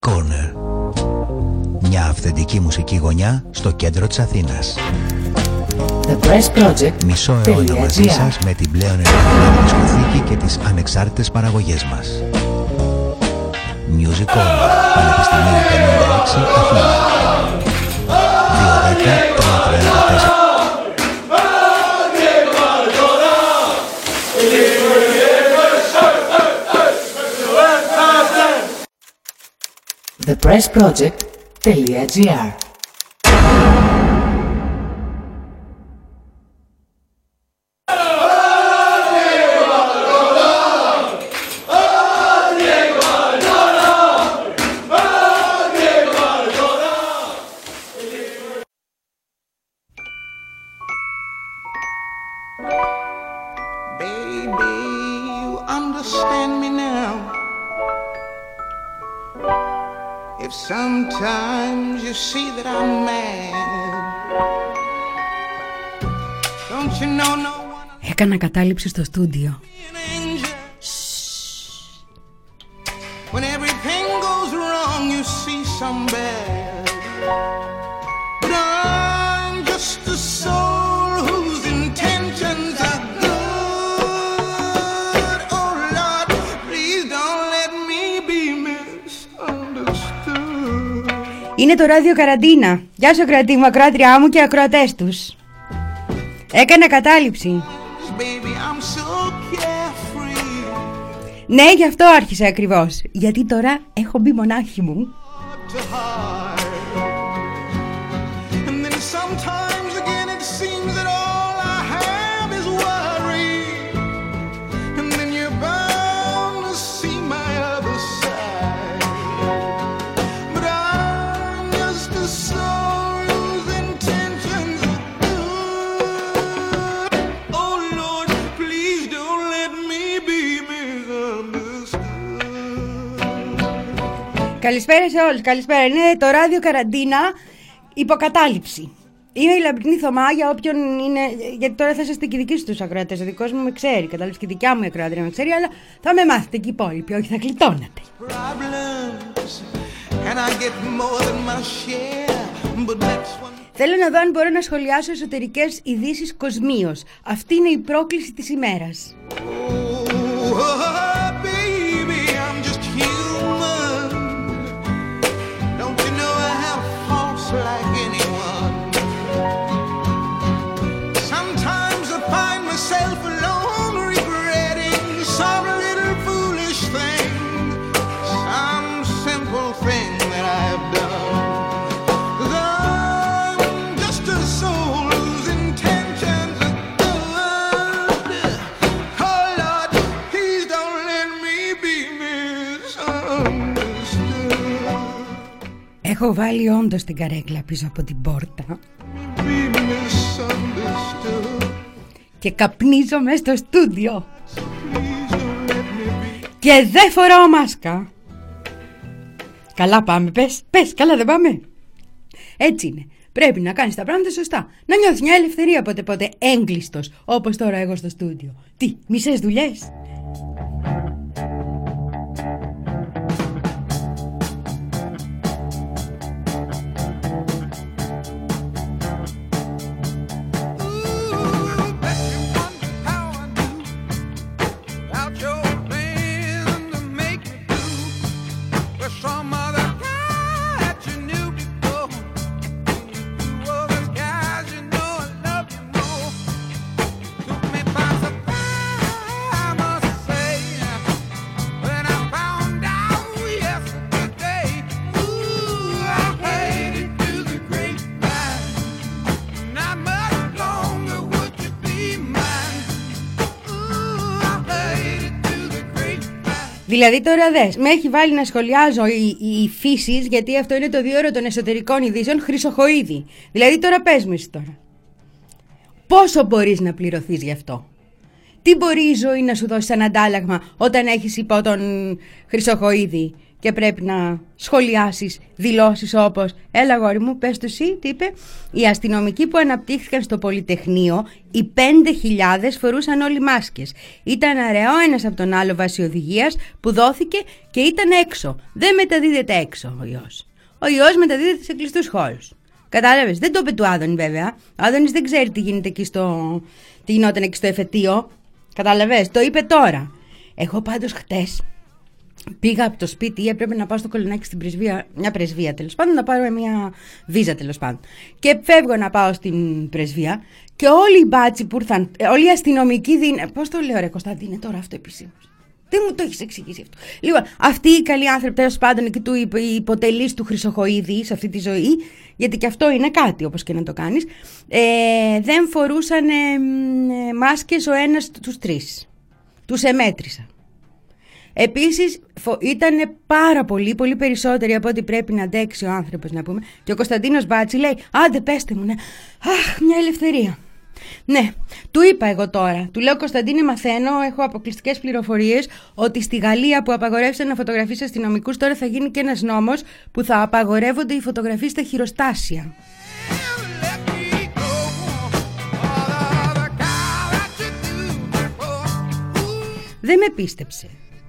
Corner. Μια αυθεντική μουσική γωνιά στο κέντρο της Αθήνας. Μισό αιώνα μαζί σας με την πλέον ενεργοποιημένη δισκοθήκη και τις ανεξάρτητες παραγωγές μας. Music Corner, Πανεπιστημίου 56, Αθήνα. 210-334. thepressproject.gr. Baby, you understand me now. If sometimes you see that I'm mad, don't you know no one. Έκανα κατάληψη στο στούντιο. When everything goes wrong, you see some bad. But I'm just a soul whose intentions are good. Oh Lord, please don't let me be misunderstood. Είναι το ράδιο Καραντίνα. Γεια σου κρατή μου, ακροάτριά μου και ακροατές τους. Έκανα κατάληψη. Baby, I'm so carefree. Ναι, γι' αυτό άρχισα ακριβώς. Γιατί τώρα έχω μπει μονάχη μου. To heart. And then sometimes again it seems that all I have is worry. And then you're bound to see my other side. But I'm just a soul whose intentions are good. Oh Lord, please don't let me be misunderstood. Καλησπέρα σε όλους, καλησπέρα. Είναι το ράδιο Καραντίνα, υποκατάληψη. Είμαι η Λαμπρινή Θωμά, για όποιον είναι. Γιατί τώρα θα είσαστε και δικοί στους ακροατές. Ο δικός μου με ξέρει, κατάλαβες, και η δικιά μου η ακροάτρια με ξέρει, αλλά θα με μάθετε και οι υπόλοιποι, όχι θα γλιτώνατε. Θέλω να δω αν μπορώ να σχολιάσω εσωτερικές ειδήσεις κοσμίως. Αυτή είναι η πρόκληση της ημέρας. Like anyone. Sometimes I find myself alone, regretting some little foolish thing, some simple thing that I've done. 'Cause I'm just a soul whose intentions are good. Oh Lord, please don't let me be misunderstood. Έχω βάλει όντως την καρέκλα πίσω από την πόρτα και καπνίζω μες στο στούντιο και δεν φοράω μάσκα. Καλά πάμε, πες, καλά δεν πάμε. Έτσι είναι, πρέπει να κάνεις τα πράγματα σωστά. Να νιώθεις μια ελευθερία πότε έγκλειστος, όπως τώρα εγώ στο στούντιο. Τι, μισές δουλειές? Δηλαδή τώρα δες, με έχει βάλει να σχολιάζω η φύσης, γιατί αυτό είναι το διώρο των εσωτερικών ειδήσεων, Χρυσοχοΐδη. Δηλαδή τώρα πες μου εσύ τώρα, πόσο μπορείς να πληρωθείς γι' αυτό? Τι μπορεί η ζωή να σου δώσει σαν αντάλλαγμα όταν έχεις υπό τον Χρυσοχοΐδη και πρέπει να σχολιάσεις δηλώσεις όπως «Έλα αγόρι μου, πες του εσύ», τι είπε. Οι αστυνομικοί που αναπτύχθηκαν στο Πολυτεχνείο, οι 5.000 φορούσαν όλοι μάσκες. Ήταν αραιό ένας από τον άλλο βάση οδηγίας που δόθηκε και ήταν έξω. Δεν μεταδίδεται έξω ο ιός. Ο ιός μεταδίδεται σε κλειστούς χώρους. Κατάλαβες, δεν το είπε του Άδωνη βέβαια. Ο Άδωνης δεν ξέρει τι γίνεται εκεί τι γινόταν εκεί στο εφετείο. Κατάλαβες, το είπε τώρα. Εγώ πάντως χτες πήγα από το σπίτι, έπρεπε να πάω στο Κολονάκι στην πρεσβεία, μια πρεσβεία τέλος πάντων, να πάρω μια βίζα τέλος πάντων. Και φεύγω να πάω στην πρεσβεία και όλοι οι μπάτσοι που ήρθαν, όλοι οι αστυνομικοί πώς το λέω ρε Κωνσταντίνε τώρα αυτό επισήμως. Δεν μου το έχεις εξηγήσει αυτό. Λοιπόν, αυτοί οι καλοί άνθρωποι τέλος πάντων εκεί του υποτελείς του Χρυσοχοΐδη σε αυτή τη ζωή, γιατί και αυτό είναι κάτι όπως και να το κάνεις, δεν φορούσαν μάσκες ο ένας τους τρεις. Τους εμέτρησα. Επίσης ήταν πάρα πολύ περισσότεροι από ό,τι πρέπει να αντέξει ο άνθρωπος να πούμε. Και ο Κωνσταντίνος Μπάτση λέει «Άντε πέστε μου, ναι, αχ, μια ελευθερία». Ναι, του είπα εγώ τώρα. Του λέω «Κωνσταντίνε, μαθαίνω, έχω αποκλειστικές πληροφορίες ότι στη Γαλλία που απαγορεύσαν να φωτογραφίσει αστυνομικούς, τώρα θα γίνει και ένας νόμος που θα απαγορεύονται οι φωτογραφίες στα χειροστάσια». Δεν με πίστεψε.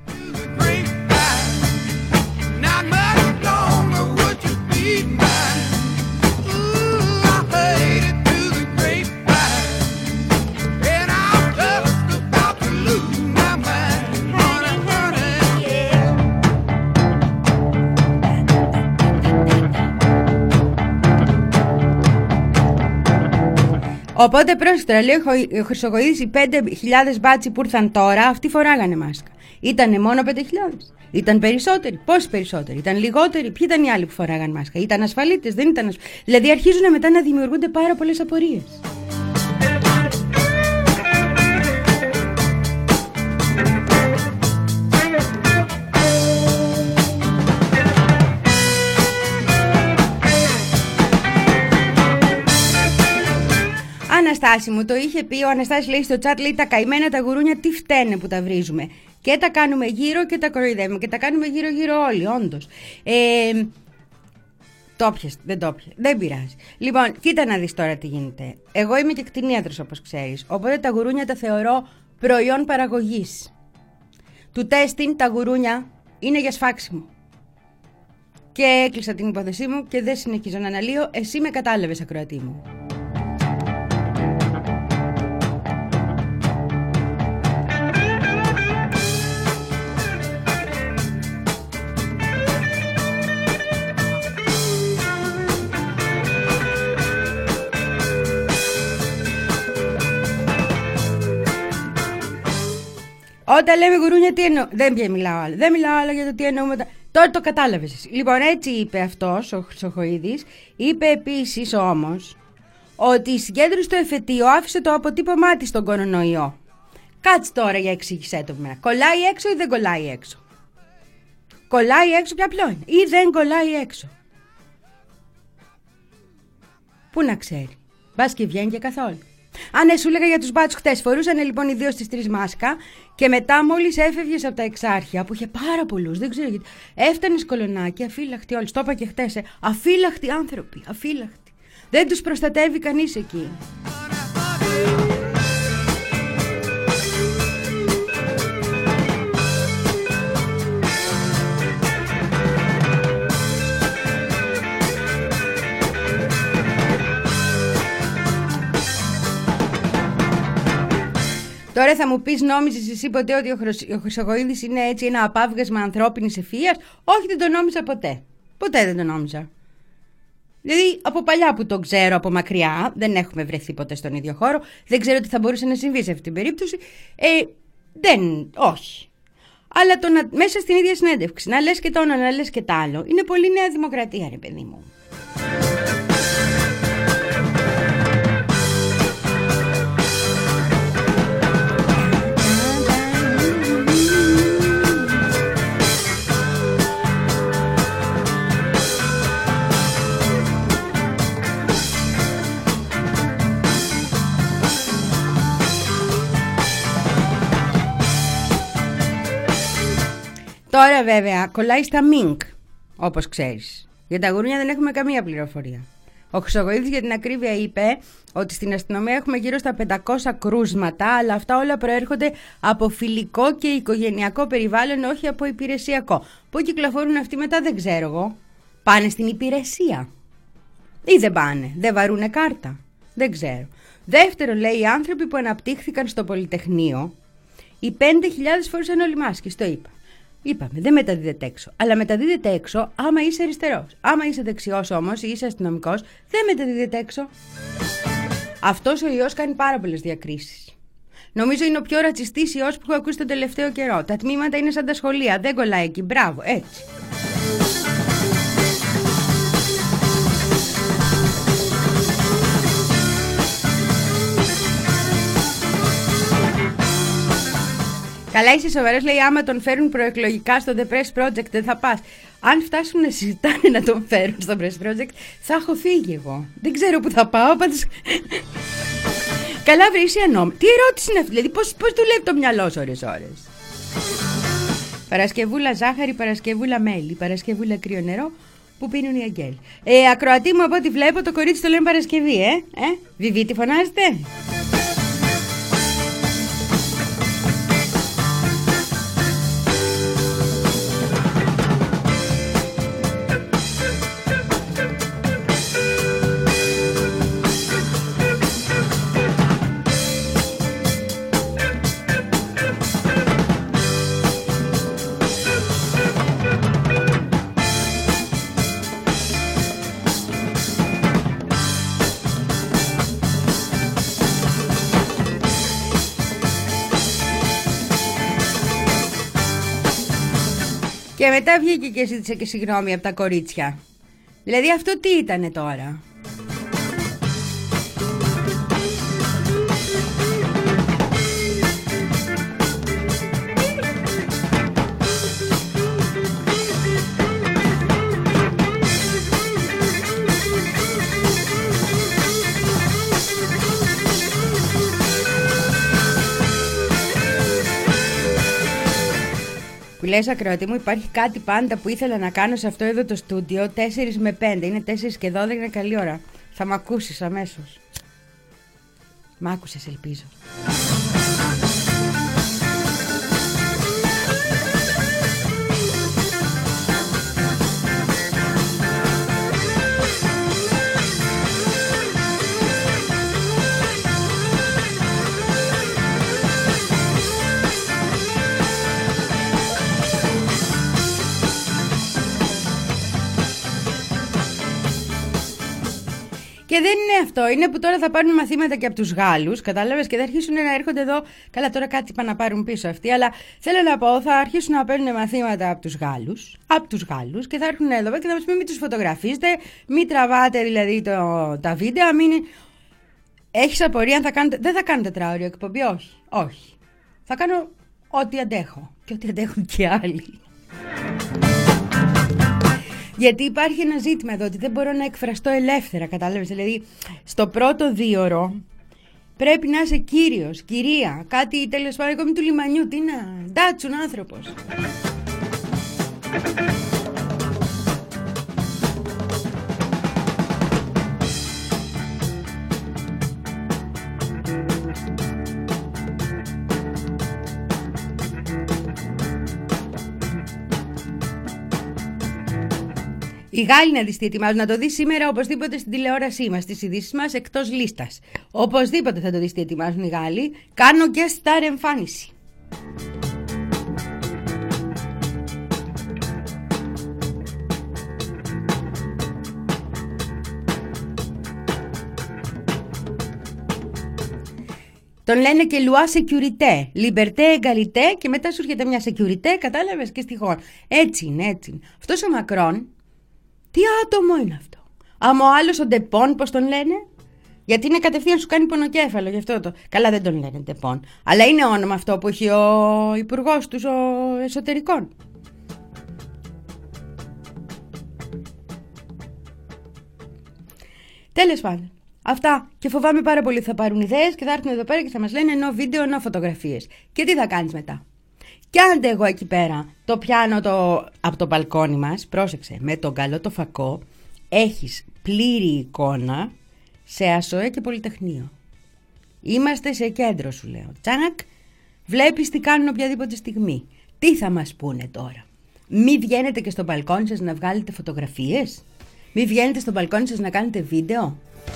Οπότε πρόσεχε τώρα, λέει ο Χρυσοχοΐδης, οι 5.000 μπάτσοι που ήρθαν τώρα, αυτοί φοράγανε μάσκα. Ήτανε μόνο 5.000. Ήταν περισσότεροι. Πόσοι περισσότεροι? Ήταν λιγότεροι? Ποιοι ήταν οι άλλοι που φοράγανε μάσκα? Ήταν ασφαλίτες? Δεν ήταν ασφαλίτες? Δηλαδή αρχίζουν μετά να δημιουργούνται πάρα πολλές απορίες. Αναστάση μου το είχε πει, ο Αναστάσης λέει στο chat, λέει τα καημένα τα γουρούνια τι φταίνε που τα βρίζουμε. Και τα κάνουμε γύρω και τα κοροϊδεύουμε και τα κάνουμε γύρω όλοι, όντως. Το πιες, δεν το πιες, δεν πειράζει. Λοιπόν, κοίτα να δεις τώρα τι γίνεται. Εγώ είμαι και κτηνίατρος όπως ξέρεις, οπότε τα γουρούνια τα θεωρώ προϊόν παραγωγής. Του τέστην τα γουρούνια είναι για σφάξιμο. Και έκλεισα την υπόθεσή μου και δεν συνεχίζω να αναλύω, εσύ με κατάλαβες ακροατή μου. Όταν λέμε γουρούνια, τι εννοώ? Δεν μιλάω άλλο. Δεν μιλάω άλλο για το τι εννοούμε. Τώρα το κατάλαβες εσύ. Λοιπόν, έτσι είπε αυτός ο Χρυσοχοΐδης. Είπε επίσης όμως ότι η συγκέντρωση στο εφετείο άφησε το αποτύπωμά της στον κορονοϊό. Κάτσε τώρα για εξήγησέ το εμένα. Κολλάει έξω ή δεν κολλάει έξω? Κολλάει έξω και απλό είναι. Ή δεν κολλάει έξω? Πού να ξέρει. Μπας και βγαίνει και καθόλου. Αν σου έλεγα για τους μπάτσους χτες, φορούσαν λοιπόν οι 2 στις 3 μάσκα και μετά μόλις έφευγες από τα Εξάρχεια που είχε πάρα πολλούς, δεν ξέρω γιατί, έφτανες Κολονάκι, αφύλακτοι όλοι, το είπα και χτες, αφύλακτοι άνθρωποι, αφύλακτοι. Δεν τους προστατεύει κανείς εκεί. Τώρα θα μου πεις, νόμιζες εσύ ποτέ ότι ο Χρυσοχοΐδης είναι έτσι ένα απάβγασμα ανθρώπινης ευφυΐας? Όχι, δεν το νόμιζα ποτέ. Ποτέ δεν το νόμιζα. Δηλαδή από παλιά που το ξέρω, από μακριά, δεν έχουμε βρεθεί ποτέ στον ίδιο χώρο, δεν ξέρω τι θα μπορούσε να συμβεί σε αυτή την περίπτωση. Όχι. Αλλά μέσα στην ίδια συνέντευξη, να λες και το ένα, να λες και το άλλο, είναι πολύ Νέα Δημοκρατία, ρε παιδί μου. Τώρα βέβαια κολλάει στα Mink, όπως ξέρεις. Για τα γουρούνια δεν έχουμε καμία πληροφορία. Ο Χρυσογοίδης για την ακρίβεια είπε ότι στην αστυνομία έχουμε γύρω στα 500 κρούσματα, αλλά αυτά όλα προέρχονται από φιλικό και οικογενειακό περιβάλλον, όχι από υπηρεσιακό. Πού κυκλοφορούν αυτοί μετά δεν ξέρω εγώ. Πάνε στην υπηρεσία ή δεν πάνε, δεν βαρούνε κάρτα, δεν ξέρω. Δεύτερο, λέει, οι άνθρωποι που αναπτύχθηκαν στο Πολυτεχνείο, οι 5.000 φορούσαν όλοι μάσκες, το είπα. Είπαμε, δεν μεταδίδεται έξω. Αλλά μεταδίδεται έξω άμα είσαι αριστερός. Άμα είσαι δεξιός όμως ή είσαι αστυνομικός, δεν μεταδίδεται έξω. Αυτός ο ιός κάνει πάρα πολλές διακρίσεις. Νομίζω είναι ο πιο ρατσιστής ιός που έχω ακούσει τον τελευταίο καιρό. Τα τμήματα είναι σαν τα σχολεία, δεν κολλάει εκεί. Μπράβο, έτσι. Καλά, είσαι σοβαρός, λέει, άμα τον φέρουν προεκλογικά στο The Press Project δεν θα πας. Αν φτάσουν να συζητάνε να τον φέρουν στο Press Project, θα έχω φύγει εγώ. Δεν ξέρω που θα πάω, πάντως... Καλά, βρε, είσαι ανώμη. Τι ερώτηση είναι αυτή, δηλαδή, πώς δουλεύει το μυαλό σου ώρες. Παρασκευούλα ζάχαρη, Παρασκευούλα μέλι, Παρασκευούλα κρύο νερό που πίνουν οι αγγέλοι. Ακροατή μου, από ό,τι βλέπω, το κορίτσι το λένε Παρασκευή, Βιβί, τι φωνάζετε? Και μετά βγήκε και ζήτησε και συγγνώμη από τα κορίτσια. Δηλαδή αυτό τι ήτανε τώρα? Που λες, ακροατή μου, υπάρχει κάτι πάντα που ήθελα να κάνω σε αυτό εδώ το στούντιο 4 με 5, είναι 4 και 12, είναι καλή ώρα. Θα μ' ακούσεις αμέσως. Μ' άκουσες, ελπίζω. Και δεν είναι αυτό, είναι που τώρα θα πάρουν μαθήματα και από τους Γάλλους, κατάλαβες, και θα αρχίσουν να έρχονται εδώ. Καλά, τώρα κάτι είπα να πάρουν πίσω αυτοί, αλλά θέλω να πω, θα αρχίσουν να παίρνουν μαθήματα από τους Γάλλους και θα έρχουν εδώ και θα μας πει μην τους φωτογραφίζετε, μην τραβάτε δηλαδή τα βίντεο, μην... Έχεις απορία αν θα κάνετε, δεν θα κάνω 4ωριο εκπομπή, όχι. Θα κάνω ό,τι αντέχω και ό,τι αντέχουν και άλλοι. Γιατί υπάρχει ένα ζήτημα εδώ ότι δεν μπορώ να εκφραστώ ελεύθερα, κατάλαβες. Δηλαδή, στο πρώτο 2ωρο πρέπει να είσαι κύριος, κυρία, κάτι τέλος πάντων, ακόμη του λιμανιού. Τι να, ντάτσουν άνθρωπος. Οι Γάλλοι να δεις τι ετοιμάζουν, να το δεις σήμερα οπωσδήποτε στην τηλεόρασή μας, στις ειδήσεις μας εκτός λίστας. Οπωσδήποτε θα το δεις τι ετοιμάζουν οι Γάλλοι. Κάνω και star εμφάνιση. Τον λένε και Loi Sécurité, Liberté, Égalité και μετά σου έρχεται μια Sécurité, κατάλαβες, και στη χώρα. Έτσι είναι. Αυτός ο Μακρόν, τι άτομο είναι αυτό? Άμα ο άλλος ο Ντεπών, πώς τον λένε? Γιατί είναι κατευθείαν σου κάνει πονοκέφαλο, γι' αυτό το. Καλά, δεν τον λένε Ντεπών. Αλλά είναι όνομα αυτό που έχει ο υπουργός τους, ο εσωτερικών. Τέλος πάντων. Αυτά. Και φοβάμαι πάρα πολύ ότι θα πάρουν ιδέες και θα έρθουν εδώ πέρα και θα μας λένε ενώ βίντεο, ενώ φωτογραφίες. Και τι θα κάνεις μετά? Κι άντε εγώ εκεί πέρα το πιάνω από το μπαλκόνι μας, πρόσεξε, με τον καλό το φακό, έχεις πλήρη εικόνα σε ΑΣΟΕ και Πολυτεχνείο. Είμαστε σε κέντρο, σου λέω. Τσάκ, βλέπεις τι κάνουν οποιαδήποτε στιγμή. Τι θα μας πούνε τώρα? Μη βγαίνετε και στο μπαλκόνι σας να βγάλετε φωτογραφίες? Μη βγαίνετε στο μπαλκόνι σας να κάνετε βίντεο?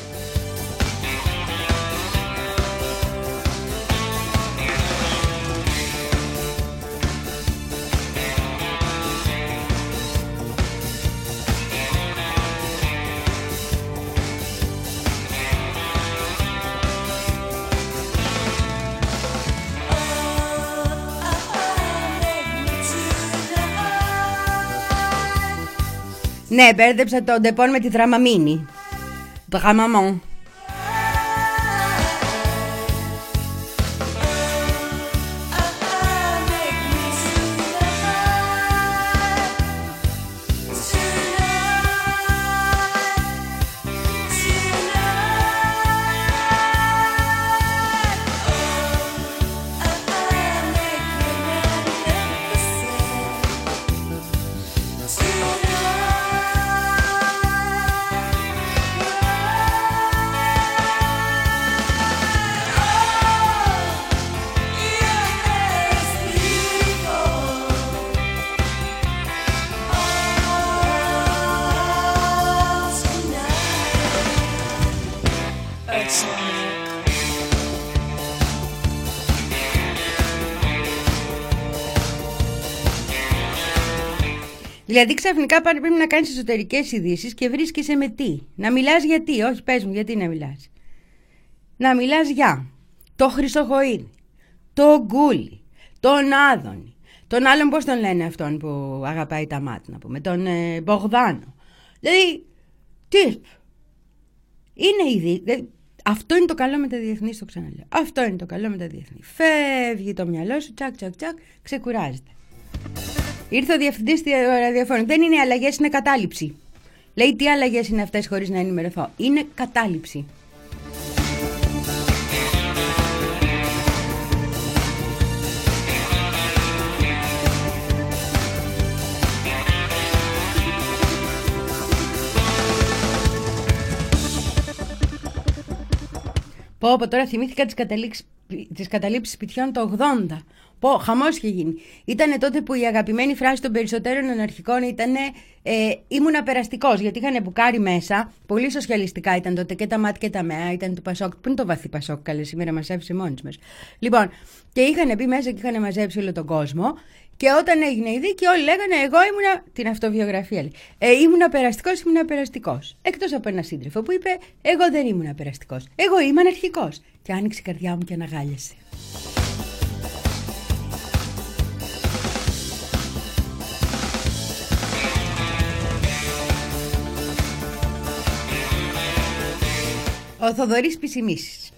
Ναι, μπέρδεψα τον Ντεπών με τη Δραμαμίνη. Δραμαμόν. Δηλαδή ξαφνικά πρέπει να κάνεις εσωτερικές ειδήσεις και βρίσκεσαι με τι? Να μιλάς γιατί? Όχι, πες μου, γιατί να μιλάς? Να μιλάς για το Χρυσοχοΐδη, το Γκούλι, τον Άδωνη, τον άλλον πώς τον λένε αυτόν που αγαπάει τα μάτια, να πούμε, τον Μπογδάνο. Δηλαδή, τι είναι ήδη, δηλαδή, αυτό είναι το καλό με τα διεθνή, το ξαναλέω. Αυτό είναι το καλό με τα διεθνή. Φεύγει το μυαλό σου, τσακ, τσακ, τσακ, ξεκουράζεται. Ήρθε ο διευθυντής ραδιοφώνου. Δεν είναι αλλαγές, είναι κατάληψη. Λέει, τι αλλαγές είναι αυτές χωρίς να ενημερωθώ? Είναι κατάληψη. Πω, τώρα θυμήθηκα τις καταλήψεις σπιτιών το 80. Πω, χαμός είχε γίνει. Ήτανε τότε που η αγαπημένη φράση των περισσότερων αναρχικών ήτανε ήμουνα περαστικός, γιατί είχαν μπουκάρει μέσα. Πολύ σοσιαλιστικά ήταν τότε και τα ΜΑΤ και τα ΜΕΑ, ήταν του Πασόκ. Πού είναι το βαθύ Πασόκ, καλέ, σήμερα μας άφησε μόνοι μας. Λοιπόν, και είχαν μπει μέσα και είχαν μαζέψει όλο τον κόσμο. Και όταν έγινε η δίκη, όλοι λέγανε εγώ ήμουνα. Την αυτοβιογραφία λέει. Ήμουνα περαστικός. Εκτός από ένα σύντροφο που είπε εγώ δεν ήμουνα περαστικός. Εγώ είμαι αναρχικός. Και άνοιξε η καρδιά μου και αναγάλιασε. Ο Θοδωρής Πισιμίσης.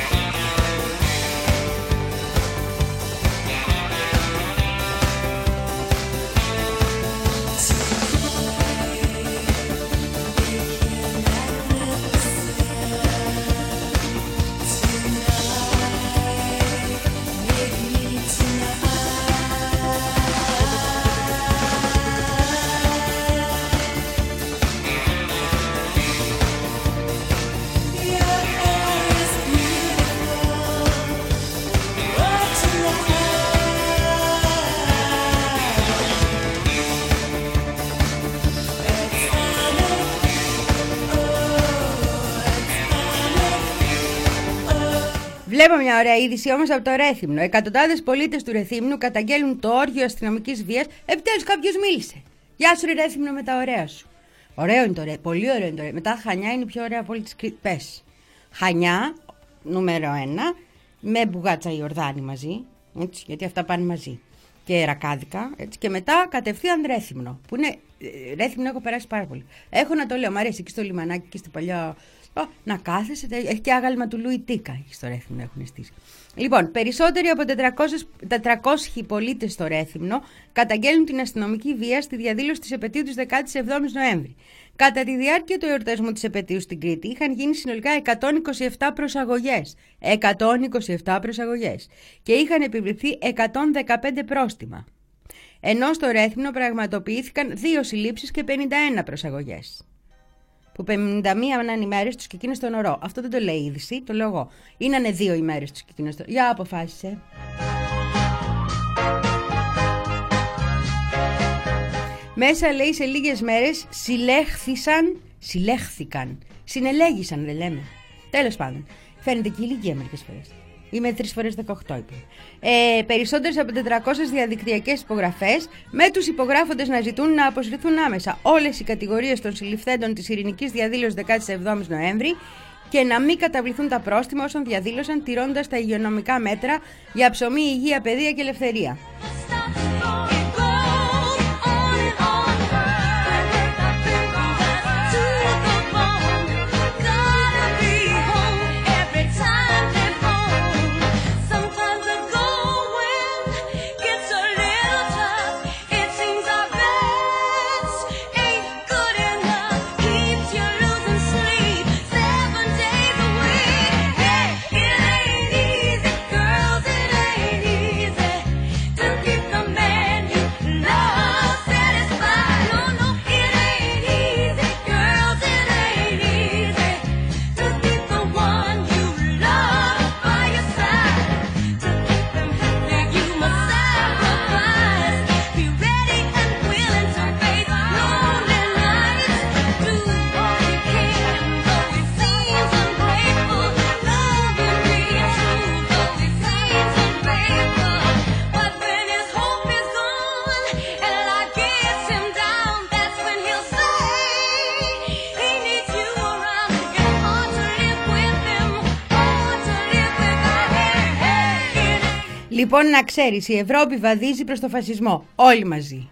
Βλέπω μια ωραία είδηση όμως από το Ρέθυμνο. Εκατοντάδες πολίτες του Ρεθύμνου καταγγέλνουν το όργιο αστυνομικής βίας. Επιτέλους κάποιος μίλησε. Γεια σου, Ρέθυμνο, με τα ωραία σου. Ωραίο είναι το Ρέθυμνο. Πολύ ωραίο είναι το Ρέθυμνο. Μετά Χανιά είναι η πιο ωραία πόλη της Κρήτης. Πες. Χανιά, νούμερο 1, με Μπουγάτσα Ιορδάνη μαζί. Έτσι, γιατί αυτά πάνε μαζί. Και Ρακάδικα. Έτσι, και μετά κατευθείαν Ρέθυμνο. Που είναι. Ρέθυμνο έχω περάσει πάρα πολύ. Έχω να το λέω. Μ' αρέσει εκεί στο λιμανάκι και στο παλιό. Να κάθεσαι, έχει και άγαλμα του Λουί Τίκα, έχει στο Ρέθυμνο, έχουν στήσει. Λοιπόν, περισσότεροι από 400 πολίτες στο Ρέθυμνο καταγγέλνουν την αστυνομική βία στη διαδήλωση της επετείου της 17ης Νοέμβρη. Κατά τη διάρκεια του εορτασμού της επετείου στην Κρήτη είχαν γίνει συνολικά 127 προσαγωγές. 127 προσαγωγές. Και είχαν επιβληθεί 115 πρόστιμα. Ενώ στο Ρέθυμνο πραγματοποιήθηκαν 2 συλλήψεις και 51 προσαγωγές. Που 51 ημέρες τους κεκκίνες στον ορό. Αυτό δεν το λέει η είδηση, το λέω εγώ. Ήνανε 2 ημέρες τους κεκκίνες στον ορό. Για αποφάσισε. Μέσα, λέει, σε λίγες μέρες συνελέγησαν, δεν λέμε. Τέλος πάντων. Φαίνεται και η ηλικία μερικές φορές. Είμαι 3 φορές 18, είπε. Περισσότερες από 400 διαδικτυακές υπογραφές, με τους υπογράφοντες να ζητούν να αποσυρθούν άμεσα όλες οι κατηγορίες των συλληφθέντων της ειρηνικής διαδήλωσης 17ης Νοέμβρη και να μην καταβληθούν τα πρόστιμα όσων διαδήλωσαν τηρώντας τα υγειονομικά μέτρα για ψωμί, υγεία, παιδεία και ελευθερία. Λοιπόν, να ξέρεις, η Ευρώπη βαδίζει προς το φασισμό. Όλοι μαζί.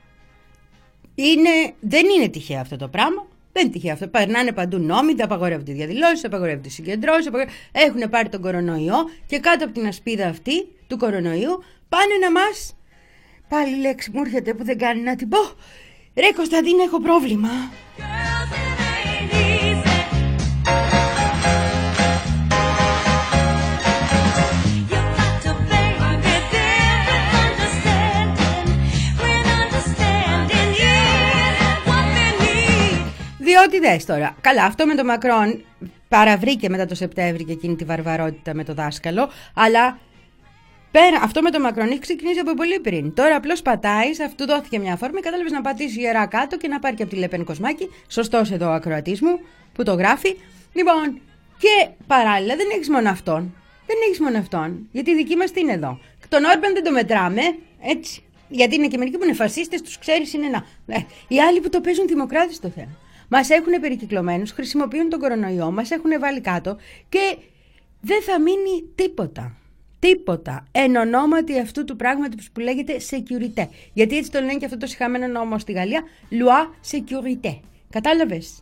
Δεν είναι τυχαίο αυτό το πράγμα. Δεν είναι τυχαίο αυτό. Περνάνε παντού νόμοι, τα απαγορεύονται οι διαδηλώσεις, απαγορεύονται οι συγκεντρώσεις, έχουν πάρει τον κορονοϊό και κάτω από την ασπίδα αυτή του κορονοϊού πάνε να μας. Πάλι η λέξη μου έρχεται που δεν κάνει να την πω. Ρε Κωνσταντίνα, έχω πρόβλημα. Διότι δες τώρα, καλά, αυτό με τον Μακρόν παραβρήκε μετά το Σεπτέμβρη και εκείνη τη βαρβαρότητα με το δάσκαλο, αλλά αυτό με τον Μακρόν έχει ξεκινήσει από πολύ πριν. Τώρα απλώς πατάει, αυτού δόθηκε μια φόρμα, κατάλαβες, να πατήσει ιερά κάτω και να πάρει και από τη Λεπέν Κοσμάκη. Σωστός εδώ ο ακροατής μου που το γράφει. Λοιπόν, και παράλληλα δεν έχεις μόνο αυτόν. Δεν έχεις μόνο αυτόν, γιατί η δική μας τι είναι εδώ. Τον Όρμπαν δεν το μετράμε, έτσι. Γιατί είναι και μερικοί που είναι φασίστες, τους ξέρεις, είναι ένα. Οι άλλοι που το παίζουν δημοκράτες στο θέμα. Μας έχουν περικυκλωμένους, χρησιμοποιούν τον κορονοϊό, μας έχουν βάλει κάτω και δεν θα μείνει τίποτα. Τίποτα. Εν ονόματι αυτού του πράγματος που λέγεται sécurité. Γιατί έτσι το λένε και αυτό το συχαμένο νόμο στη Γαλλία, loi sécurité. Κατάλαβες?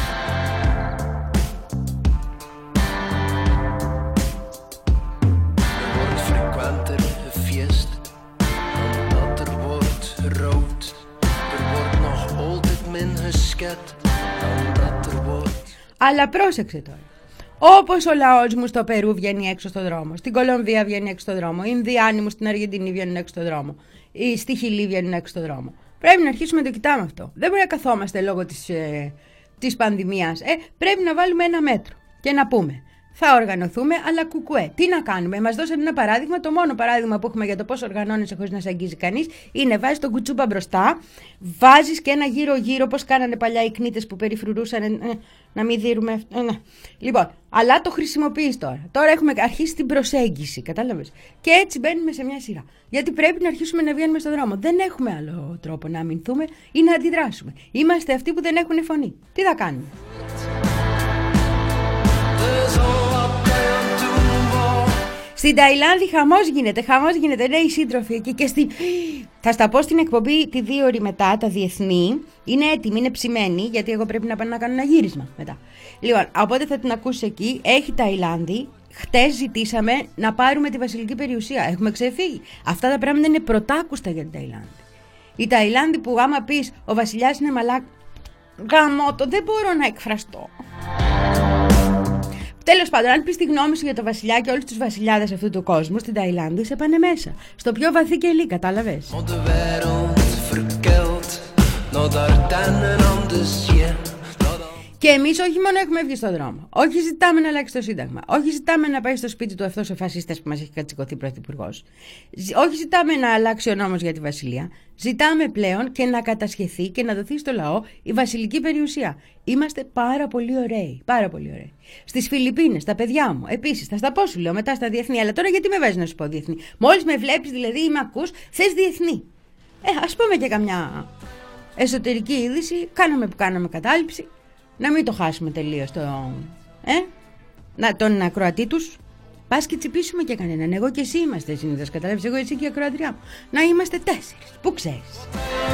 Αλλά πρόσεξε τώρα. Όπως ο λαός μου στο Περού βγαίνει έξω στον δρόμο, στην Κολομβία βγαίνει έξω στον δρόμο, οι Ινδιάνοι μου στην Αργεντινή βγαίνουν έξω στον δρόμο, στη Χιλή βγαίνουν έξω στον δρόμο. Πρέπει να αρχίσουμε να το κοιτάμε αυτό. Δεν μπορεί να καθόμαστε λόγω της πανδημίας. Πρέπει να βάλουμε ένα μέτρο και να πούμε. Θα οργανωθούμε, αλλά κουκουέ. Τι να κάνουμε? Μας δώσαν ένα παράδειγμα. Το μόνο παράδειγμα που έχουμε για το πώς οργανώνεσαι χωρίς να σε αγγίζει κανείς είναι βάζεις τον κουτσούπα μπροστά, βάζεις και ένα γύρω-γύρω, πώς κάνανε παλιά οι κνήτες που περιφρουρούσαν. Να μην δίνουμε. Λοιπόν, αλλά το χρησιμοποιείς τώρα. Τώρα έχουμε αρχίσει την προσέγγιση, κατάλαβες? Και έτσι μπαίνουμε σε μια σειρά. Γιατί πρέπει να αρχίσουμε να βγαίνουμε στον δρόμο. Δεν έχουμε άλλο τρόπο να αμυνθούμε ή να αντιδράσουμε. Είμαστε αυτοί που δεν έχουν φωνή. Τι θα κάνουμε? Στην Ταϊλάνδη χαμός γίνεται, ναι, οι σύντροφοι εκεί και θα στα πω στην εκπομπή τη 2 ώρη μετά, τα διεθνή, είναι έτοιμη, είναι ψημένη, γιατί εγώ πρέπει να πάω να κάνω ένα γύρισμα μετά. Λοιπόν, οπότε θα την ακούσει εκεί, έχει Ταϊλάνδη, χτες ζητήσαμε να πάρουμε τη βασιλική περιουσία, έχουμε ξεφύγει. Αυτά τα πράγματα είναι πρωτάκουστα για την Ταϊλάνδη. Η Ταϊλάνδη που άμα πεις ο βασιλιάς είναι γαμώτο, δεν μπορώ να εκφραστώ. Τέλος πάντων, αν πεις τη γνώμη σου για το βασιλιά και όλους τους βασιλιάδες αυτού του κόσμου, στην Ταϊλάνδη σε πάνε μέσα. Στο πιο βαθύ κελί, κατάλαβες. Και εμείς όχι μόνο έχουμε βγει στον δρόμο, όχι ζητάμε να αλλάξει το Σύνταγμα, όχι ζητάμε να πάει στο σπίτι του αυτός ο φασίστας που μας έχει κατσικωθεί πρωθυπουργός, όχι ζητάμε να αλλάξει ο νόμος για τη βασιλεία, ζητάμε πλέον και να κατασχεθεί και να δοθεί στο λαό η βασιλική περιουσία. Είμαστε πάρα πολύ ωραίοι, πάρα πολύ ωραίοι. Στις Φιλιππίνες, τα παιδιά μου, επίσης, θα στα πω σου λέω μετά στα διεθνή, αλλά τώρα γιατί με βάζεις να σου πω διεθνή. Μόλις με βλέπεις δηλαδή ή με ακούς, θες διεθνή. Ας πούμε και καμιά εσωτερική είδηση, κάναμε που κάναμε κατάληψη. Να μην το χάσουμε τελείως τον ακροατή τους. Πας και τσιπήσουμε και κανέναν. Εγώ και εσύ είμαστε συνήθως, καταλάβεις. Εγώ, εσύ και η ακροατριά μου. Να είμαστε 4. Πού ξέρεις.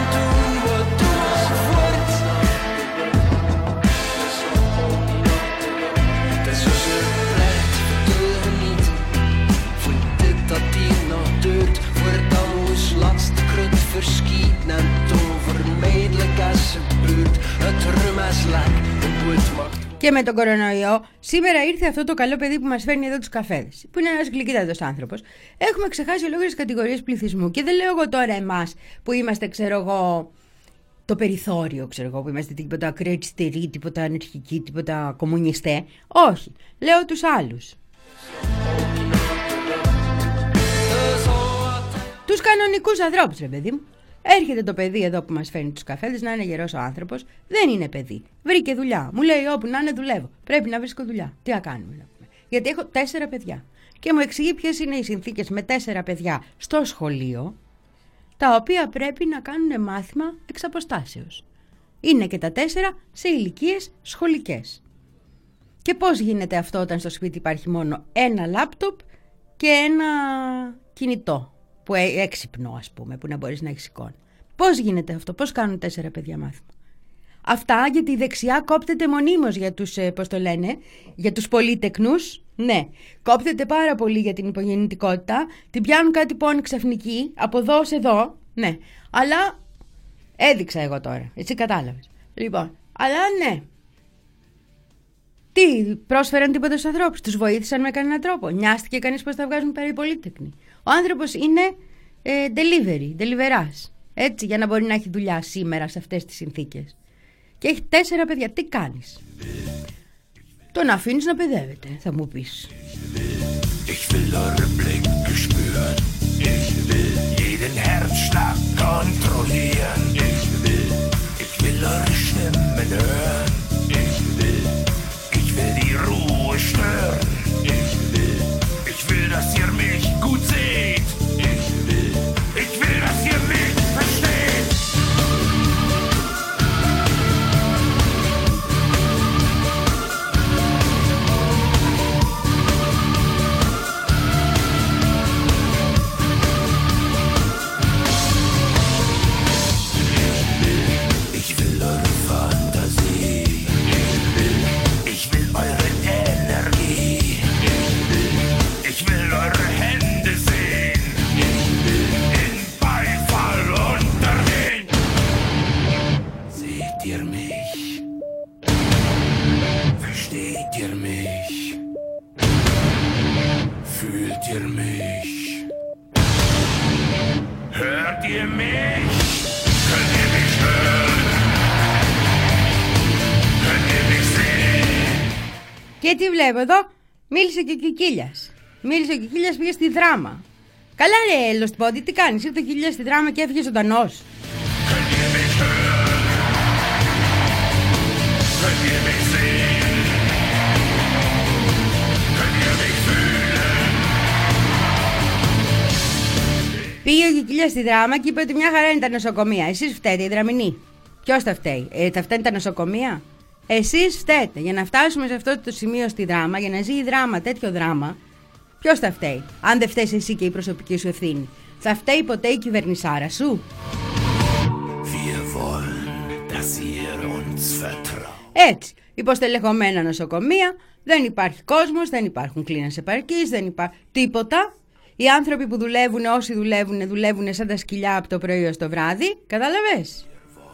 Και με τον κορονοϊό, σήμερα ήρθε αυτό το καλό παιδί που μας φέρνει εδώ τους καφέδες, που είναι ένας γλυκύτατος άνθρωπος. Έχουμε ξεχάσει ολόκληρες κατηγορίες πληθυσμού. Και δεν λέω εγώ τώρα εμάς που είμαστε, ξέρω εγώ, το περιθώριο, ξέρω εγώ, που είμαστε τίποτα ακραίοι, τίποτα ανερχικοί, τίποτα κομμουνιστέ. Όχι. Λέω τους άλλους. Τους κανονικούς ανθρώπους, ρε παιδί μου. Έρχεται το παιδί εδώ που μας φέρνει τους καφέδες, να είναι γερός ο άνθρωπος. Δεν είναι παιδί. Βρήκε δουλειά. Μου λέει όπου να είναι δουλεύω. Πρέπει να βρίσκω δουλειά. Τι να κάνουμε, να πούμε. Γιατί έχω 4 παιδιά. Και μου εξηγεί ποιες είναι οι συνθήκες με 4 παιδιά στο σχολείο, τα οποία πρέπει να κάνουν μάθημα εξ αποστάσεως. Είναι και τα 4 σε ηλικίες σχολικές. Και πώς γίνεται αυτό όταν στο σπίτι υπάρχει μόνο ένα λάπτοπ και ένα κινητό. Που έξυπνο, ας πούμε, που να μπορείς να έχεις εικόνα. Πώς γίνεται αυτό, πώς κάνουν 4 παιδιά μάθημα. Αυτά γιατί η δεξιά κόπτεται μονίμως για τους, πώς το λένε, για τους πολύτεκνους. Ναι, κόπτεται πάρα πολύ για την υπογεννητικότητα. Την πιάνουν κάτι πόνοι ξαφνικοί, από εδώ σε εδώ. Ναι, αλλά έδειξα εγώ τώρα, έτσι κατάλαβες. Λοιπόν, αλλά ναι. Τι, πρόσφεραν τίποτα στους ανθρώπους, τους βοήθησαν με κανέναν τρόπο. Νοιάστηκε κανείς πώς θα βγάζουν πέρα οι πολύτεκνοι. Ο άνθρωπος είναι deliverάς. Έτσι, για να μπορεί να έχει δουλειά σήμερα σε αυτές τις συνθήκες. Και έχει 4 παιδιά. Τι κάνεις? Τον αφήνεις να παιδεύεται, θα μου πεις. Ich will eure Blicke spüren. Ich will jeden Herzschlag kontrollieren. Ich will eure Stimmen hören. Ich will die Ruhe stören. Ich will, dass ihr mich gut seht. Ich will, dass ihr mich versteht. Ich will eure Fantasie. Ich will eure Energie. Ich will eure Hände sehen. In Beifall untergehen. Seht ihr mich? Versteht ihr mich? Fühlt ihr mich? Hört ihr mich? Könnt ihr mich hören? Könnt ihr mich sehen? Και τι βλέπω εδώ? Μίλησε και ο Κικίλιας. Μίλησε ο Κικίλιας, πήγε στη Δράμα. Καλά ρε Λοστπόντι, τι κάνεις? Ήρθε ο Κικίλιας στη Δράμα και έφυγε ζωντανός. Πήγε ο Κικίλιας στη Δράμα και είπε ότι μια χαρά είναι τα νοσοκομεία. Εσείς φταίτε, οι Δραμηνοί. Ποιος τα φταίει? Θα φταίνουν τα νοσοκομεία? Εσείς φταίτε. Για να φτάσουμε σε αυτό το σημείο στη Δράμα, για να ζει η Δράμα τέτοιο δράμα, Ποιος θα φταίει, αν δεν φταίεις εσύ και η προσωπική σου ευθύνη? Θα φταίει ποτέ η κυβερνησάρα σου? Έτσι, υποστελεχωμένα νοσοκομεία, δεν υπάρχει κόσμος, δεν υπάρχουν κλίνες επαρκής, δεν υπάρχει τίποτα. Οι άνθρωποι που δουλεύουν, όσοι δουλεύουν σαν τα σκυλιά από το πρωί ως το βράδυ. Κατάλαβες?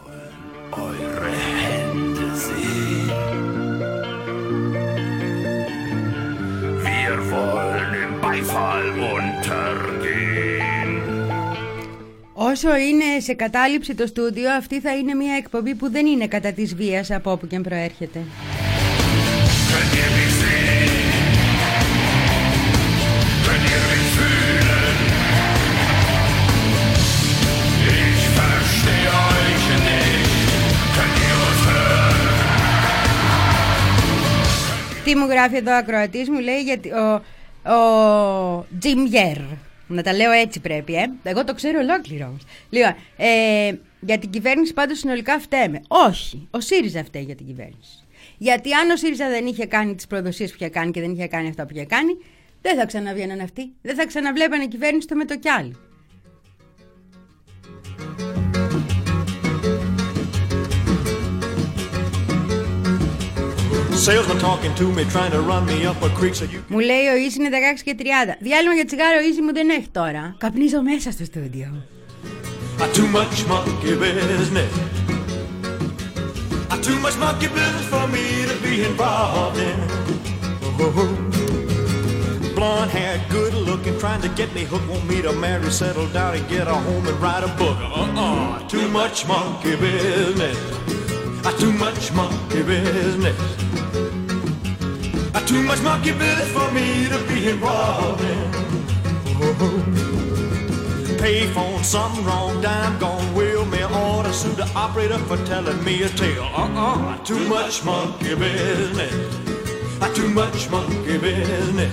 Όσο είναι σε κατάληψη το στούντιο, αυτή θα είναι μια εκπομπή που δεν είναι κατά της βίας από όπου και αν προέρχεται. Τι μου γράφει εδώ ο ακροατής, μου λέει γιατί ο Jim Yer. Να τα λέω έτσι πρέπει, Εγώ το ξέρω ολόκληρο όμως. Λοιπόν, για την κυβέρνηση πάντως συνολικά φταίμε. Όχι, ο ΣΥΡΙΖΑ φταίει για την κυβέρνηση. Γιατί αν ο ΣΥΡΙΖΑ δεν είχε κάνει τις προδοσίες που είχε κάνει και δεν είχε κάνει αυτά που είχε κάνει, δεν θα ξαναβγαίναν αυτοί. Δεν θα ξαναβλέπανε κυβέρνηση το με το κι άλλο. Μου λέει ο Ίζη είναι 16 και 30. Διάλειμμα για τσιγάρο ο Ίζη μου δεν έχει τώρα. Καπνίζω μέσα στο στούντιο. Too much monkey business. Too much monkey business for me to be involved in. Blonde hair, good looking, trying to get me hooked. Want me to marry, settle down and get a home and write a book. Too much monkey business. Too much monkey business. Too much monkey business for me to be involved in. Payphone, something wrong, dime gone, will me order, sue the operator for telling me a tale. Too much monkey business. Too much monkey business.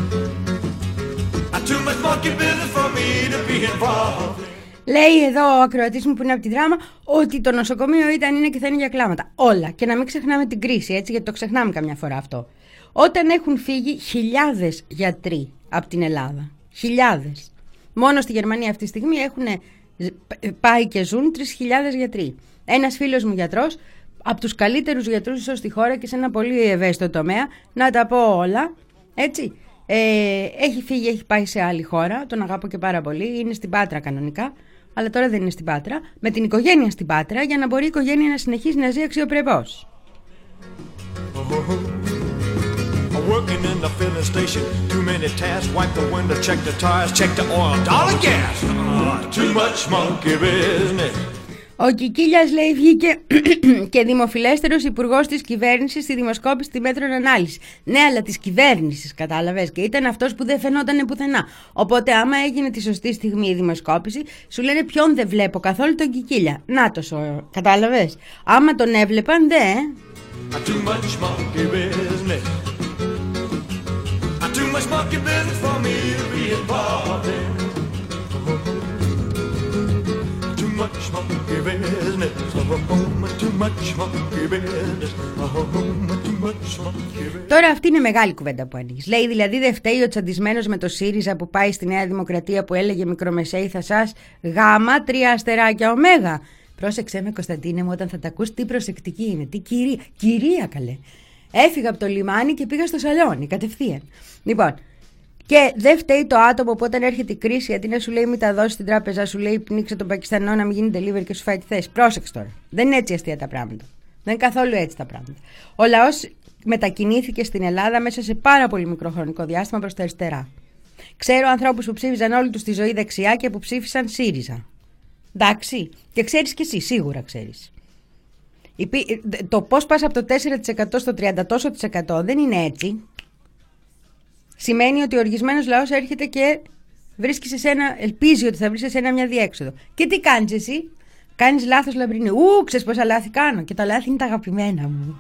Too much monkey business for me to be involved in. Λέει εδώ ο ακροατής μου που είναι από τη Δράμα ότι το νοσοκομείο ήταν, είναι και θα είναι για κλάματα. Όλα. Και να μην ξεχνάμε την κρίση, έτσι, γιατί το ξεχνάμε καμιά φορά αυτό. Όταν έχουν φύγει χιλιάδες γιατροί από την Ελλάδα. Χιλιάδες. Μόνο στη Γερμανία αυτή τη στιγμή έχουν πάει και ζουν 3.000 γιατροί. Ένας φίλος μου γιατρός, από τους καλύτερους γιατρούς ίσως στη χώρα και σε ένα πολύ ευαίσθητο τομέα, να τα πω όλα, έτσι. Έχει φύγει, έχει πάει σε άλλη χώρα, τον αγαπώ και πάρα πολύ, είναι στην Πάτρα κανονικά, αλλά τώρα δεν είναι στην Πάτρα, με την οικογένεια στην Πάτρα, για να μπορεί η οικογένεια να συνεχίσει να ζει αξιοπρεπώς. Working in the filling station, too many tasks, wipe the window, check the tires, check the oil, dollar gas. Too much monkey business. Ο Κικίλιας, λέει, βγήκε και δημοφιλέστερος υπουργός της κυβέρνησης στη δημοσκόπηση τη Μέτρων Ανάλυση. Ναι, αλλά της κυβέρνησης, κατάλαβες, και ήταν αυτός που δεν φαινόταν πουθενά. Οπότε, άμα έγινε τη σωστή στιγμή η δημοσκόπηση, σου λένε ποιον δεν βλέπω καθόλου, τον Κικίλια. Νάτος, κατάλαβες. Άμα τον έβλεπαν, δε. Too much monkey business. Too much monkey business for me to be involved in. Too much monkey business. Too much monkey business. Too much monkey business. Τώρα αυτή είναι μεγάλη κουβέντα που ανοίγεις. Λέει δηλαδή δεν φταίει ο τσαντισμένος με το ΣΥΡΙΖΑ που πάει στη Νέα Δημοκρατία που έλεγε μικρομεσαίοι θα σας γάμα 3 αστεράκια ωμέγα. Πρόσεξε με, Κωνσταντίνε μου, όταν θα τα ακούς τι προσεκτική είναι. Τι κυρία καλέ. Έφυγα από το λιμάνι και πήγα στο σαλόνι κατευθείαν. Λοιπόν, και δεν φταίει το άτομο που όταν έρχεται η κρίση, γιατί να σου λέει μην τα δώσει στην τράπεζα, σου λέει πνίξε τον Πακιστανό να μην γίνει delivery και σου φάει τη θέση. Πρόσεξε τώρα. Δεν είναι έτσι αστεία τα πράγματα. Δεν είναι καθόλου έτσι τα πράγματα. Ο λαός μετακινήθηκε στην Ελλάδα μέσα σε πάρα πολύ μικρό χρονικό διάστημα προς τα αριστερά. Ξέρω ανθρώπους που ψήφιζαν όλη τους τη ζωή δεξιά και που ψήφισαν ΣΥΡΙΖΑ. Εντάξει. Και ξέρεις κι εσύ, σίγουρα ξέρεις. Το πώς πας από το 4% στο 30% δεν είναι έτσι. Σημαίνει ότι ο οργισμένος λαός έρχεται και βρίσκει σε σένα, ελπίζει ότι θα βρει σε σένα μια διέξοδο. Και τι κάνεις εσύ? Κάνεις λάθος, λαμπρινή. Ξέρεις πόσα λάθη κάνω. Και τα λάθη είναι τα αγαπημένα μου.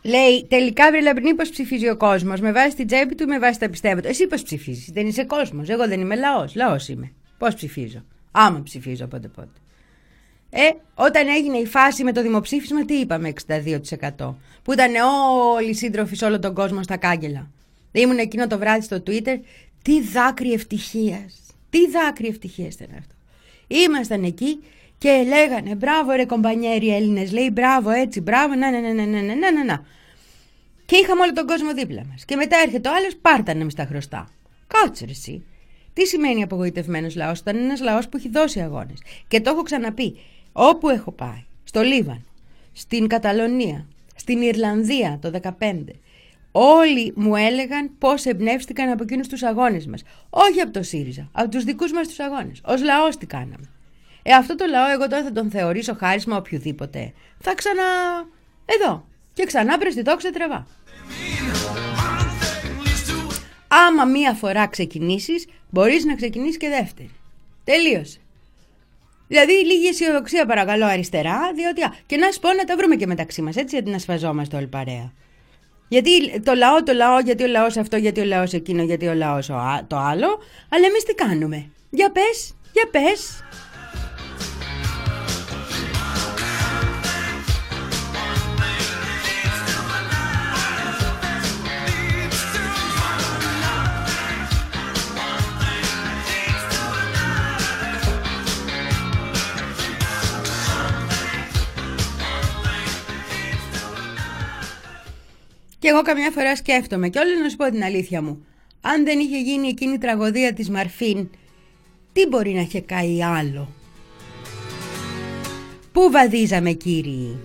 Λέει, τελικά βρε λαμπρινή, πώς ψηφίζει ο κόσμος? Με βάζει την τσέπη του ή με βάζει τα πιστεύω? Εσύ πώς ψηφίζεις? Δεν είσαι κόσμος. Εγώ δεν είμαι λαός. Λαός είμαι. Πώς ψηφίζω? Άμα ψηφίζω πότε. Όταν έγινε η φάση με το δημοψήφισμα, τι είπαμε? 62%. Που ήταν όλοι οι σύντροφοι σε όλο τον κόσμο στα κάγκελα. Ήμουν εκείνο το βράδυ στο Twitter. Τι δάκρυ ευτυχίας. Τι δάκρυ ευτυχίας ήταν αυτό. Ήμασταν εκεί και λέγανε μπράβο ρε κομπανιέροι Έλληνες. Λέει μπράβο έτσι, μπράβο, να. Και είχαμε όλο τον κόσμο δίπλα μας. Και μετά έρχεται ο άλλος, πάρτανε με στα χρωστά. Κάτσε ρε εσύ. Τι σημαίνει απογοητευμένος λαός? Ήταν ένας λαός που έχει δώσει αγώνες. Και το έχω ξαναπεί. Όπου έχω πάει, στο Λίβανο, στην Καταλωνία, στην Ιρλανδία το 2015, όλοι μου έλεγαν πώς εμπνεύστηκαν από εκείνους τους αγώνες μας. Όχι από το ΣΥΡΙΖΑ, από τους δικούς μας τους αγώνες. Ως λαός τι κάναμε. Αυτό το λαό εγώ τώρα θα τον θεωρήσω χάρισμα οποιοδήποτε. Θα ξανά εδώ και ξανά προς τη δόξα τραβά. Άμα μία φορά ξεκινήσεις, μπορείς να ξεκινήσεις και δεύτερη. Τελείωσε. Δηλαδή λίγη αισιοδοξία παρακαλώ αριστερά, διότι και να σου πω να τα βρούμε και μεταξύ μας, έτσι, γιατί να σφαζόμαστε όλοι παρέα. Γιατί το λαό, γιατί ο λαός αυτό, γιατί ο λαός εκείνο, γιατί ο λαός το άλλο, αλλά εμείς τι κάνουμε? Για πες. Και εγώ καμιά φορά σκέφτομαι και όλες να σου πω την αλήθεια μου. Αν δεν είχε γίνει εκείνη η τραγωδία της Μαρφίν, τι μπορεί να είχε καεί άλλο? Πού βαδίζαμε κύριοι?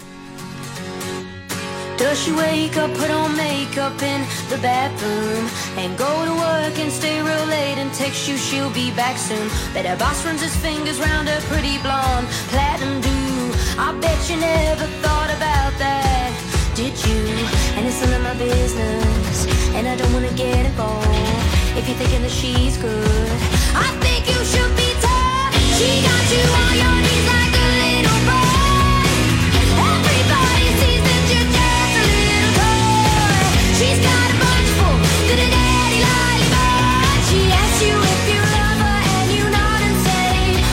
Does she wake up, put on makeup in the bathroom and go to work and stay real late and text you she'll be back soon? Bet her boss runs his fingers round her pretty blonde platinum do. I bet you never thought about that, did you? And it's none of my business and I don't wanna get involved if you're thinking that she's good. I think you should be tough. She got you on your knees like a little boy. Everybody sees that you're just a little toy. She's got a bunch full to the daddy lollipop. She asks you if you love her and you nod and say,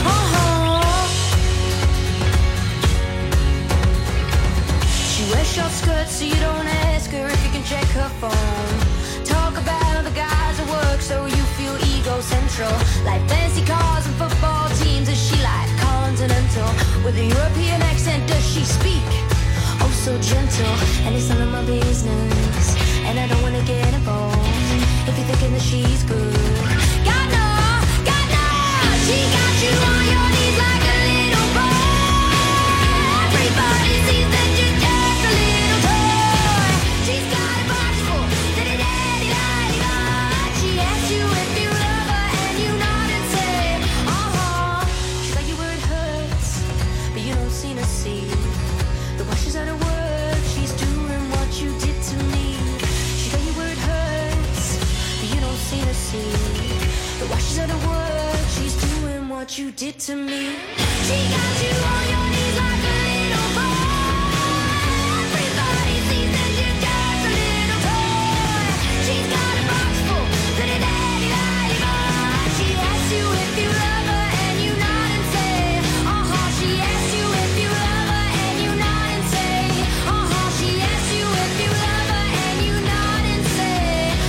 She wears short skirts so you don't ask her if you can check her phone. Talk about the guys at work so you feel ego-central. Like fancy cars and football teams, is she like continental? With a European accent, does she speak? Oh, so gentle. And it's none of my business and I don't wanna get involved if you're thinking that she's good. God no, she got you on your knees like a little boy. Everybody sees that you're just a little toy. She's got a box full to the daddy lollipop. She asks you if you love her and you nod and say, She's like you where it hurts, but you don't seem to see the while she's out of work, she's doing what you did to me. She's like you where it hurts, but you don't seem to see the while she's out of work, she's doing what you did to me. She got you on your knees like a little boy. Everybody sees that you're just a little toy. She's got a box full to the daddy lollipop. She asks you if you love her and you nod and say, She asks you if you love her and you nod and say, She asks you if you love her and you nod and say,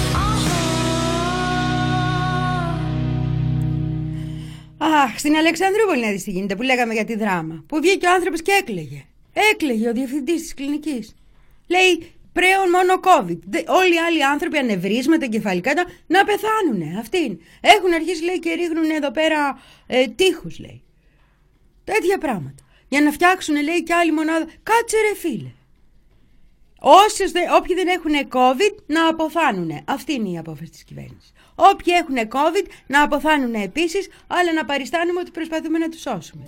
Αχ, στην Αλεξανδρούπολη να δεις τι γίνεται, που λέγαμε για τη δράμα. Που βγήκε ο άνθρωπος και έκλαιγε. Έκλαιγε ο διευθυντής της κλινικής. Λέει, πλέον μόνο COVID. Όλοι οι άλλοι άνθρωποι ανεβρίσματα, εγκεφαλικά, να πεθάνουνε. Αυτοί έχουν αρχίσει, λέει, και ρίχνουν εδώ πέρα τείχους, λέει. Τέτοια πράγματα. Για να φτιάξουν, λέει, και άλλη μονάδα. Κάτσε ρε φίλε. Όποιοι δεν έχουν COVID να αποθάνουνε. Αυτή είναι η απόφαση της κυβέρνησης. Όποιοι έχουν COVID να αποθάνουν επίσης, αλλά να παριστάνουμε ότι προσπαθούμε να τους σώσουμε.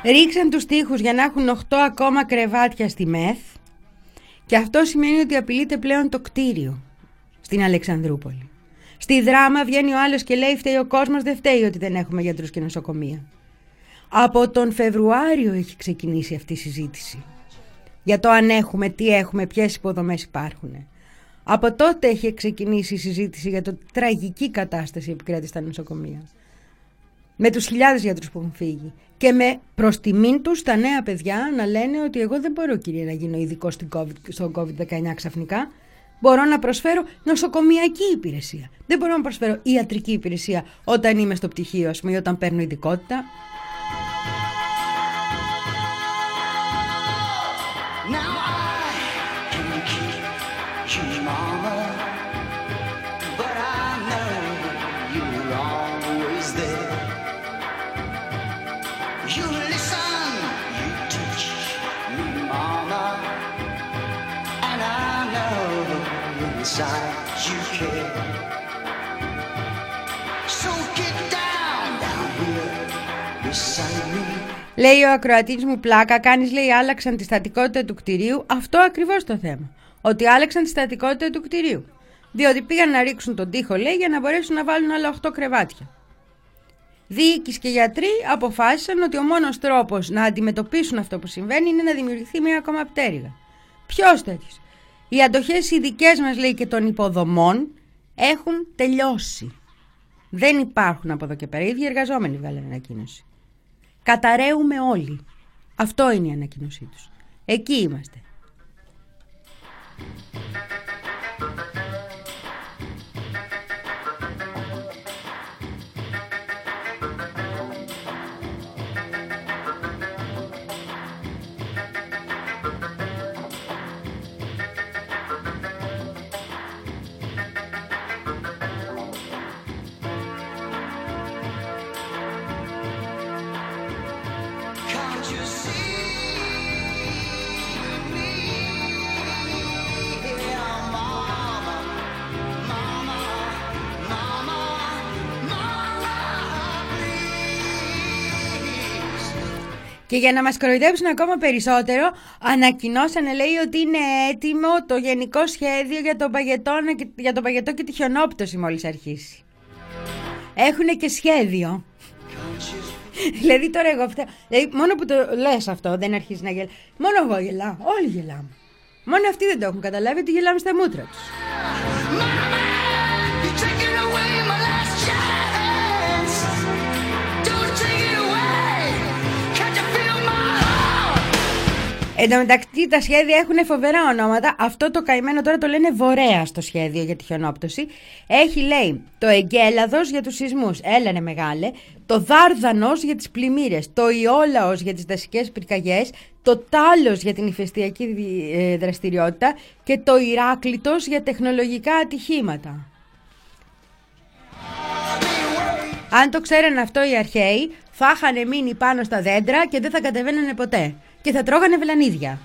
Ρίξαν τους τοίχους για να έχουν 8 ακόμα κρεβάτια στη ΜΕΘ και αυτό σημαίνει ότι απειλείται πλέον το κτίριο στην Αλεξανδρούπολη. Στη Δράμα βγαίνει ο άλλος και λέει φταίει ο κόσμος, δεν φταίει ότι δεν έχουμε γιατρούς και νοσοκομεία. Από τον Φεβρουάριο έχει ξεκινήσει αυτή η συζήτηση για το αν έχουμε, τι έχουμε, ποιες υποδομές υπάρχουν. Από τότε έχει ξεκινήσει η συζήτηση για το τραγική κατάσταση επικρατεί στα νοσοκομεία. Με τους χιλιάδες γιατρούς που έχουν φύγει. Και με προς τιμήν τους τα νέα παιδιά να λένε ότι εγώ δεν μπορώ, κύριε, να γίνω ειδικό στο COVID-19 ξαφνικά. Μπορώ να προσφέρω νοσοκομιακή υπηρεσία. Δεν μπορώ να προσφέρω ιατρική υπηρεσία όταν είμαι στο πτυχίο, ας πούμε, ή όταν παίρνω ειδικότητα. Λέει ο ακροατής μου, πλάκα κάνεις, λέει, άλλαξαν τη στατικότητα του κτηρίου. Αυτό ακριβώς το θέμα. Ότι άλλαξαν τη στατικότητα του κτηρίου. Διότι πήγαν να ρίξουν τον τοίχο, λέει, για να μπορέσουν να βάλουν άλλα 8 κρεβάτια. Διοίκηση και γιατροί αποφάσισαν ότι ο μόνος τρόπος να αντιμετωπίσουν αυτό που συμβαίνει είναι να δημιουργηθεί μια ακόμα πτέρυγα. Ποιος τέτοιος? Οι αντοχές οι δικές μας, λέει, και των υποδομών έχουν τελειώσει. Δεν υπάρχουν από εδώ και πέρα. Οι ίδιοι εργαζόμενοι βγάλανε ανακοίνωση. Καταραίουμε όλοι. Αυτό είναι η ανακοίνωσή τους. Εκεί είμαστε. Και για να μας κοροϊδέψουν ακόμα περισσότερο, ανακοινώσανε, λέει, ότι είναι έτοιμο το γενικό σχέδιο για το παγετό και τη χιονόπτωση μόλις αρχίσει. Έχουνε και σχέδιο. Δηλαδή τώρα εγώ φταίω. Δηλαδή, μόνο που το λες αυτό δεν αρχίζει να γελά. Μόνο εγώ γελάω. Όλοι γελάμε. Μόνο αυτοί δεν το έχουν καταλάβει ότι γελάμε στα μούτρα τους. Εν τω μεταξύ τα σχέδια έχουν φοβερά ονόματα. Αυτό το καημένο τώρα το λένε Βορέα στο σχέδιο για τη χιονόπτωση. Έχει, λέει, το Εγκέλαδος για τους σεισμούς, έλανε μεγάλε. Το Δάρδανος για τις πλημμύρες. Το Ιόλαος για τις δασικές πυρκαγιές. Το Τάλος για την ηφαιστειακή δραστηριότητα. Και το Ηράκλειτος για τεχνολογικά ατυχήματα. Αν το ξέραν αυτό οι αρχαίοι, θα είχαν μείνει πάνω στα δέντρα και δεν θα κατεβαίνανε ποτέ. Και θα τρώγανε βελανίδια.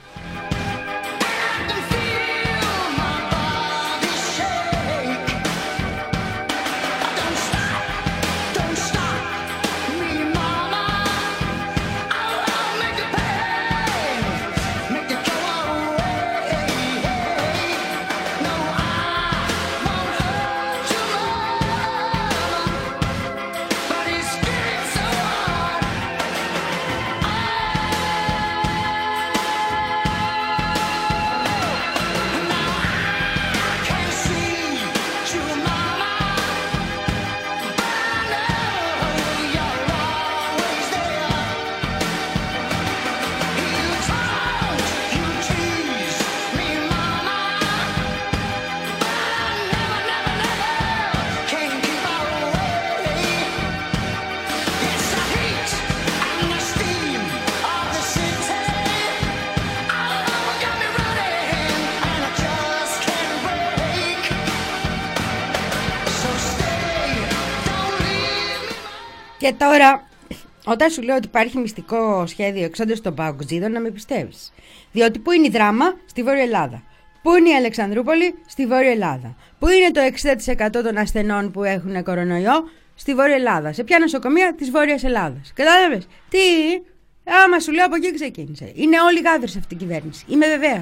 Και τώρα, όταν σου λέω ότι υπάρχει μυστικό σχέδιο εξόντως των παγκοσμίων, να με πιστεύεις. Διότι πού είναι η Δράμα? Στη Βόρεια Ελλάδα. Πού είναι η Αλεξανδρούπολη? Στη Βόρεια Ελλάδα. Πού είναι το 60% των ασθενών που έχουν κορονοϊό? Στη Βόρεια Ελλάδα. Σε ποια νοσοκομεία της Βόρειας Ελλάδας? Κατάλαβες? Τι? Άμα σου λέω από εκεί ξεκίνησε. Είναι όλοι γάδρες αυτή η κυβέρνηση. Είμαι βεβαία.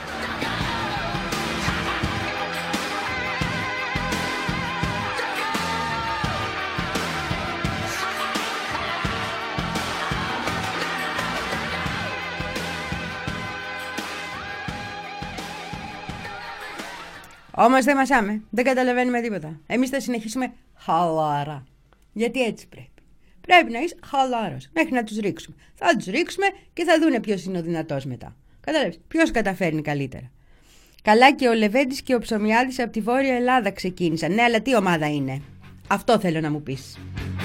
Όμως δεν μασάμε, δεν καταλαβαίνουμε τίποτα. Εμείς θα συνεχίσουμε χαλάρα. Γιατί έτσι πρέπει. Πρέπει να είσαι χαλάρος μέχρι να τους ρίξουμε. Θα τους ρίξουμε και θα δούνε ποιος είναι ο δυνατός μετά. Καταλάβεις, ποιος καταφέρνει καλύτερα. Καλά και ο Λεβέντης και ο Ψωμιάδης από τη Βόρεια Ελλάδα ξεκίνησαν. Ναι, αλλά τι ομάδα είναι. Αυτό θέλω να μου πεις.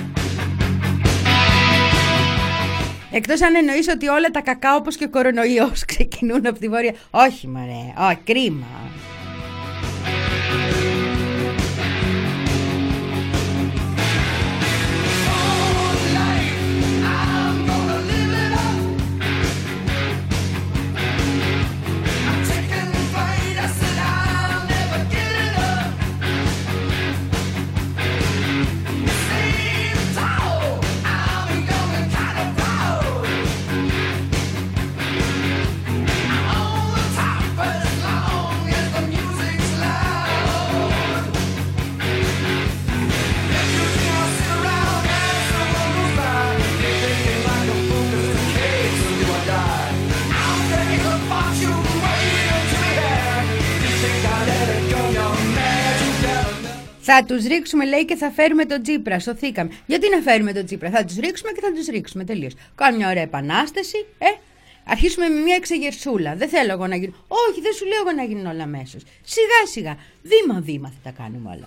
Εκτός αν εννοείς ότι όλα τα κακά όπως και ο κορονοϊός ξεκινούν από τη Βόρεια. Όχι μωρέ, κρίμα. Θα τους ρίξουμε, λέει, και θα φέρουμε τον Τσίπρα. Σωθήκαμε. Γιατί να φέρουμε τον Τσίπρα? Θα τους ρίξουμε και θα τους ρίξουμε. Τελείως. Κάνουμε μια ωραία επανάσταση. Αρχίσουμε με μια εξεγερσούλα. Δεν θέλω εγώ να γίνω. Όχι, δεν σου λέω εγώ να γίνουν όλα αμέσως. Σιγά σιγά. Βήμα-βήμα θα τα κάνουμε όλα.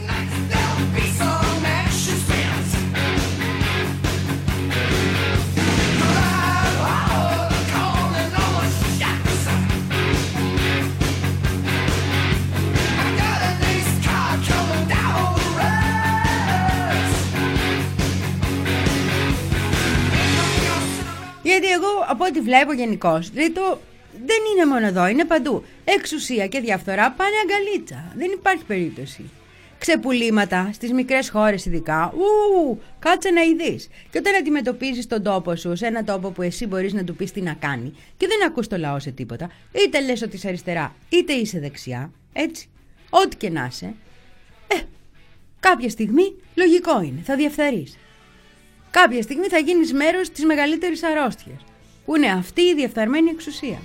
Γιατί εγώ από ό,τι βλέπω γενικώς, δεν είναι μόνο εδώ, είναι παντού. Εξουσία και διαφθορά πάνε αγκαλίτσα. Δεν υπάρχει περίπτωση. Ξεπουλήματα στις μικρές χώρες ειδικά. Κάτσε να ειδείς. Και όταν αντιμετωπίζεις τον τόπο σου σε ένα τόπο που εσύ μπορείς να του πεις τι να κάνει και δεν ακούς το λαό σε τίποτα, είτε λες ότι είσαι αριστερά, είτε είσαι δεξιά, έτσι, ό,τι και να είσαι, κάποια στιγμή λογικό είναι, θα διαφθαρείς. Κάποια στιγμή θα γίνεις μέρος της μεγαλύτερης αρρώστιας, που είναι αυτή η διαφθαρμένη εξουσία.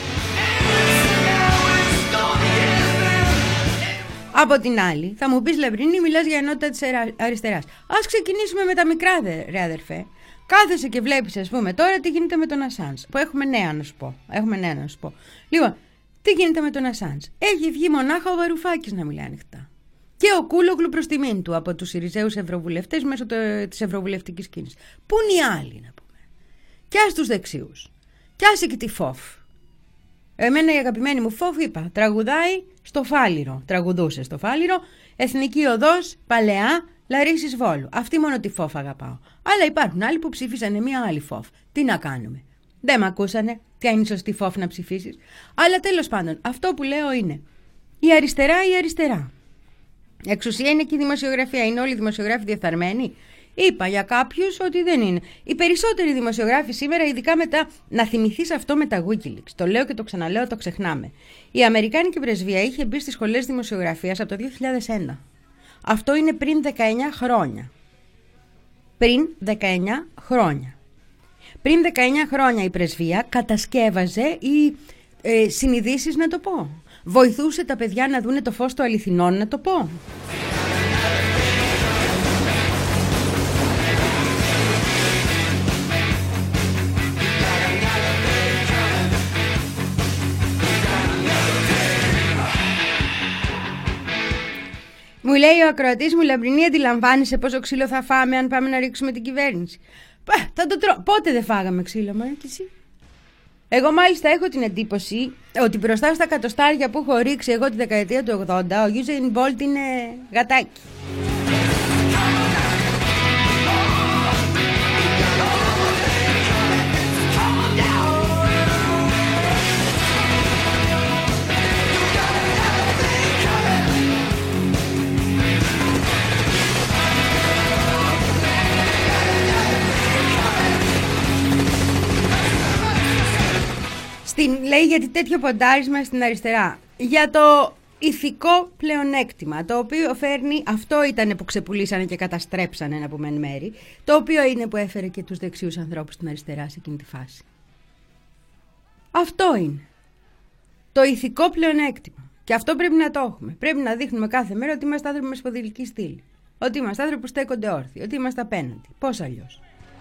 Από την άλλη, θα μου πεις, Λαμπρινή, μιλάς για ενότητα της αριστεράς. Ας ξεκινήσουμε με τα μικρά, ρε αδερφέ. Κάθεσαι και βλέπεις, ας πούμε, τώρα τι γίνεται με τον Ασάνς. Που έχουμε νέα να σου πω. Λοιπόν, τι γίνεται με τον Ασάνς? Έχει βγει μονάχα ο Βαρουφάκης να μιλάει ανοιχτά. Και ο Κούλογλου προς τιμήν του από τους Συριζέους ευρωβουλευτές μέσω της ευρωβουλευτικής κίνησης. Πού είναι οι άλλοι, να πούμε? Κι ας τους δεξιούς. Κι άσε και τη ΦΟΦ. Εμένα η αγαπημένη μου ΦΟΦ, είπα, τραγουδάει στο Φάληρο. Τραγουδούσε στο Φάληρο. Εθνική Οδός, Παλαιά, Λαρίσης Βόλου. Αυτή μόνο τη ΦΟΦ αγαπάω. Αλλά υπάρχουν άλλοι που ψήφισανε μια άλλη ΦΟΦ. Τι να κάνουμε? Δεν μ' ακούσανε. Ποια είναι η σωστή ΦΟΦ να ψηφίσεις? Αλλά τέλος πάντων, αυτό που λέω είναι η αριστερά. Εξουσία είναι και η δημοσιογραφία. Είναι όλοι οι δημοσιογράφοι διαφθαρμένοι? Είπα για κάποιους ότι δεν είναι. Οι περισσότεροι δημοσιογράφοι σήμερα, ειδικά μετά, να θυμηθείς αυτό με τα Wikileaks. Το λέω και το ξαναλέω, το ξεχνάμε. Η Αμερικάνικη πρεσβεία είχε μπει στις σχολές δημοσιογραφίας από το 2001. Αυτό είναι πριν 19 χρόνια. Πριν 19 χρόνια η πρεσβεία κατασκεύαζε ή συνειδήσεις, να το πω. Βοηθούσε τα παιδιά να δούνε το φως του αληθινών, να το πω. Μου λέει ο ακροατής μου, Λαμπρινή, αντιλαμβάνεσαι πόσο ξύλο θα φάμε αν πάμε να ρίξουμε την κυβέρνηση? Θα το τρώω. Πότε δεν φάγαμε ξύλο, μα και εσύ? Εγώ μάλιστα έχω την εντύπωση ότι μπροστά στα κατοστάρια που έχω ρίξει εγώ τη δεκαετία του 80, ο Usain Bolt είναι γατάκι. Λέει γιατί τέτοιο ποντάρισμα στην αριστερά. Για το ηθικό πλεονέκτημα, το οποίο φέρνει, αυτό ήταν που ξεπουλήσανε και καταστρέψανε, να πούμε εν μέρη, το οποίο είναι που έφερε και τους δεξιούς ανθρώπους στην αριστερά σε εκείνη τη φάση. Αυτό είναι το ηθικό πλεονέκτημα. Και αυτό πρέπει να το έχουμε. Πρέπει να δείχνουμε κάθε μέρα ότι είμαστε άνθρωποι με σπονδυλική στήλη. Ότι είμαστε άνθρωποι που στέκονται όρθιοι. Ότι είμαστε απέναντι. Πώς αλλιώς?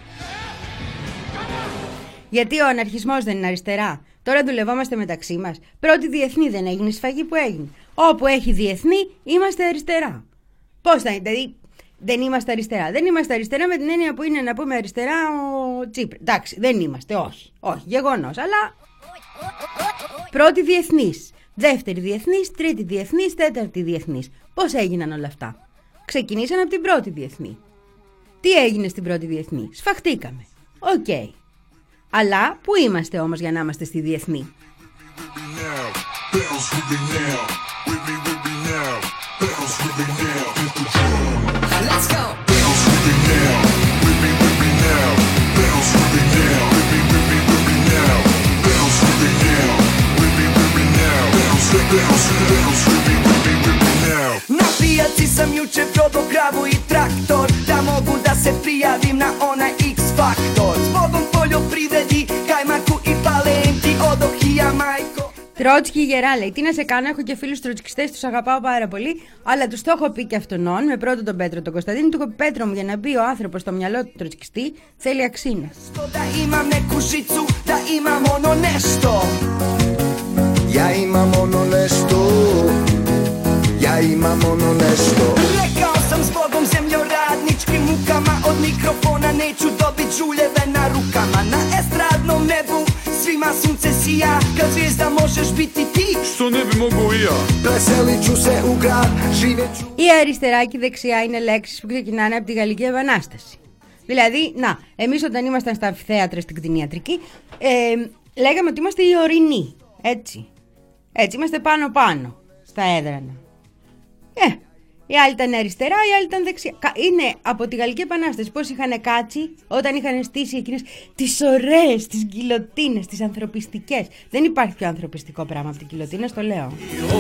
Γιατί ο αναρχισμός δεν είναι αριστερά? Τώρα δουλευόμαστε μεταξύ μας. Πρώτη διεθνή δεν έγινε η σφαγή που έγινε. Όπου έχει διεθνή είμαστε αριστερά. Πώς θα είναι? Δηλαδή δεν είμαστε αριστερά. Δεν είμαστε αριστερά με την έννοια που είναι να πούμε αριστερά ο Τσίπρα. Εντάξει, δεν είμαστε. Όχι. Όχι. Γεγονός. Αλλά πρώτη διεθνής. Δεύτερη διεθνής. Τρίτη διεθνής. Τέταρτη διεθνής. Πώς έγιναν όλα αυτά? Ξεκινήσαν από την πρώτη διεθνή. Τι έγινε στην πρώτη διεθνή? Σφαχτήκαμε. Οκ. Αλλά πού είμαστε όμως για να είμαστε στη διεθνή? Na pijaci sam juče prodao kravu i traktor, da mogu da se prijavim na onaj X-faktor. Zbogom poljoprivredi, kajmaku i palenti, odoh i ja majko. Τρότσκι γερά, λέει. Τι να σε κάνω, έχω και φίλους τροτσκιστές, τους αγαπάω πάρα πολύ, αλλά τους το έχω πει και αυτόν. Με πρώτο τον Πέτρο τον Κωνσταντίνο, του έχω πει: Πέτρο μου, για να μπει ο άνθρωπος στο μυαλό του τροτσκιστή, θέλει αξίνα. Da imam neku žicu, da imam ono nešto. Ja imam ono nešto. Ja imam ono nešto. Rekao sam zbogom zemljoradničkim mukama, od mikrofona neću dobit žuljeve na rukama. Na estradnom nebu svima sunce sija, kad zvijezda možeš biti ti. Što ne bi mogu i ja? Preselit ću se u grad, živjet ću. Η αριστερά και η δεξιά είναι λέξεις που ξεκινάνε από τη Γαλλική Επανάσταση. Δηλαδή, εμείς όταν ήμασταν στα αμφιθέατρα στην κτηνιατρική, λέγαμε ότι είμαστε οι ορεινοί. Έτσι. Έτσι, είμαστε πάνω-πάνω στα έδρανα. Οι άλλοι ήταν αριστερά, οι άλλοι ήταν δεξιά. Είναι από τη Γαλλική Επανάσταση πώς είχαν κάτσει όταν είχαν στήσει εκείνες τις ωραίες, τις γκιλοτίνες, τις ανθρωπιστικές. Δεν υπάρχει πιο ανθρωπιστικό πράγμα από την γκιλοτίνα, στο λέω.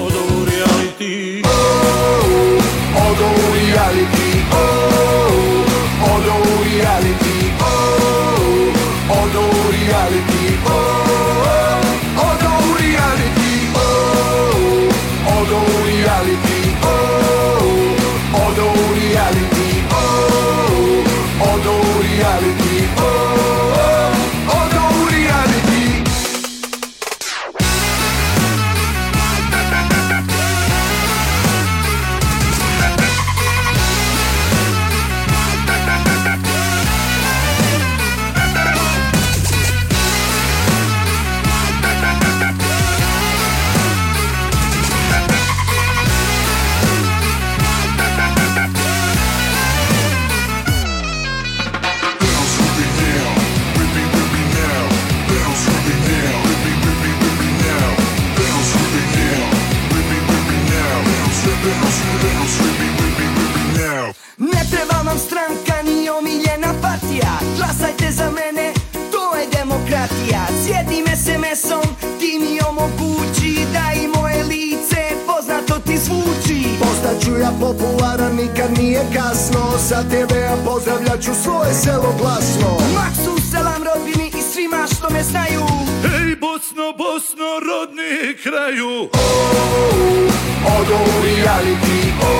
Ne treba vam stranka ni omiljena partija, glasajte za mene, to je demokratija. Sjedim SMS-om, ti mi omogući da i moje lice poznato ti zvuči. Postaću ja popularan, nikad nije kasno, sa TV-a pozdravljat ću svoje selo glasno. Maksu, selam rodbini i svima što me znaju. Hej Bosno, Bosno, rodni kraju. Odo u reality,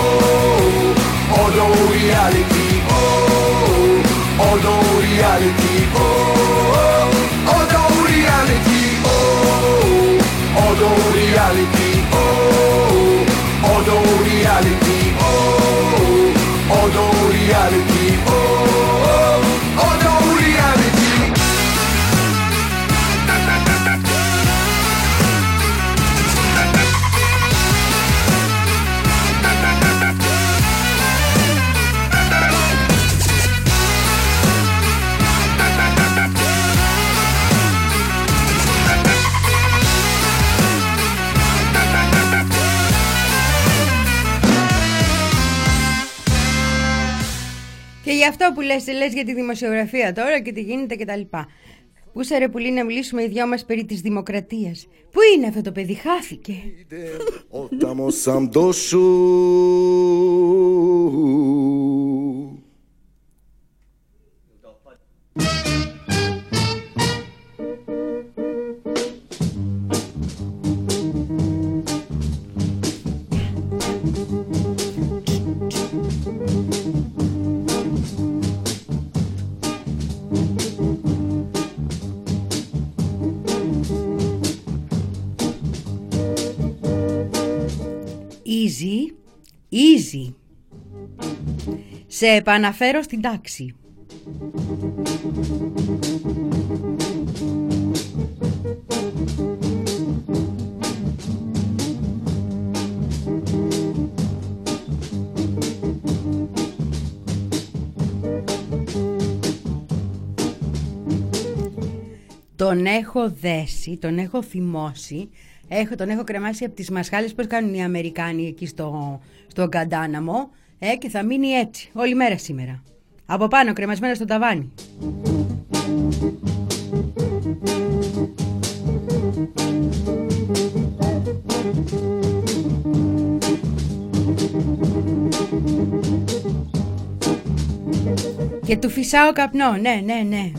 odo u reality, odo u reality, odo u reality, odo u reality, odo u reality, odo u reality, odo u reality. Και γι' αυτό που λες για τη δημοσιογραφία τώρα και τι γίνεται και τα λοιπά. Πούσα ρε πουλή να μιλήσουμε οι δυο μας περί της δημοκρατίας. Πού είναι αυτό το παιδί, χάθηκε. Easy, easy. Σε επαναφέρω στην τάξη. Τον έχω δέσει, τον έχω θυμώσει. Τον έχω κρεμάσει από τις μασχάλες πως κάνουν οι Αμερικάνοι εκεί στο Γκαντάναμο και θα μείνει έτσι όλη μέρα σήμερα. Από πάνω κρεμασμένα στο ταβάνι. Και του φυσάω καπνό, ναι.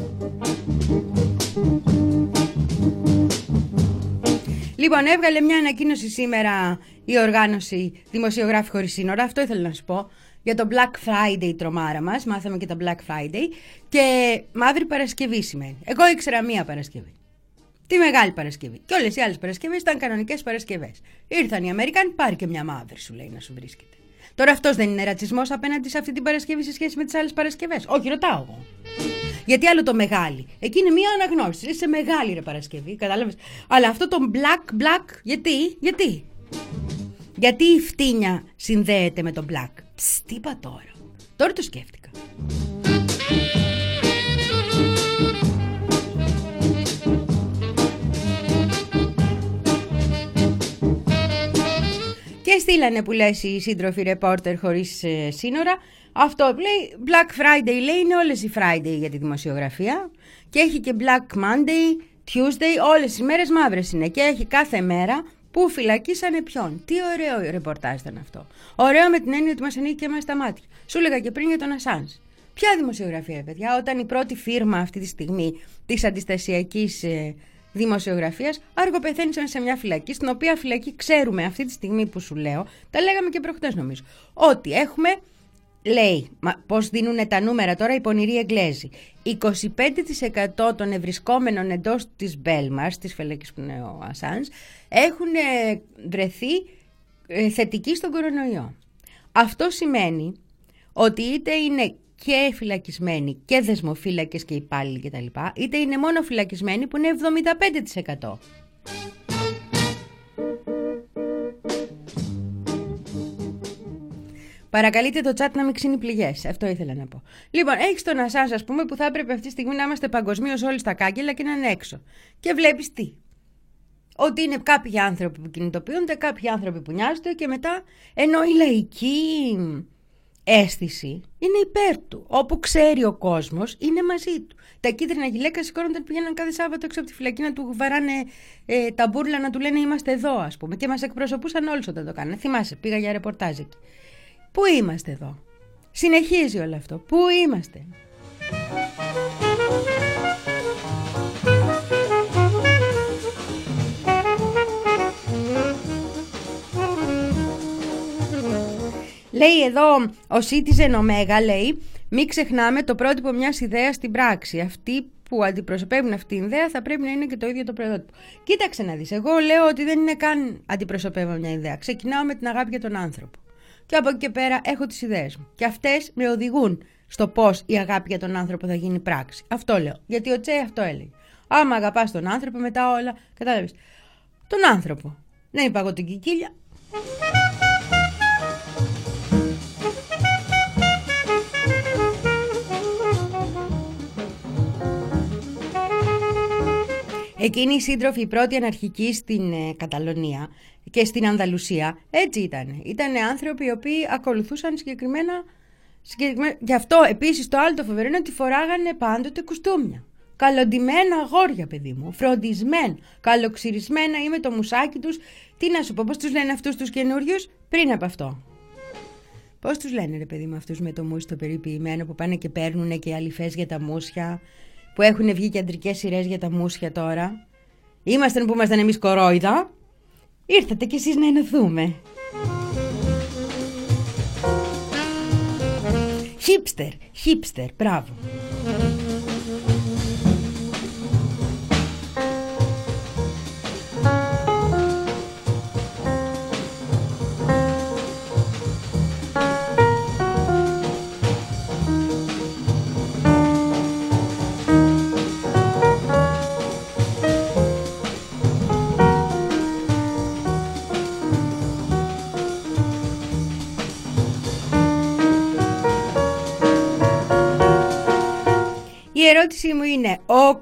Λοιπόν, έβγαλε μια ανακοίνωση σήμερα η οργάνωση Δημοσιογράφοι Χωρίς Σύνορα. Αυτό ήθελα να σου πω. Για το Black Friday η τρομάρα μας. Μάθαμε και τα Black Friday. Και Μαύρη Παρασκευή σημαίνει. Εγώ ήξερα μία Παρασκευή. Τη Μεγάλη Παρασκευή. Και όλες οι άλλες Παρασκευές ήταν κανονικές Παρασκευές. Ήρθαν οι Αμερικάνοι, πάρει και μια μαύρη, σου λέει, να σου βρίσκεται. Τώρα αυτός δεν είναι ρατσισμός απέναντι σε αυτή την Παρασκευή σε σχέση με τις άλλες Παρασκευές? Όχι, ρωτάω εγώ. Γιατί άλλο το μεγάλη. Εκεί είναι μία αναγνώριση. Είσαι μεγάλη ρε Παρασκευή, κατάλαβες. Αλλά αυτό το black, γιατί. Γιατί η φτύνια συνδέεται με το black. Τι είπα τώρα. Τώρα το σκέφτηκα. Και στείλανε που λες οι σύντροφοι ρεπόρτερ χωρίς σύνορα. Αυτό λέει Black Friday, λέει, είναι όλες οι Friday για τη δημοσιογραφία. Και έχει και Black Monday, Tuesday, όλες οι μέρες μαύρες είναι. Και έχει κάθε μέρα που φυλακίσανε ποιον. Τι ωραίο ρεπορτάζ ήταν αυτό. Ωραίο με την έννοια ότι μας ανοίγει και εμάς τα μάτια. Σου έλεγα και πριν για τον Ασάνζ. Ποια δημοσιογραφία, παιδιά, όταν η πρώτη φίρμα αυτή τη στιγμή της αντιστασιακής δημοσιογραφίας αργοπεθαίνει σε μια φυλακή, στην οποία φυλακή ξέρουμε αυτή τη στιγμή που σου λέω, τα λέγαμε και προχτές νομίζω, ότι έχουμε, λέει, πώς δίνουν τα νούμερα τώρα οι πονηροί Εγγλέζοι, 25% των ευρισκόμενων εντός της Μπέλμαρς, της φυλακής που είναι ο Ασάνζ, έχουν βρεθεί θετικοί στον κορονοϊό. Αυτό σημαίνει ότι είτε είναι και φυλακισμένοι και δεσμοφύλακες και υπάλληλοι κτλ. Είτε είναι μόνο φυλακισμένοι που είναι 75%. Παρακαλείτε το chat να μην ξύνει πληγές. Αυτό ήθελα να πω. Λοιπόν, έχεις τον Ασάνζ, ας πούμε, που θα έπρεπε αυτή τη στιγμή να είμαστε παγκοσμίως όλοι στα κάγκελα και να είναι έξω. Και βλέπεις τι. Ότι είναι κάποιοι άνθρωποι που κινητοποιούνται, κάποιοι άνθρωποι που νοιάζονται και μετά, ενώ η λαϊκή αίσθηση είναι υπέρ του. Όπου ξέρει ο κόσμος είναι μαζί του. Τα κίτρινα γυλαίκα σηκώνονται, πηγαίναν κάθε Σάββατο έξω από τη φυλακή να του βαράνε τα μπούρλα, να του λένε είμαστε εδώ, ας πούμε. Και μας εκπροσωπούσαν όλους όταν το κάνανε. Θυμάσαι, πήγα για ρεπορτάζ εκεί. Πού είμαστε εδώ? Συνεχίζει όλο αυτό. Πού είμαστε? Λέει εδώ ο Citizen Omega, λέει, μην ξεχνάμε το πρότυπο μιας ιδέας στην πράξη. Αυτοί που αντιπροσωπεύουν αυτή την ιδέα θα πρέπει να είναι και το ίδιο το πρότυπο. Κοίταξε να δεις, εγώ λέω ότι δεν είναι καν αντιπροσωπεύω μια ιδέα. Ξεκινάω με την αγάπη για τον άνθρωπο. Και από εκεί και πέρα έχω τις ιδέες μου. Και αυτές με οδηγούν στο πώς η αγάπη για τον άνθρωπο θα γίνει πράξη. Αυτό λέω. Γιατί ο Τσε αυτό έλεγε. Άμα αγαπάς τον άνθρωπο, μετά όλα. Κατάλαβες. Τον άνθρωπο. Δεν είπα εγώ την κικίλια. Εκείνοι οι σύντροφοι, οι πρώτοι αναρχικοί στην Καταλωνία και στην Ανδαλουσία, έτσι ήταν. Ήτανε άνθρωποι οι οποίοι ακολουθούσαν συγκεκριμένα. Γι' αυτό επίσης το άλλο το φοβερό είναι ότι φοράγανε πάντοτε κουστούμια. καλοντημένα αγόρια, παιδί μου, φροντισμένα, καλοξυρισμένα ή με το μουσάκι τους. Τι να σου πω, πώς τους λένε αυτούς τους καινούριους πριν από αυτό? Πώς τους λένε, ρε παιδί μου, αυτούς με το μουσι το περιποιημένο που πάνε και παίρνουν και αλυφές για τα μουσια, που έχουν βγει και αντρικές σειρές για τα μουσια τώρα? Ήμασταν που ήμασταν εμείς κορόιδα. Ήρθατε κι εσείς να ενωθούμε. Hipster, μπράβο. Η ερώτησή μου είναι, ο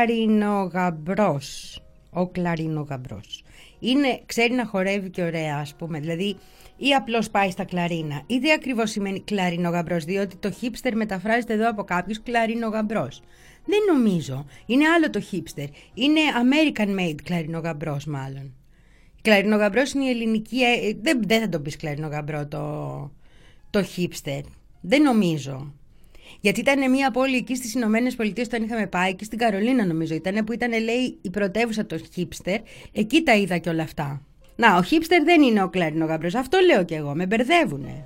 κλαρινογαμπρός ξέρει να χορεύει και ωραία, ας πούμε, δηλαδή, ή απλώς πάει στα κλαρίνα, ή τι ακριβώς σημαίνει κλαρινογαμπρός? Διότι το hipster μεταφράζεται εδώ από κάποιους κλαρινογαμπρός. Δεν νομίζω, είναι άλλο το hipster, είναι American made κλαρινογαμπρός μάλλον. Κλαρινογαμπρός είναι η ελληνική, δεν θα το πεις κλαρινογαμπρό το hipster, δεν νομίζω. Γιατί ήταν μια πόλη εκεί στις Ηνωμένες Πολιτείες όταν είχαμε πάει, και στην Καρολίνα νομίζω ήταν, που ήταν, λέει, η πρωτεύουσα το hipster. Εκεί τα είδα και όλα αυτά. Να, ο hipster δεν είναι ο κλαρινογαμπρός, αυτό λέω κι εγώ, με μπερδεύουνε.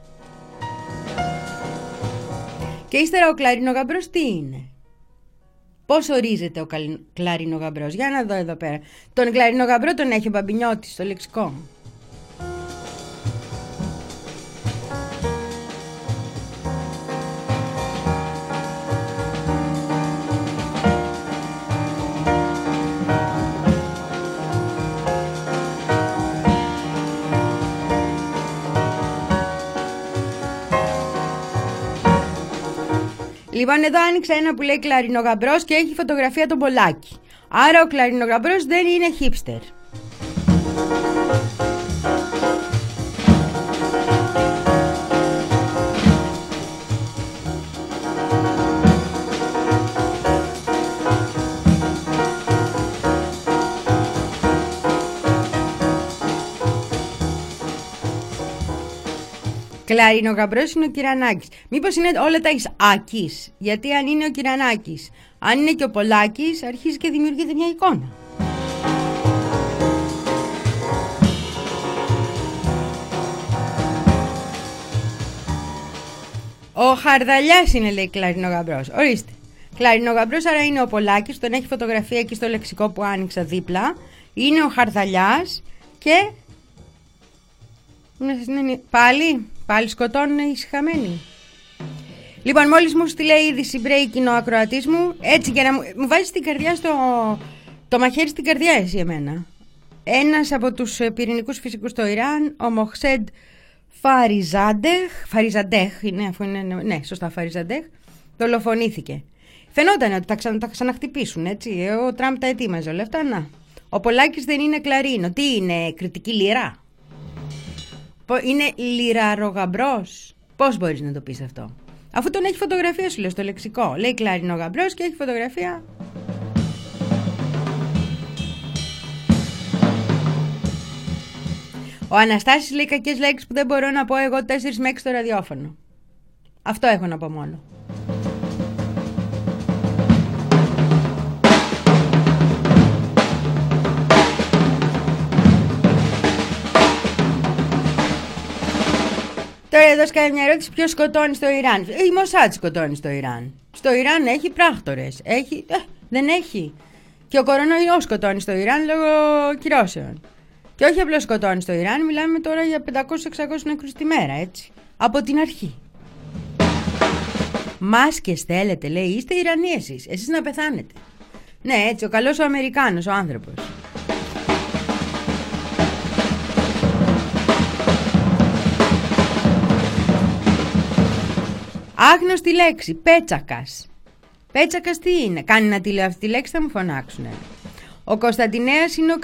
Και ύστερα ο κλαρινογαμπρός τι είναι? Πώς ορίζεται ο κλαρινογαμπρός? Για να δω εδώ πέρα. Τον κλαρινογαμπρό τον έχει ο Μπαμπινιώτης στο λεξικό. Λοιπόν, εδώ άνοιξα ένα που λέει κλαρινογαμπρός και έχει φωτογραφία τον Πολάκη. Άρα ο κλαρινογαμπρός δεν είναι hipster. Κλαρινογαμπρός είναι ο Κυρανάκης. Μήπως είναι όλα τα Άκης? Γιατί αν είναι ο Κυρανάκης, αν είναι και ο Πολάκης, αρχίζει και δημιουργείται μια εικόνα. Ο Χαρδαλιάς είναι, λέει, κλαρινογαμπρός. Ορίστε. Κλαρινογαμπρός άρα είναι ο Πολάκης, τον έχει φωτογραφία εκεί στο λεξικό που άνοιξα δίπλα. Είναι ο Χαρδαλιάς και... Πάλι σκοτώνουν οι ησυχαμένοι. Λοιπόν, μόλις μου στείλε είδηση breaking ο ακροατής μου, έτσι για να μου βάζει στην καρδιά το μαχαίρι στην καρδιά εσύ εμένα. Ένας από τους πυρηνικούς φυσικούς στο Ιράν, ο Μοχσέντ Φαριζαντέχ, είναι, αφού είναι, ναι, σωστά, Φαριζαντέχ, δολοφονήθηκε. Φαινόταν ότι θα ξαναχτυπήσουν, έτσι. Ο Τραμπ τα ετοίμαζε όλα αυτά, να. Ο Πολάκης δεν είναι κλαρίνο. Τι είναι, κριτική λυρά? Είναι λιραρογαμπρός. Πώς μπορείς να το πεις αυτό? Αφού τον έχει φωτογραφία, σου λέω, στο λεξικό. Λέει κλαρινογαμπρός και έχει φωτογραφία. Ο Αναστάσης λέει κακές λέξεις που δεν μπορώ να πω εγώ 4 με 6 στο ραδιόφωνο. Αυτό έχω να πω μόνο. Τώρα εδώ σκάει μια ερώτηση: ποιος σκοτώνει στο Ιράν? Η Μοσάτ σκοτώνει στο Ιράν. Στο Ιράν έχει πράκτορες. Δεν έχει. Και ο κορονοϊός σκοτώνει στο Ιράν λόγω κυρώσεων. Και όχι απλώς σκοτώνει στο Ιράν, μιλάμε τώρα για 500-600 νεκρούς τη μέρα, έτσι. Από την αρχή. Μάσκες θέλετε, λέει, είστε Ιρανοί εσείς να πεθάνετε. Ναι, έτσι, ο καλός ο Αμερικάνος, ο άνθρωπος. Άγνωστη λέξη, πέτσακας. Πέτσακας τι είναι? Κάνει να τη λέω αυτή τη λέξη, θα μου φωνάξουνε. Ο Κωνσταντινέας είναι ο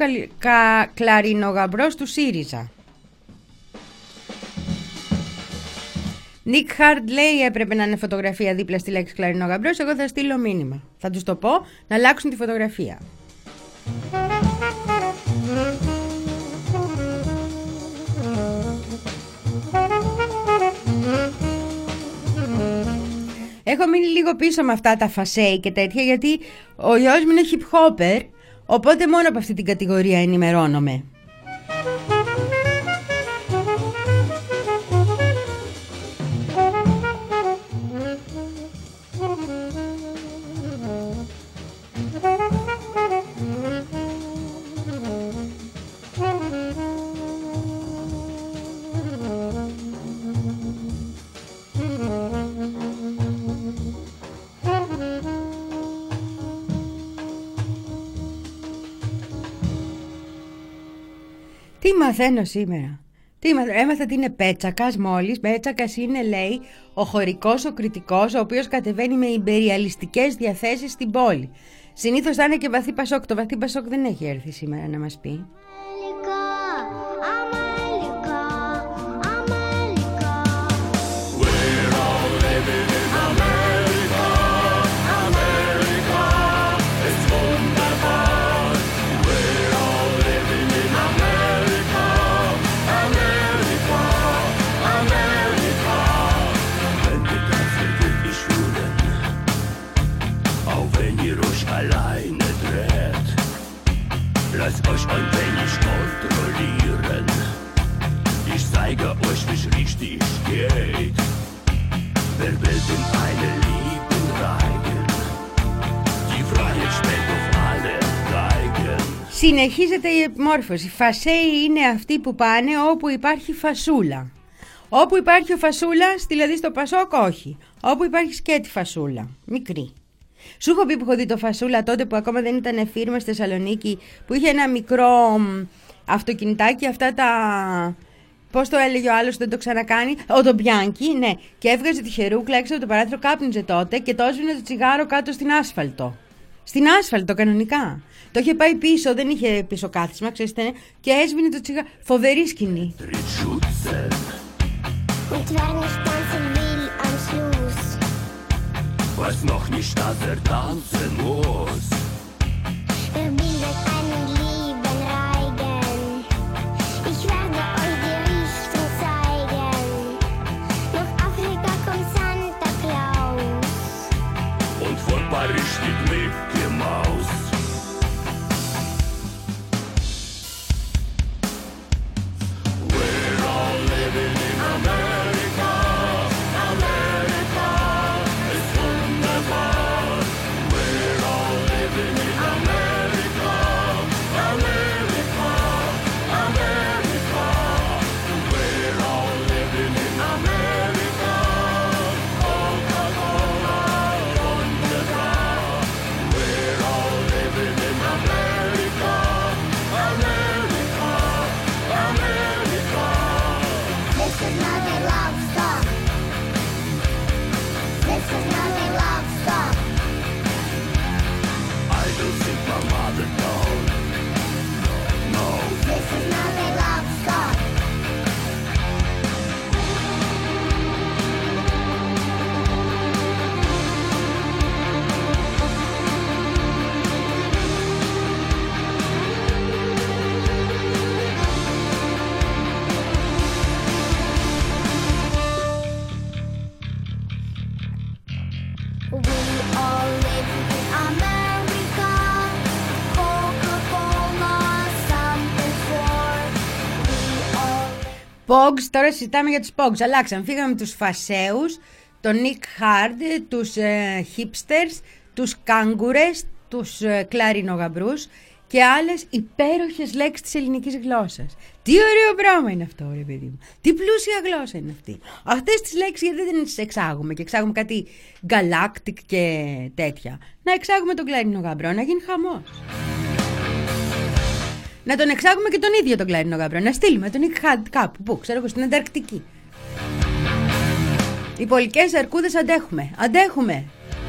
κλαρινογαμπρός του ΣΥΡΙΖΑ. Nick Hard λέει έπρεπε να είναι φωτογραφία δίπλα στη λέξη κλαρινογαμπρός. Εγώ θα στείλω μήνυμα. Θα τους το πω να αλλάξουν τη φωτογραφία. Έχω μείνει λίγο πίσω με αυτά τα φασέι και τέτοια, γιατί ο γιος μου είναι hip hopper, οπότε μόνο από αυτή την κατηγορία ενημερώνομαι. Τι μαθαίνω σήμερα? Έμαθα ότι είναι Πέτσακας μόλις. Πέτσακας είναι, λέει, ο χωρικός, ο κριτικός, ο οποίος κατεβαίνει με ιμπεριαλιστικές διαθέσεις στην πόλη. Συνήθως θα είναι και βαθύ Πασόκ. Το βαθύ Πασόκ δεν έχει έρθει σήμερα να μας πει. Lasst euch ein wenig kontrollieren. Ich zeige euch, wie's richtig geht. Wer will denn eine Liebe reigen? Die Freiheit spielt auf alle Geigen. Συνεχίζεται η επιμόρφωση. Φασέοι είναι αυτοί που πάνε όπου υπάρχει φασούλα. Όπου υπάρχει ο φασούλας, δηλαδή στο Πασόκ, όχι. Όπου υπάρχει σκέτη φασούλα, μικρή. Σου έχω πει που έχω δει το φασούλα τότε που ακόμα δεν ήταν φίρμα στη Θεσσαλονίκη, που είχε ένα μικρό αυτοκινητάκι, αυτά τα... Πώς το έλεγε ο άλλος, δεν το ξανακάνει, το Μπιάνκι, ναι. Και έβγαζε τη χερούκλα έξω από το παράθυρο, κάπνιζε τότε και το έσβηνε το τσιγάρο κάτω στην άσφαλτο. Στην άσφαλτο κανονικά. Το είχε πάει πίσω, δεν είχε πίσω κάθισμα, ξέρετε, και έσβηνε το τσιγάρο. Φοβερή σκηνή. Was noch nicht, dass tanzen muss. Wer bildet einen lieben Reigen? Ich werde euch die Richtung zeigen. Nach Afrika kommt Santa Claus. Und von Paris steht Mickey Maus. We're all living in America. America is wunderbar. We're all living in America. America, America. We're all living in America. Coca-Cola, wunderbar. We're all living in America. America, America. This is not a love song. This is not a love song. I don't think my mother knows. No. This is not a love song. We all live in America. Coca-Cola, something for. We all. Pogs, τώρα συζητάμε για τους Pogs. Αλλάξαμε, φύγαμε τους φασέους, τον Nick Hard, τους hipsters, τους κάγκουρες, τους κλαρινογαμπρούς και άλλες υπέροχες λέξεις της ελληνικής γλώσσας. Τι ωραίο πράγμα είναι αυτό, ρε παιδί μου. Τι πλούσια γλώσσα είναι αυτή. Αυτές τις λέξεις γιατί δεν τις εξάγουμε και εξάγουμε κάτι galactic και τέτοια. Να εξάγουμε τον κλαρινογαμπρό, να γίνει χαμός. Να τον εξάγουμε και τον ίδιο τον κλαρινογαμπρό. Να στείλουμε τον Nick Hard κάπου, πού, ξέρω εγώ, στην Ανταρκτική. Οι πολικές αρκούδες αντέχουμε. Αντέχουμε.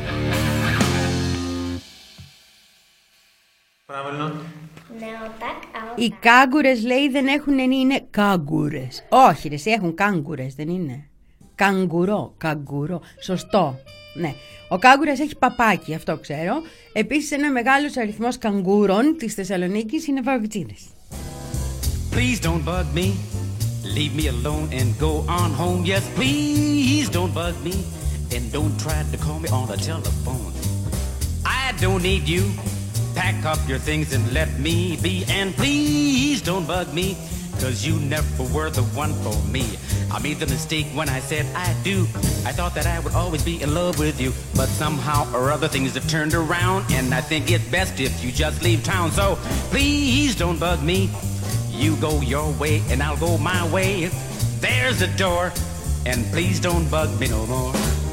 Правильно. No, tak, Οι κάγκουρες, λέει, δεν έχουν ενή, είναι κάγκουρες. Όχι ρε, εσύ έχουν κάγκουρες, δεν είναι. Καγκουρό. Σωστό. Ναι. Ο κάγκουρας έχει παπάκι, αυτό ξέρω. Επίσης ένα μεγάλος αριθμός καγκούρων της Θεσσαλονίκης είναι βαγκτζίδες. Please don't bug me. Leave me alone and go on home. Yes, please don't bug me. And don't try to call me on the telephone. I don't need you. Pack up your things and let me be. And please don't bug me, 'cause you never were the one for me. I made the mistake when I said I do. I thought that I would always be in love with you, but somehow or other things have turned around, and I think it's best if you just leave town. So please don't bug me. You go your way and I'll go my way. There's the door, and please don't bug me no more.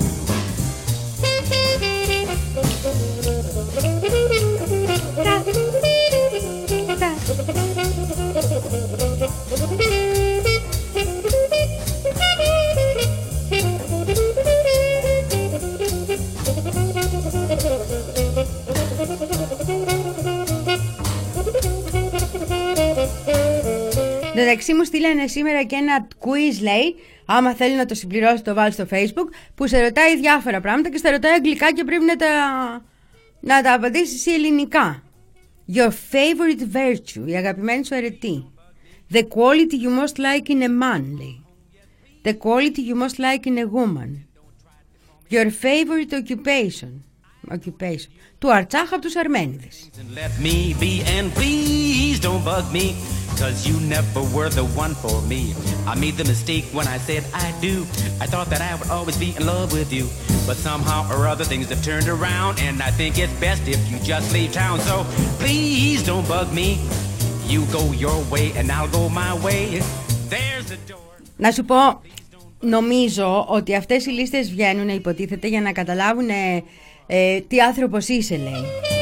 Εντάξει, μου στείλανε σήμερα και ένα quiz, λέει, άμα θέλει να το συμπληρώσει το βάλει στο Facebook, που σε ρωτάει διάφορα πράγματα και στα ρωτάει αγγλικά και πρέπει να τα απαντήσεις εσύ ελληνικά. Your favorite virtue, η αγαπημένη σου αρετή. The quality you most like in a man, λέει. The quality you most like in a woman. Your favorite occupation. Του Αρτσάχ από τους Αρμένιδες. Let me be and please don't bug me, 'cause you never were the one for me. I made the mistake when I said I do. I thought that I would always be in love with you, but somehow or other things have turned around, and I think it's best if you just leave town. So please don't bug me. You go your way and I'll go my way. There's the door. Να σου πω, νομίζω ότι αυτές οι λίστες βγαίνουν, υποτίθεται, για να καταλάβουν τι άνθρωπος είσαι, λέει.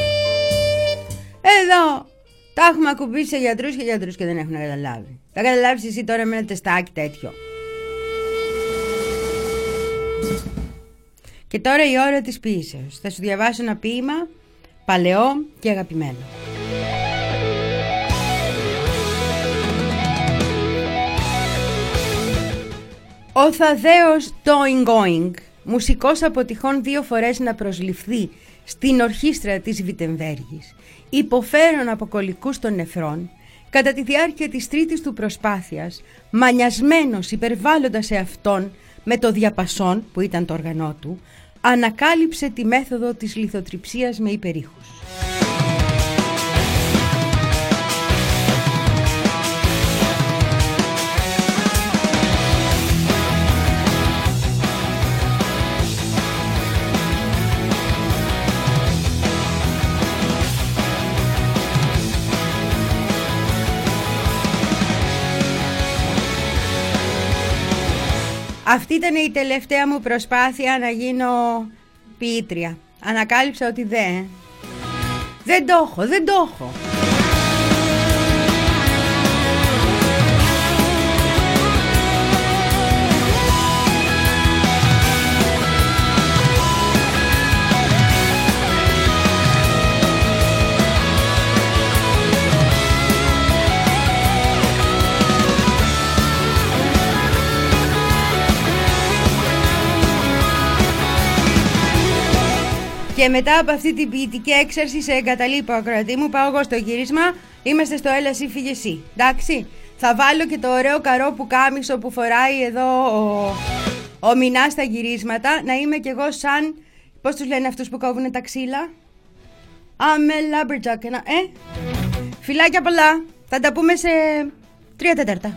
Εδώ τα έχουμε ακουμπήσει σε γιατρούς και δεν έχουν καταλάβει. Θα καταλάβεις εσύ τώρα με ένα τεστάκι τέτοιο. Και τώρα η ώρα της ποίησεως. Θα σου διαβάσω ένα ποίημα παλαιό και αγαπημένο. Ο Θαδέος Going, μουσικός από τυχόν 2 φορές να προσληφθεί στην ορχήστρα της Βιτεμβέργης, υποφέρον από κολικούς των νεφρών, κατά τη διάρκεια της τρίτης του προσπάθειας, μανιασμένος υπερβάλλοντας σε αυτόν με το διαπασόν που ήταν το όργανό του, ανακάλυψε τη μέθοδο της λιθοτριψίας με υπερήχους. Αυτή ήταν η τελευταία μου προσπάθεια να γίνω ποιήτρια. Ανακάλυψα ότι δεν το έχω. Και μετά από αυτή την ποιητική έξαρση σε εγκαταλείπω, ακροατή μου, πάω εγώ στο γύρισμα. Είμαστε στο έλα εσύ φύγε εσύ. Εντάξει, θα βάλω και το ωραίο καρό πουκάμισο που φοράει εδώ ο Μινάς στα γυρίσματα. Να είμαι κι εγώ σαν, πώς τους λένε αυτούς που κόβουνε τα ξύλα? Άμε lumberjack. Φιλάκια πολλά. Θα τα πούμε σε 3/4.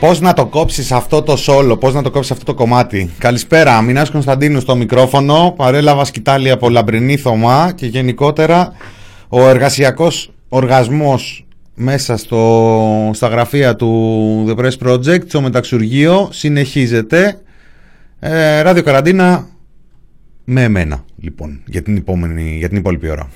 πώς να το κόψεις αυτό το solo, πώς να το κόψεις αυτό το κομμάτι. Καλησπέρα, Μινάς Κωνσταντίνου στο μικρόφωνο, παρέλαβα σκητάλη από Λαμπρινή Θωμά και γενικότερα ο εργασιακός οργασμός μέσα στα γραφεία του The Press Project, στο μεταξουργείο, συνεχίζεται. Ραδιοκαραντίνα με εμένα, λοιπόν, για την υπόλοιπη ώρα.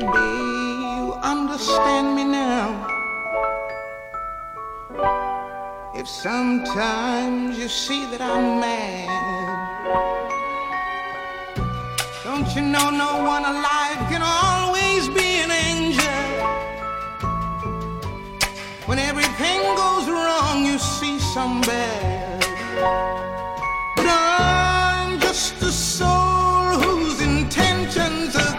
If sometimes you see that I'm mad, don't you know no one alive can always be an angel? When everything goes wrong, you see some bad. But I'm just a soul whose intentions are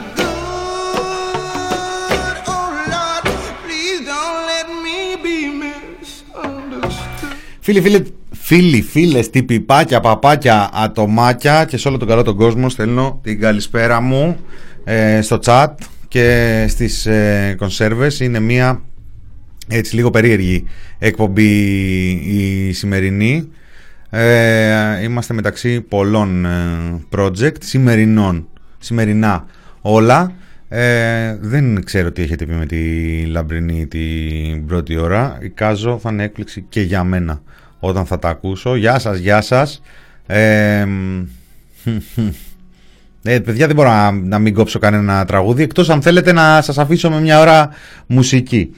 good. Oh Lord, please don't let me be misunderstood. Φίλες, τυπιπάκια, παπάκια, ατομάκια και σε όλο τον καλό τον κόσμο στέλνω την καλησπέρα μου στο chat και στις κονσέρβες. Είναι μια έτσι λίγο περίεργη εκπομπή η σημερινή. Είμαστε μεταξύ πολλών project σημερινά όλα. Δεν ξέρω τι έχετε πει με τη Λαμπρινή την πρώτη ώρα. Εικάζω θα είναι έκπληξη και για μένα όταν θα τα ακούσω. Γεια σας. Παιδιά, δεν μπορώ να μην κόψω κανένα τραγούδι, εκτός αν θέλετε να σας αφήσω με μια ώρα μουσική.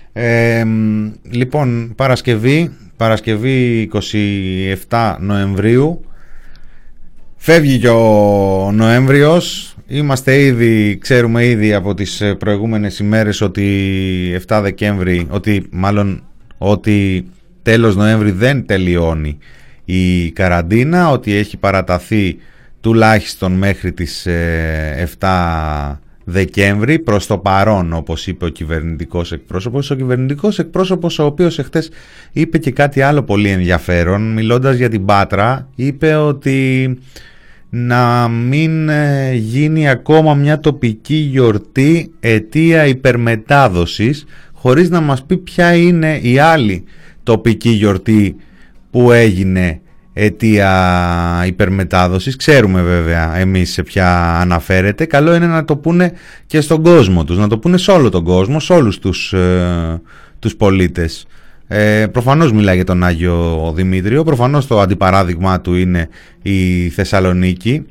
Λοιπόν, Παρασκευή 27 Νοεμβρίου. Φεύγει και ο Νοέμβριος. Ξέρουμε ήδη από τις προηγούμενες ημέρες ότι 7 Δεκέμβρη, ότι τέλος Νοέμβρη δεν τελειώνει η καραντίνα, ότι έχει παραταθεί τουλάχιστον μέχρι τις 7 Δεκέμβρη προς το παρόν, όπως είπε ο κυβερνητικός εκπρόσωπος, ο οποίος εχθές είπε και κάτι άλλο πολύ ενδιαφέρον. Μιλώντας για την Πάτρα, είπε ότι να μην γίνει ακόμα μια τοπική γιορτή αιτία υπερμετάδοσης, χωρίς να μας πει ποια είναι η άλλη τοπική γιορτή που έγινε αιτία υπερμετάδοσης. Ξέρουμε βέβαια εμείς σε ποια αναφέρεται. Καλό είναι να το πούνε και στον κόσμο τους, να το πούνε σε όλο τον κόσμο, σε όλους τους πολίτες. Προφανώς μιλάει για τον Άγιο Δημήτριο, προφανώς το αντιπαράδειγμα του είναι η Θεσσαλονίκη,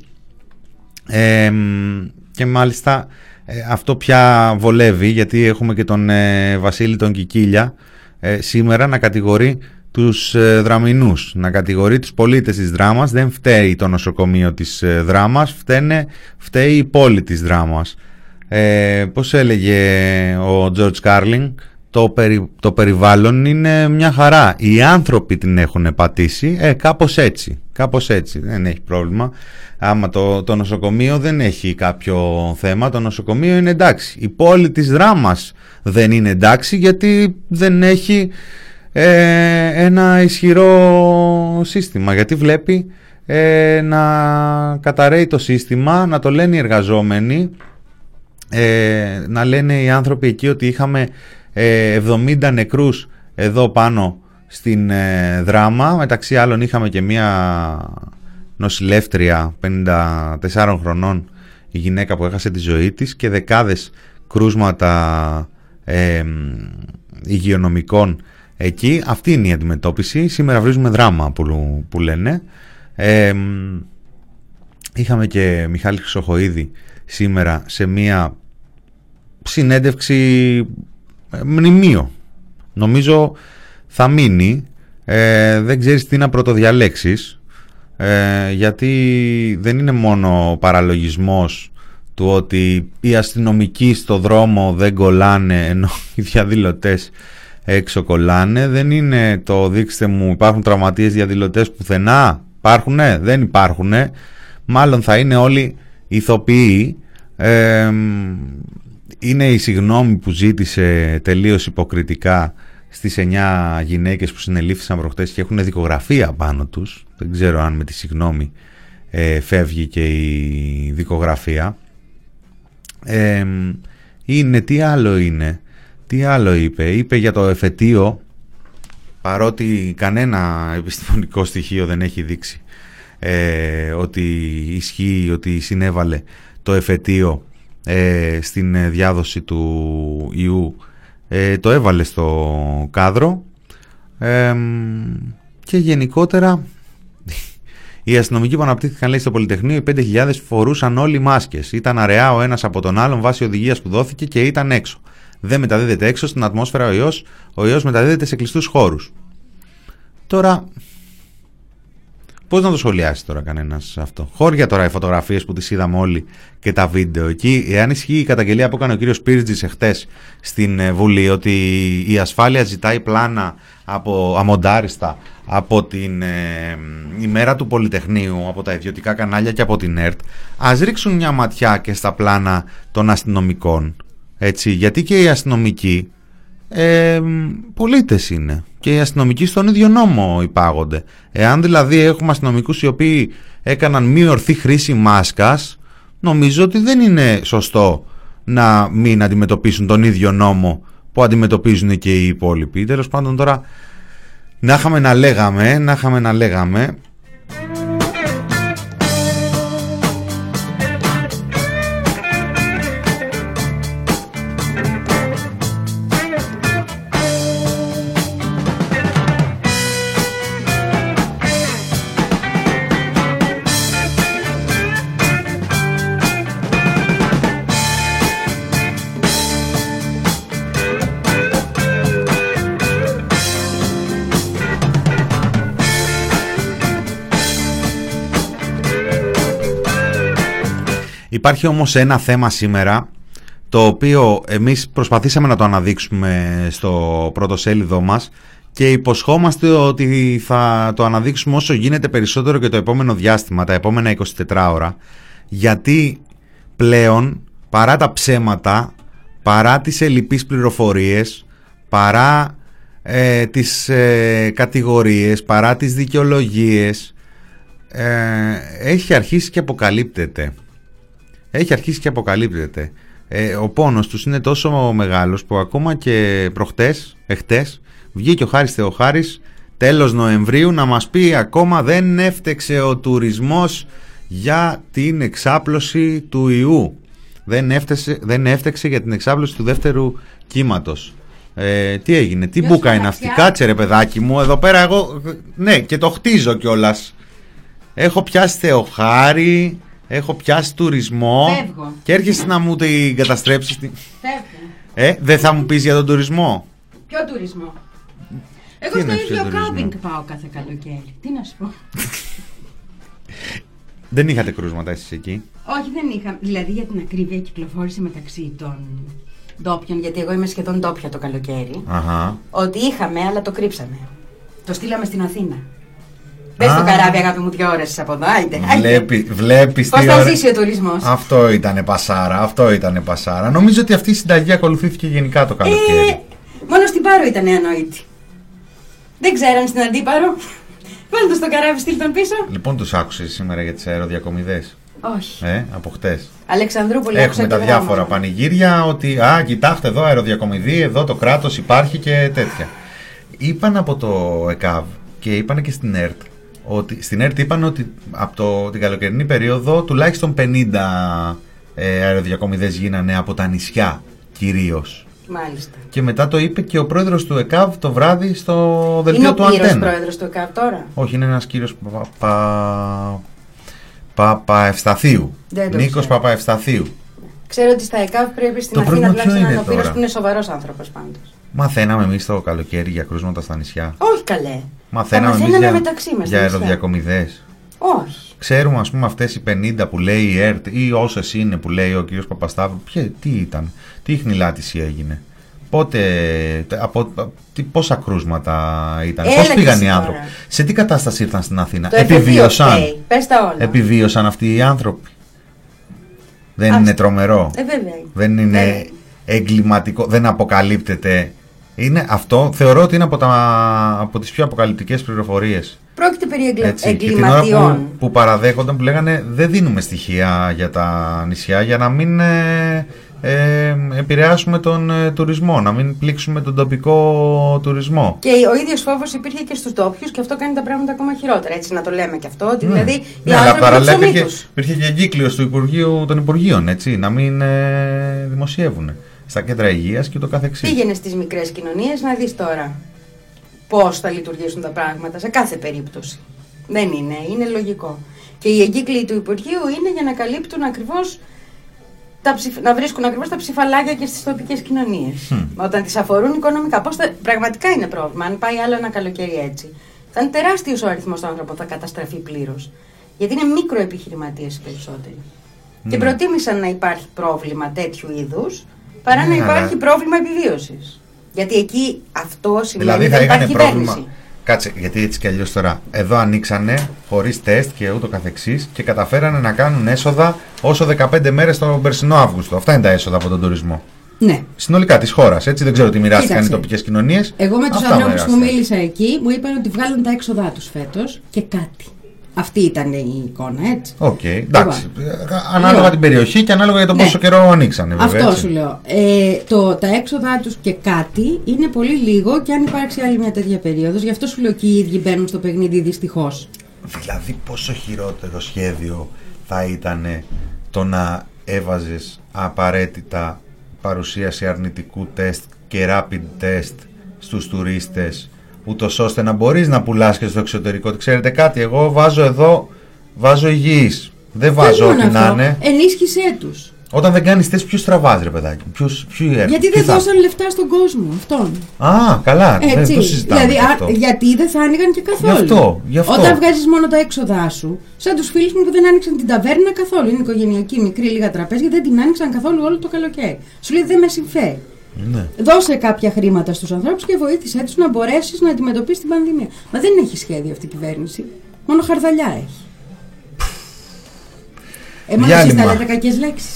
και μάλιστα αυτό πια βολεύει, γιατί έχουμε και τον Βασίλη τον Κικίλια σήμερα να κατηγορεί τους Δραμηνούς, να κατηγορεί τους πολίτες της Δράμας. Δεν φταίει το νοσοκομείο της Δράμας, φταίει η πόλη της Δράμας. Πώς έλεγε ο George Carlin, το περιβάλλον είναι μια χαρά, οι άνθρωποι την έχουν πατήσει, κάπως έτσι, δεν έχει πρόβλημα. Άμα το νοσοκομείο δεν έχει κάποιο θέμα, το νοσοκομείο είναι εντάξει. Η πόλη της Δράμας δεν είναι εντάξει, γιατί δεν έχει ένα ισχυρό σύστημα, γιατί βλέπει να καταρρέει το σύστημα, να το λένε οι εργαζόμενοι, να λένε οι άνθρωποι εκεί ότι είχαμε 70 νεκρούς εδώ πάνω στην Δράμα. Μεταξύ άλλων είχαμε και μια νοσηλεύτρια 54 χρονών, η γυναίκα που έχασε τη ζωή της, και δεκάδες κρούσματα υγειονομικών εκεί. Αυτή είναι η αντιμετώπιση. Σήμερα βρίζουμε Δράμα που λένε. Είχαμε και Μιχάλη Χρυσοχοΐδη σήμερα σε μια συνέντευξη μνημείο. Νομίζω θα μείνει. Δεν ξέρεις τι να πρωτοδιαλέξεις, γιατί δεν είναι μόνο ο παραλογισμός του ότι οι αστυνομικοί στο δρόμο δεν κολλάνε ενώ οι διαδηλωτές έξω κολλάνε. Δεν είναι το δείξτε μου υπάρχουν τραυματίες διαδηλωτές πουθενά. Υπάρχουνε? Δεν υπάρχουνε. Μάλλον θα είναι όλοι ηθοποιοί. Είναι η συγγνώμη που ζήτησε τελείως υποκριτικά στις 9 γυναίκες που συνελήφθησαν προχτές και έχουν δικογραφία πάνω τους. Δεν ξέρω αν με τη συγγνώμη φεύγει και η δικογραφία. Τι άλλο είπε για το εφετείο παρότι κανένα επιστημονικό στοιχείο δεν έχει δείξει ότι ισχύει, ότι συνέβαλε το εφετείο στην διάδοση του ιού, το έβαλε στο κάδρο, και γενικότερα οι αστυνομικοί που αναπτύχθηκαν, λέει, στο Πολυτεχνείο, οι 5.000 φορούσαν όλοι μάσκες. Ήταν αραιά ο ένας από τον άλλον βάσει οδηγίας που δόθηκε και ήταν έξω. Δεν μεταδίδεται έξω στην ατμόσφαιρα ο ιός μεταδίδεται σε κλειστούς χώρους. Τώρα, πώς να το σχολιάσει τώρα κανένας αυτό? Χώρια τώρα οι φωτογραφίες που τις είδαμε όλοι και τα βίντεο εκεί. Εάν ισχύει η καταγγελία που έκανε ο κύριος Πύρτζης εχθές στην Βουλή, ότι η ασφάλεια ζητάει πλάνα αμοντάριστα από την ημέρα του Πολυτεχνείου, από τα ιδιωτικά κανάλια και από την ΕΡΤ, ας ρίξουν μια ματιά και στα πλάνα των αστυνομικών. Έτσι, γιατί και οι αστυνομικοί πολίτες είναι και οι αστυνομικοί στον ίδιο νόμο υπάγονται. Εάν δηλαδή έχουμε αστυνομικούς οι οποίοι έκαναν μη ορθή χρήση μάσκας, νομίζω ότι δεν είναι σωστό να μην αντιμετωπίσουν τον ίδιο νόμο που αντιμετωπίζουν και οι υπόλοιποι. Τέλος πάντων, τώρα να είχαμε να λέγαμε. Υπάρχει όμως ένα θέμα σήμερα, το οποίο εμείς προσπαθήσαμε να το αναδείξουμε στο πρωτοσέλιδό μας και υποσχόμαστε ότι θα το αναδείξουμε όσο γίνεται περισσότερο και το επόμενο διάστημα, τα επόμενα 24 ώρα, γιατί πλέον, παρά τα ψέματα, παρά τις ελλειπείς πληροφορίες, παρά τις κατηγορίες, παρά τις δικαιολογίες, έχει αρχίσει και αποκαλύπτεται. Ο πόνος τους είναι τόσο μεγάλος που ακόμα και εχθές βγήκε ο Χάρης Θεοχάρης τέλος Νοεμβρίου να μας πει ακόμα δεν έφτεξε ο τουρισμός για την εξάπλωση του ιού. Δεν έφτεξε για την εξάπλωση του δεύτερου κύματος. Τι έγινε, τι μπούκα είναι αυτή? Κάτσε ρε παιδάκι μου, εδώ πέρα εγώ, ναι, και το χτίζω κιόλας. Έχω πιάσει Θεοχάρη, έχω πιάσει τουρισμό. Φεύγω. Και έρχεσαι να μου την καταστρέψεις. Φεύγω. Δεν θα μου πεις για τον τουρισμό? Ποιο τουρισμό? Εγώ στο ίδιο κάμπινγκ πάω κάθε καλοκαίρι. Τι να σου πω. Δεν είχατε κρούσματα εσείς εκεί? Όχι, δεν είχα. Δηλαδή, για την ακρίβεια, κυκλοφόρησε μεταξύ των ντόπιων, γιατί εγώ είμαι σχεδόν ντόπια το καλοκαίρι. Αχα. Ότι είχαμε, αλλά το κρύψαμε. Το στείλαμε στην Αθήνα. Μπες στο καράβι, αγάπη μου, 2 ώρες από εδώ. Βλέπεις πώς θα ζήσει ο τουρισμός. Αυτό ήτανε πασάρα. Νομίζω ότι αυτή η συνταγή ακολουθήθηκε γενικά το καλοκαίρι. Μόνο στην Πάρο ήταν ανόητη. Δεν ξέραν στην Αντίπαρο. Βάλτε το στο καράβι, στείλ τον πίσω. Λοιπόν, τους άκουσες σήμερα για τις αεροδιακομιδές? Όχι. Από χτες. Αλεξανδρούπολη. Έχουμε τα διάφορα πανηγύρια ότι κοιτάξτε εδώ αεροδιακομιδή, εδώ το κράτος υπάρχει και τέτοια. Είπαν από το ΕΚΑΒ και είπαν και στην ΕΡΤ. Στην ΕΡΤ είπαν ότι από την καλοκαιρινή περίοδο τουλάχιστον 50 αεροδιακομιδές γίνανε από τα νησιά κυρίως. Μάλιστα. Και μετά το είπε και ο πρόεδρος του ΕΚΑΒ το βράδυ στο δελτίο του Αντένα. Είναι ο κύριος πρόεδρος του ΕΚΑΒ τώρα? Όχι, είναι ένας κύριος Παπαευσταθίου. Νίκος Παπαευσταθίου. Ξέρω ότι στα ΕΚΑΒ πρέπει στην Αθήνα τουλάχιστον να είναι ο κύριος που είναι σοβαρός άνθρωπος πάντως. Μαθαίναμε εμείς το καλοκαίρι για κρούσματα στα νησιά? Όχι καλέ. Μαθαίναμε εμείς για αεροδιακομιδές? Όχι. Ξέρουμε ας πούμε αυτές οι 50 που λέει η ΕΡΤ ή όσες είναι που λέει ο κ. Παπασταύρου, τι ήταν, τι χνηλάτιση έγινε, πότε, πόσα κρούσματα ήταν, πώς πήγαν οι άνθρωποι, σε τι κατάσταση ήρθαν στην Αθήνα, επιβίωσαν αυτοί οι άνθρωποι? Δεν είναι τρομερό? Δεν είναι εγκληματικό? Δεν αποκαλύπτεται? Αυτό θεωρώ ότι είναι από τις πιο αποκαλυπτικές πληροφορίες. Πρόκειται περί εγκληματιών. Και την ώρα που παραδέχονταν, που λέγανε δεν δίνουμε στοιχεία για τα νησιά για να μην επηρεάσουμε τον τουρισμό, να μην πλήξουμε τον τοπικό τουρισμό. Και ο ίδιος φόβος υπήρχε και στους ντόπιους και αυτό κάνει τα πράγματα ακόμα χειρότερα. Έτσι να το λέμε και αυτό. Ότι δηλαδή οι αλλά παράλληλα υπήρχε και κύκλιος των Υπουργείων, έτσι, να μην δημοσιεύουν στα κέντρα υγείας και το καθεξής. Πήγαινε στις μικρές κοινωνίες να δεις τώρα πώς θα λειτουργήσουν τα πράγματα σε κάθε περίπτωση. Δεν είναι λογικό. Και οι εγκύκλοι του Υπουργείου είναι για να καλύπτουν ακριβώς, να βρίσκουν ακριβώς τα ψηφαλάκια και στις τοπικές κοινωνίες. Όταν τις αφορούν οικονομικά. Πραγματικά είναι πρόβλημα. Αν πάει άλλο ένα καλοκαίρι έτσι, θα είναι τεράστιος ο αριθμός των άνθρωπων που θα καταστραφεί πλήρως. Γιατί είναι μικροεπιχειρηματίες οι περισσότεροι. Και προτίμησαν να υπάρχει πρόβλημα τέτοιου είδους παρά να υπάρχει πρόβλημα επιβίωσης. Γιατί εκεί αυτό σημαίνει ότι δεν υπάρχει κυβέρνηση. Κάτσε, γιατί έτσι κι αλλιώς τώρα εδώ ανοίξανε χωρίς τεστ και ούτω καθεξής και καταφέρανε να κάνουν έσοδα όσο 15 μέρες τον περσινό Αύγουστο. Αυτά είναι τα έσοδα από τον τουρισμό. Ναι. Συνολικά της χώρας, έτσι, δεν ξέρω τι μοιράστηκαν οι τοπικές κοινωνίες. Εγώ με τους ανθρώπους που μίλησα εκεί μου είπαν ότι βγάλουν τα έξοδά τους φέτος και κάτι. Αυτή ήταν η εικόνα, έτσι. Οκ, εντάξει. Ανάλογα την περιοχή και ανάλογα για το πόσο καιρό ανοίξανε, βέβαια. Αυτό έτσι. σου λέω. Τα έξοδά τους και κάτι είναι πολύ λίγο και αν υπάρξει άλλη μια τέτοια περίοδος, γι' αυτό σου λέω και οι ίδιοι μπαίνουν στο παιχνίδι δυστυχώς. Δηλαδή, πόσο χειρότερο σχέδιο θα ήταν το να έβαζες απαραίτητα παρουσίαση αρνητικού τεστ και rapid test στους τουρίστες, ούτως ώστε να μπορείς να πουλάς και στο εξωτερικό. Ξέρετε κάτι, εγώ βάζω υγιείς. Δεν βάζω ό,τι να είναι. Ενίσχυσέ τους. Όταν δεν κάνεις τεστ, ποιους τραβάς, ρε παιδάκι? Γιατί δεν δώσαν λεφτά στον κόσμο, αυτόν. Α, καλά, δεν το συζητάμε. Δηλαδή, αυτό. γιατί δεν θα άνοιγαν και καθόλου. Γι' αυτό. Όταν βγάζεις μόνο τα έξοδά σου, σαν τους φίλους μου που δεν άνοιξαν την ταβέρνα καθόλου. Είναι οικογενειακή, μικρή, λίγα τραπέζια, δεν την άνοιξαν καθόλου όλο το καλοκαίρι. Σου λέει δεν με συμφέρει. Ναι. Δώσε κάποια χρήματα στους ανθρώπους και βοήθησέ τους να μπορέσεις να αντιμετωπίσεις την πανδημία. Μα δεν έχει σχέδιο αυτή η κυβέρνηση. Μόνο χαρδαλιά έχει. Μόνο εσείς τα λέτε κακές λέξεις.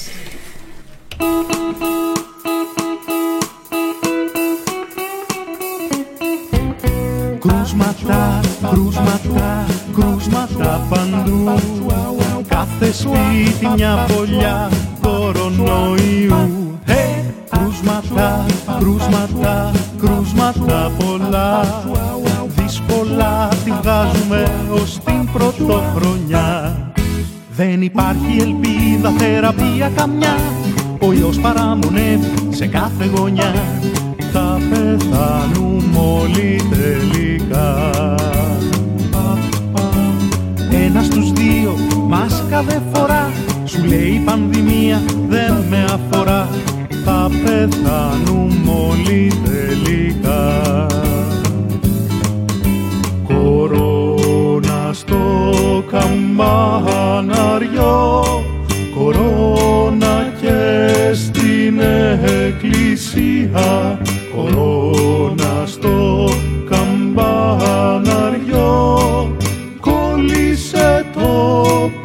Κρούσματα, κρούσματα, κρούσματα παντού. Κάθε σπίτι μια φωλιά κορονοϊού. Κρούσματα, κρούσματα, κρούσματα πολλά. Δύσκολα τη βγάζουμε ως την πρωτοχρονιά. Δεν υπάρχει ελπίδα, θεραπεία καμιά. Ο ιός παραμονεύει σε κάθε γωνιά. Θα πεθάνουμε όλοι τελικά. Ένας στους δύο μάσκα δεν φορά. Σου λέει η πανδημία δεν με αφορά. Θα πεθάνουμε όλοι τελικά. Κορώνα στο καμπαναριό, κορώνα και στην εκκλησία, κορώνα στο καμπαναριό, κόλλησε το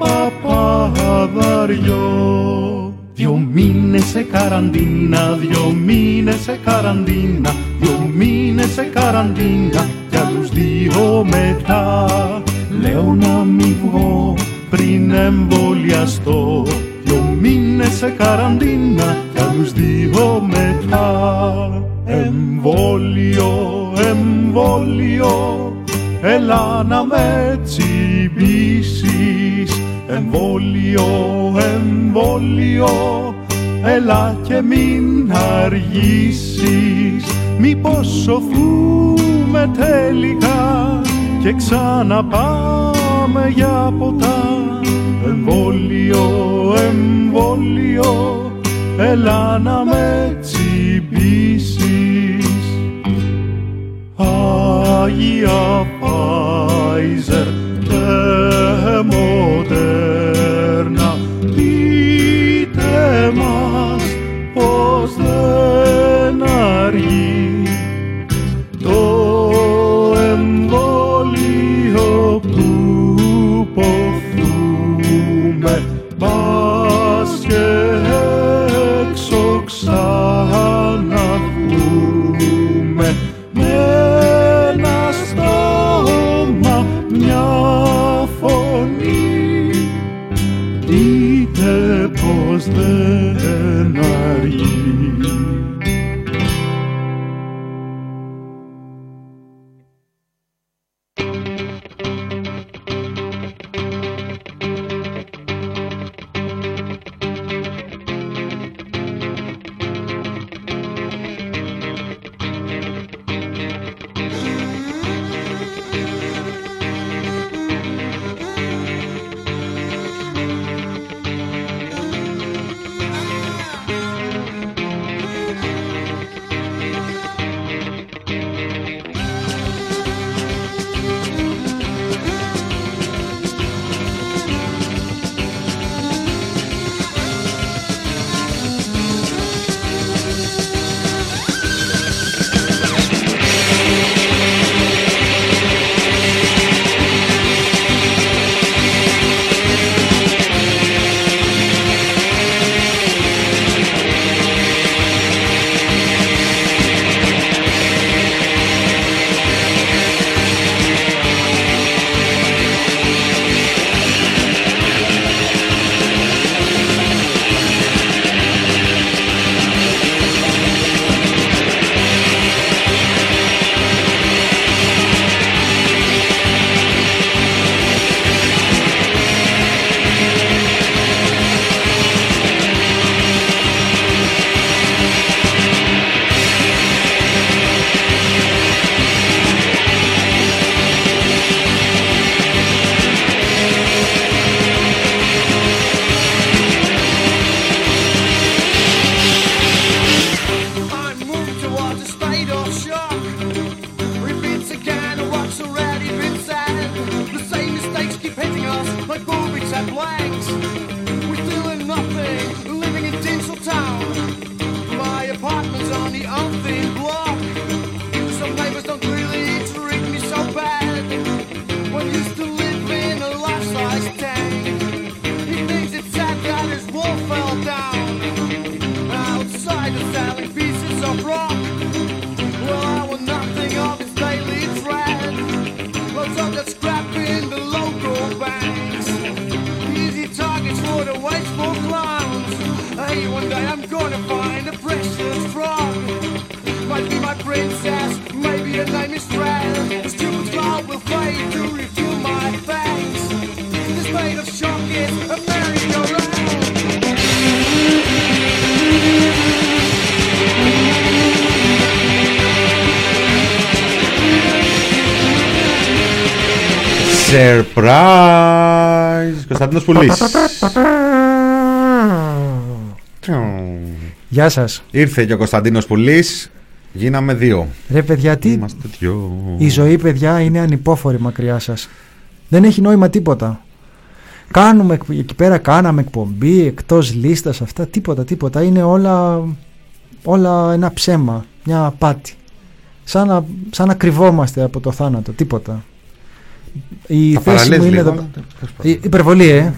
παπαδαριό. 2 μήνες σε καραντίνα, 2 μήνες σε καραντίνα, 2 μήνες σε καραντίνα κι άλλους 2 μετά. Λέω να μην βγω πριν εμβολιαστώ, 2 μήνες σε καραντίνα κι άλλους 2 μετά. Εμβόλιο, εμβόλιο, έλα να με τσιμπήσεις. Εμβόλιο, εμβόλιο, έλα και μην αργήσεις. Μήπως σωθούμε τελικά και ξαναπάμε για ποτά. Εμβόλιο, εμβόλιο, έλα να με τσιμπήσεις. Άγια Pfizer και Moderna, πείτε μας πως δεν αργεί το εμβόλιο που ποθούμε. Πας και έξω ξαναβγούμε με ένα στόμα είτε πως δεν αργεί. Surprise! Κωνσταντίνος Πουλής. Γεια σας. Ήρθε και ο Κωνσταντίνος Πουλής. Γίναμε δύο. Ρε παιδιά, τι... Είμαστε δυο. Η ζωή, παιδιά, είναι ανυπόφορη μακριά σας. Δεν έχει νόημα τίποτα. Κάνουμε εκεί πέρα, κάναμε εκπομπή εκτός λίστας, αυτά, τίποτα. Είναι όλα ένα ψέμα, μια απάτη. Σαν να κρυβόμαστε από το θάνατο, τίποτα. Η θέση μου είναι εδώ. Υπερβολή,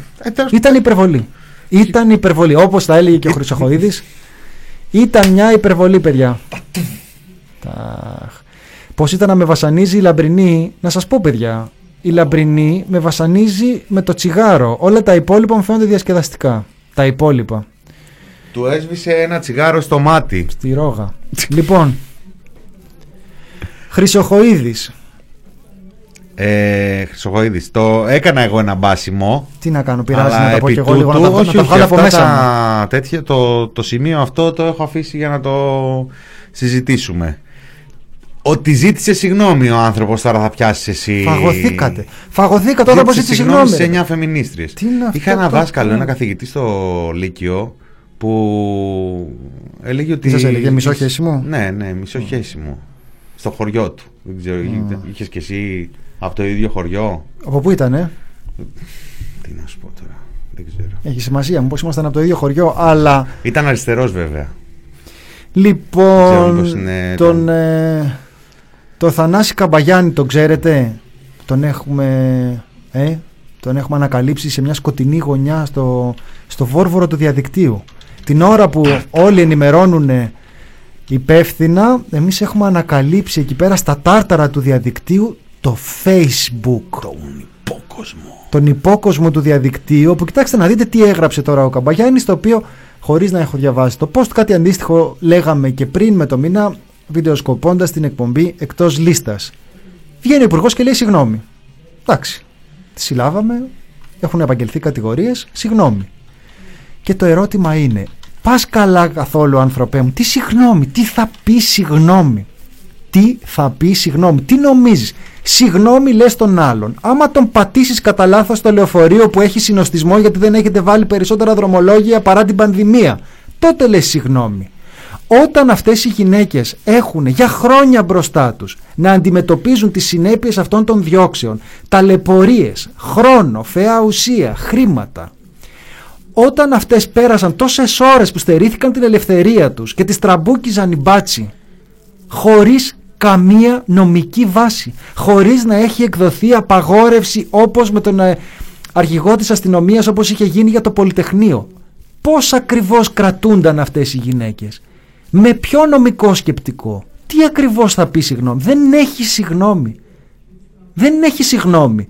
Ήταν υπερβολή. Όπως τα έλεγε και ο Χρυσοχοΐδης. Ήταν μια υπερβολή, παιδιά. Πώς ήταν να με βασανίζει η Λαμπρινή. Να σας πω, παιδιά, η Λαμπρινή με βασανίζει με το τσιγάρο. Όλα τα υπόλοιπα μου φαίνονται διασκεδαστικά. Τα υπόλοιπα. Του έσβησε ένα τσιγάρο στο μάτι. Στη ρόγα. Λοιπόν, Χρυσοχοΐδης. Χρυσοχοΐδης, το έκανα εγώ ένα μπάσιμο. Τι να κάνω, πειράζει να τα πω και εγώ λίγο, να τα βγάλω από μέσα. Τέτοια, το σημείο αυτό το έχω αφήσει για να το συζητήσουμε. Ότι ζήτησε συγγνώμη ο άνθρωπος, τώρα θα πιάσεις εσύ. Φαγωθήκατε όταν πως ζήτησε συγγνώμη. Σε 9 φεμινίστριες. Είχα ένα δάσκαλο, ένα καθηγητή στο Λύκειο που έλεγε ότι. Σας έλεγε μισό χέσιμο. Ναι, μισό χέσιμο. Στο χωριό του. Δεν ξέρω, είχες και εσύ από το ίδιο χωριό. Από πού ήτανε? Τι να σου πω τώρα, δεν ξέρω. Έχει σημασία, μήπως ήμασταν από το ίδιο χωριό, αλλά. Ήταν αριστερός, βέβαια. Λοιπόν, το Θανάση Καμπαγιάννη τον ξέρετε? Τον έχουμε ανακαλύψει σε μια σκοτεινή γωνιά στο βόρβορο του διαδικτύου. Την ώρα που όλοι ενημερώνουν υπεύθυνα, εμείς έχουμε ανακαλύψει εκεί πέρα στα τάρταρα του διαδικτύου το Facebook. Τον υπόκοσμο του διαδικτύου, όπου κοιτάξτε να δείτε τι έγραψε τώρα ο Καμπαγιάννης, το οποίο χωρίς να έχω διαβάσει το post, κάτι αντίστοιχο λέγαμε και πριν με το μήνα, βιντεοσκοπώντας την εκπομπή Εκτός Λίστας. Βγαίνει ο υπουργός και λέει συγγνώμη. Εντάξει, τη συλλάβαμε, έχουν επαγγελθεί κατηγορίες, συγγνώμη. Και το ερώτημα είναι, πας καλά καθόλου άνθρωπέ μου, τι συγγνώμη, τι θα πει συγγνώμη, τι θα πει συγγνώμη, τι νομίζεις, συγγνώμη λες τον άλλον, άμα τον πατήσεις κατά λάθος στο λεωφορείο που έχει συνοστισμό γιατί δεν έχετε βάλει περισσότερα δρομολόγια παρά την πανδημία, τότε λες συγγνώμη. Όταν αυτές οι γυναίκες έχουν για χρόνια μπροστά τους να αντιμετωπίζουν τις συνέπειες αυτών των διώξεων, ταλαιπωρίες, χρόνο, φαιά ουσία, χρήματα, όταν αυτές πέρασαν τόσες ώρες που στερήθηκαν την ελευθερία τους και τις τραμπούκιζαν οι μπάτσι χωρίς καμία νομική βάση, χωρίς να έχει εκδοθεί απαγόρευση όπως με τον αρχηγό της αστυνομίας, όπως είχε γίνει για το Πολυτεχνείο, πώς ακριβώς κρατούνταν αυτές οι γυναίκες, με ποιο νομικό σκεπτικό, τι ακριβώς θα πει συγγνώμη? Δεν έχει συγγνώμη, δεν έχει συγγνώμη.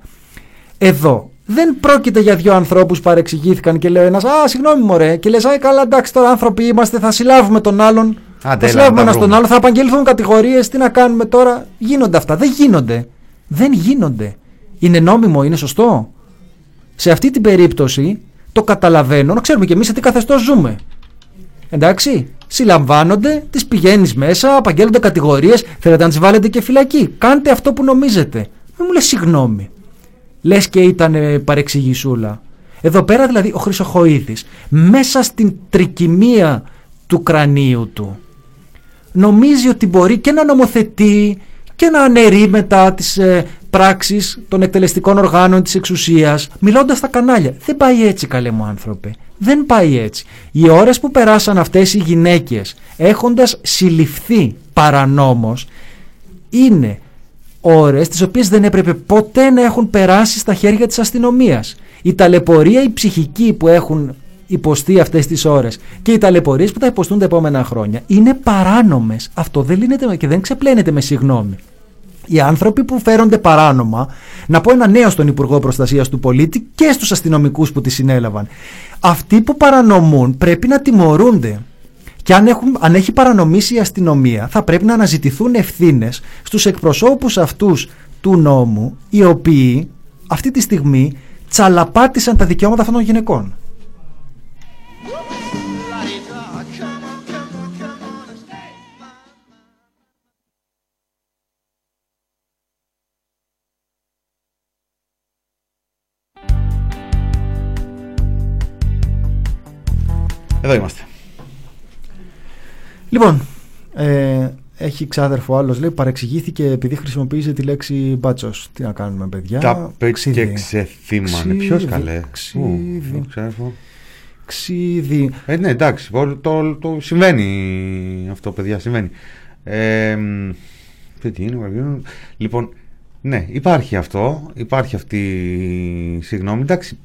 Εδώ δεν πρόκειται για δύο ανθρώπους που παρεξηγήθηκαν και λέει ένας, α, συγγνώμη μωρέ, και λες, α, καλά, εντάξει, τώρα άνθρωποι είμαστε, θα συλλάβουμε τον άλλον, θα συλλάβουμε ένα στον άλλο, θα απαγγελθούν κατηγορίες, τι να κάνουμε τώρα? Γίνονται αυτά? Δεν γίνονται. Δεν γίνονται. Είναι νόμιμο, είναι σωστό? Σε αυτή την περίπτωση το καταλαβαίνω, να ξέρουμε και εμείς σε τι καθεστώς ζούμε. Εντάξει, συλλαμβάνονται, τις πηγαίνεις μέσα, απαγγέλλονται κατηγορίες, θέλετε να τις βάλετε και φυλακή. Κάντε αυτό που νομίζετε. Μην μου λες συγγνώμη. Λες και ήταν παρεξηγησούλα. Εδώ πέρα δηλαδή ο Χρυσοχοΐδης μέσα στην τρικυμία του κρανίου του νομίζει ότι μπορεί και να νομοθετεί και να αναιρεί μετά τις πράξεις των εκτελεστικών οργάνων της εξουσίας, μιλώντας στα κανάλια. Δεν πάει έτσι, καλέ μου άνθρωπε. Δεν πάει έτσι. Οι ώρες που περάσαν αυτές οι γυναίκες έχοντας συλληφθεί παρανόμως είναι ώρες τις οποίες δεν έπρεπε ποτέ να έχουν περάσει στα χέρια της αστυνομίας. Η ταλαιπωρία η ψυχική που έχουν υποστεί αυτές τις ώρες και οι ταλαιπωρίες που θα υποστούν τα επόμενα χρόνια είναι παράνομες. Αυτό δεν λύνεται και δεν ξεπλένεται με συγγνώμη. Οι άνθρωποι που φέρονται παράνομα, να πω ένα νέο στον Υπουργό Προστασίας του Πολίτη και στους αστυνομικούς που τη συνέλαβαν, αυτοί που παρανομούν πρέπει να τιμωρούνται. Και αν έχει παρανομήσει η αστυνομία, θα πρέπει να αναζητηθούν ευθύνες στους εκπροσώπους αυτούς του νόμου, οι οποίοι αυτή τη στιγμή τσαλαπάτησαν τα δικαιώματα αυτών των γυναικών. Εδώ είμαστε. Λοιπόν, έχει ξάδερφο άλλος, λέει, παρεξηγήθηκε επειδή χρησιμοποίησε τη λέξη μπάτσος. Τι να κάνουμε, παιδιά? Τα πέτει και ξεθύμανε. Ποιος, καλέ? Ξύδι. Ναι, εντάξει, το συμβαίνει αυτό, παιδιά, συμβαίνει. Λοιπόν, ναι, υπάρχει αυτό, υπάρχει αυτή η συγγνώμη, εντάξει.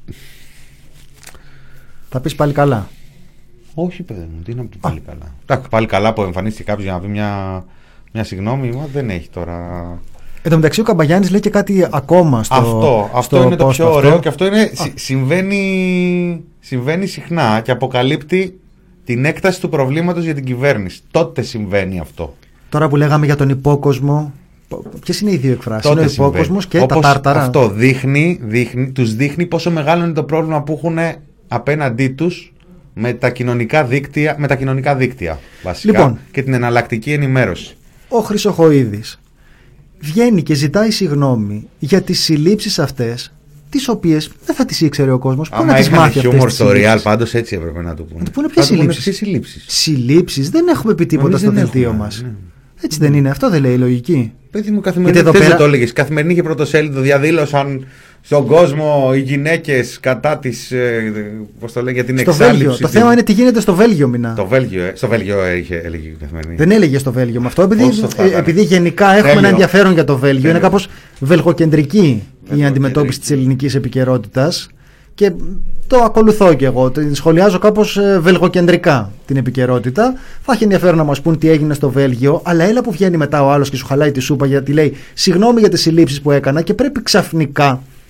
Θα πεις πάλι καλά? Όχι, παιδί μου, τι να πει πάλι καλά. Εντάξει, πάλι καλά που εμφανίστηκε κάποιος για να πει μια συγγνώμη, μα δεν έχει τώρα. Εν τω μεταξύ ο Καμπαγιάννης λέει και κάτι ακόμα αυτό είναι το πιο ωραίο και αυτό είναι, συμβαίνει συχνά και αποκαλύπτει την έκταση του προβλήματος για την κυβέρνηση. Τότε συμβαίνει αυτό. Τώρα που λέγαμε για τον υπόκοσμο, ποιες είναι οι δύο εκφράσεις? Είναι ο υπόκοσμος και τα τάρταρα. Αυτό τους δείχνει πόσο μεγάλο είναι το πρόβλημα που έχουν απέναντί τους με τα κοινωνικά δίκτυα βασικά, λοιπόν, και την εναλλακτική ενημέρωση. Ο Χρυσοχοΐδης βγαίνει και ζητάει συγγνώμη για τις συλλήψεις αυτές, τις οποίες δεν θα τις ήξερε ο κόσμος. Πού να τις μάθει αυτές τις συλλήψεις? Στο Real πάντως έτσι έπρεπε να το πούνε. Πού είναι ποιες συλλήψεις? Συλλήψεις δεν έχουμε πει τίποτα στο δελτίο μας. Ναι. Έτσι δεν είναι? Αυτό δεν λέει η λογική? Παιδί μου, καθημερινή, πέρα... το έλεγες, καθημερινή και πρωτοσέλιδο διαδήλωσαν στον κόσμο οι γυναίκες κατά της, πώς το λέει, για την εξάλληψη. Το θέμα είναι τι γίνεται στο Βέλγιο, Μινά. Στο Βέλγιο έλεγε η καθημερινή. Δεν έλεγε στο Βέλγιο με αυτό, επειδή γενικά έχουμε ένα ενδιαφέρον για το Βέλγιο. Είναι κάπως βελγοκεντρική η αντιμετώπιση της ελληνικής επικαιρότητας και το ακολουθώ και εγώ. Σχολιάζω κάπως βελγοκεντρικά την επικαιρότητα. Θα έχει ενδιαφέρον να μας πούν τι έγινε στο Βέλγιο, αλλά έλα που βγαίνει μετά ο άλλος και σου χαλάει τη σούπα γιατί λέει συγγνώμη για τις συλλήψεις που έκανα και πρέπει ξαφνικά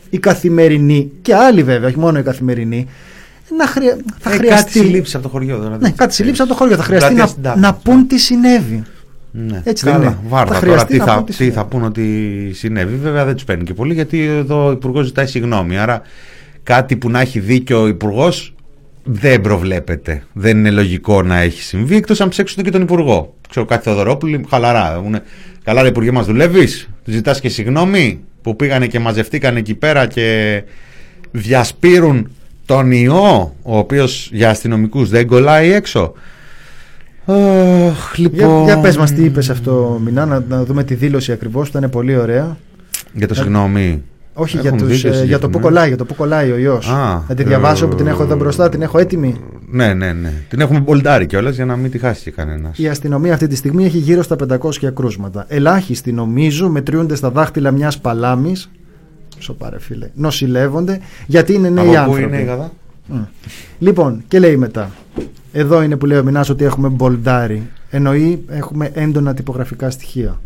η καθημερινή και άλλοι βέβαια, όχι μόνο η καθημερινή, θα χρειαστεί. Κάτι συλλήψει από το χωριό. Δηλαδή. Ναι, κάτι συλλήψει από το χωριό. Θα χρειαστεί να πούν τι συνέβη. Ναι. Έτσι καλά, δεν είναι. βάρδα τώρα τι θα πούν ότι συνέβη. Βέβαια δεν τους παίρνει και πολύ, γιατί εδώ ο Υπουργός ζητάει συγγνώμη. Άρα κάτι που να έχει δίκιο ο Υπουργός δεν προβλέπεται. Δεν είναι λογικό να έχει συμβεί, εκτός αν ψέξουν και τον Υπουργό. Ξέρω κάτι Θεοδωρόπουλο, χαλαρά. Καλά, ρε Υπουργέ, μας δουλεύεις. Του ζητάς και συγγνώμη που πήγανε και μαζευτήκαν εκεί πέρα και διασπείρουν τον ιό, ο οποίος για αστυνομικούς δεν κολλάει έξω. Λοιπόν... Για πες μας τι είπες αυτό, Μινά, να δούμε τη δήλωση ακριβώς, ήταν πολύ ωραία. Για το συγγνώμη. Όχι, για το που κολλάει ο ιός. Να τη διαβάσω που την έχω εδώ μπροστά, την έχω έτοιμη. Ναι. Την έχουμε μπολτάρει κιόλας για να μην τη χάσει και κανένας. Η αστυνομία αυτή τη στιγμή έχει γύρω στα 500 κρούσματα. Ελάχιστοι νομίζω μετριούνται στα δάχτυλα μιας παλάμης. Σοπάρε φίλε. Νοσηλεύονται γιατί είναι νέοι άνθρωποι. Πού είναι η Γαδά? Λοιπόν, και λέει μετά. Εδώ είναι που λέει ο Μινάς ότι έχουμε μπολτάρει. Εννοεί έχουμε έντονα τυπογραφικά στοιχεία.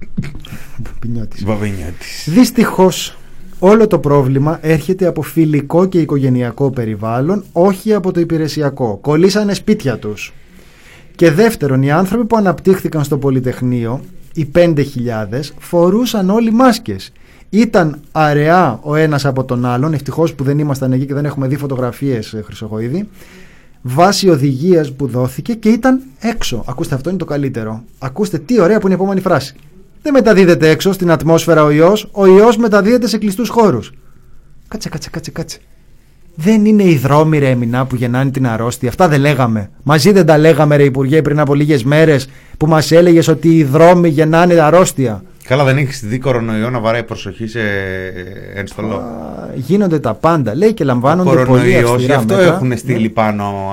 Δυστυχώς όλο το πρόβλημα έρχεται από φιλικό και οικογενειακό περιβάλλον, όχι από το υπηρεσιακό. Κολλήσανε σπίτια τους. Και δεύτερον, οι άνθρωποι που αναπτύχθηκαν στο Πολυτεχνείο, οι 5.000, φορούσαν όλοι μάσκες. Ήταν αραιά ο ένας από τον άλλον, ευτυχώς που δεν ήμασταν εκεί και δεν έχουμε δει φωτογραφίες, Χρυσοχοΐδη, βάσει οδηγίας που δόθηκε, και ήταν έξω. Ακούστε, αυτό είναι το καλύτερο. Ακούστε τι ωραία που είναι η επόμενη φράση. Δεν μεταδίδεται έξω στην ατμόσφαιρα ο ιός μεταδίδεται σε κλειστούς χώρους. Κάτσε. Δεν είναι οι δρόμοι, ρε Μινά, που γεννάνε την αρρώστια. Αυτά δεν λέγαμε. Μαζί δεν τα λέγαμε, ρε Υπουργέ, πριν από λίγες μέρες, που μας έλεγες ότι οι δρόμοι γεννάνε αρρώστια. Καλά, δεν έχεις δει κορονοϊό να βαράει προσοχή σε ενστολό? Γίνονται τα πάντα, λέει, και λαμβάνονται πολύ αυστηρά μέτρα. Γι' αυτό έχουν στείλει πάνω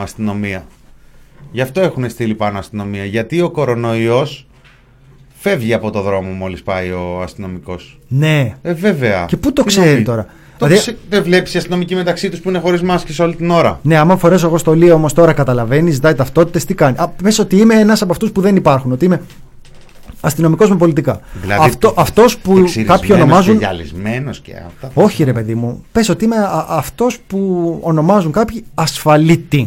αστυνομία. Γιατί ο κορονοϊός φεύγει από το δρόμο μόλις πάει ο αστυνομικός. Ναι. Βέβαια. Και πού το ξέρει τώρα? Δεν βλέπεις οι αστυνομικοί μεταξύ τους που είναι χωρίς μάσκες όλη την ώρα? Ναι, άμα φορέσω εγώ στολή όμως τώρα, καταλαβαίνεις, ζητάει ταυτότητες, τι κάνει? Πες ότι είμαι ένας από αυτούς που δεν υπάρχουν, ότι είμαι αστυνομικός με πολιτικά. Δηλαδή, αυτός που κάποιοι ονομάζουν. Και γυαλισμένος και αυτά. Όχι, ρε παιδί μου. Πες ότι είμαι αυτός που ονομάζουν κάποιοι ασφαλίτη.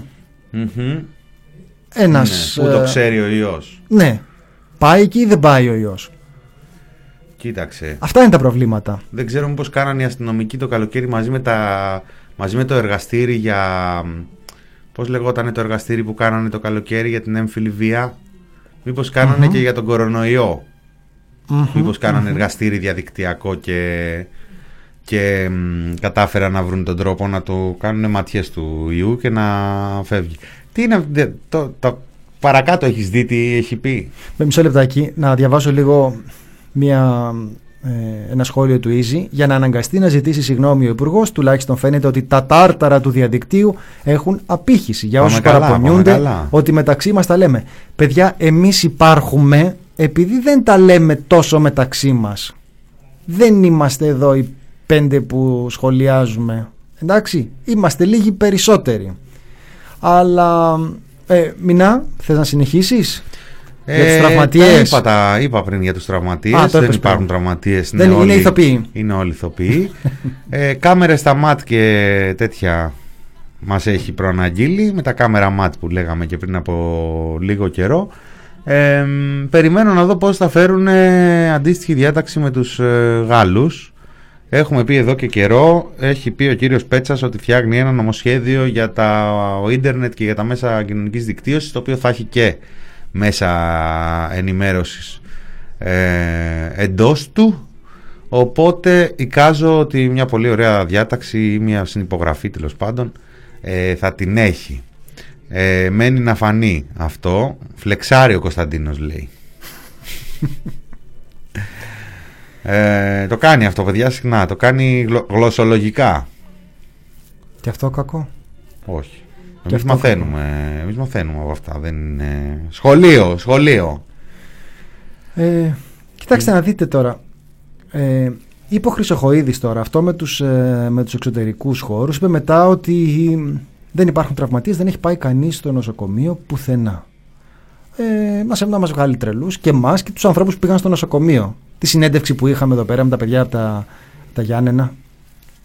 Ένας. Που το ξέρει ο ιός. Ναι. Πάει εκεί ή δεν πάει ο ιός? Κοίταξε. Αυτά είναι τα προβλήματα. Δεν ξέρω μήπως κάνανε οι αστυνομικοί το καλοκαίρι μαζί με το εργαστήρι για. Πώς λεγότανε το εργαστήρι που κάνανε το καλοκαίρι για την έμφυλη βία? Μήπως κάνανε και για τον κορονοϊό? Μήπως κάνανε εργαστήρι διαδικτυακό και κατάφεραν να βρουν τον τρόπο να το κάνουν ματιές του ιού και να φεύγει. Τι είναι παρακάτω, έχεις δει τι έχει πει? Με μισό λεπτάκι να διαβάσω λίγο ένα σχόλιο του Easy. Για να αναγκαστεί να ζητήσει συγγνώμη ο Υπουργός, τουλάχιστον φαίνεται ότι τα τάρταρα του διαδικτύου έχουν απήχηση. Για όσους παραπονιούνται ότι μεταξύ μας τα λέμε. Παιδιά, εμείς υπάρχουμε επειδή δεν τα λέμε τόσο μεταξύ μας. Δεν είμαστε εδώ οι 5 που σχολιάζουμε. Εντάξει, είμαστε λίγοι περισσότεροι. Αλλά Μινά, θες να συνεχίσεις? Για τους τραυματίες. Είπα πριν για τους τραυματίες. Δεν υπάρχουν τραυματίες. Είναι ηθοποιοί. Είναι όλοι ηθοποιοί. Κάμερες στα ΜΑΤ και τέτοια μας έχει προαναγγείλει, με τα κάμερα ΜΑΤ που λέγαμε και πριν από λίγο καιρό. Περιμένω να δω πώς θα φέρουν αντίστοιχη διάταξη με τους Γάλλους. Έχουμε πει εδώ και καιρό, έχει πει ο κύριος Πέτσας ότι φτιάχνει ένα νομοσχέδιο για το ίντερνετ και για τα μέσα κοινωνικής δικτύωσης, το οποίο θα έχει και μέσα ενημέρωσης εντός του. Οπότε εικάζω ότι μια πολύ ωραία διάταξη ή μια συνυπογραφή τέλος πάντων θα την έχει. Μένει να φανεί αυτό. Φλεξάρει ο Κωνσταντίνος, λέει. Το κάνει αυτό, παιδιά, συχνά. Το κάνει γλωσσολογικά. Και αυτό κακό? Όχι. Εμείς μαθαίνουμε από αυτά. Δεν είναι... Σχολείο. Κοιτάξτε να δείτε τώρα. Είπε ο Χρυσοχοΐδης τώρα αυτό με τους εξωτερικούς χώρους. Είπε μετά ότι δεν υπάρχουν τραυματίες, δεν έχει πάει κανείς στο νοσοκομείο πουθενά. Να μας βγάλει τρελούς και εμάς και τους ανθρώπους που πήγαν στο νοσοκομείο. Τη συνέντευξη που είχαμε εδώ πέρα με τα παιδιά από τα Γιάννενα.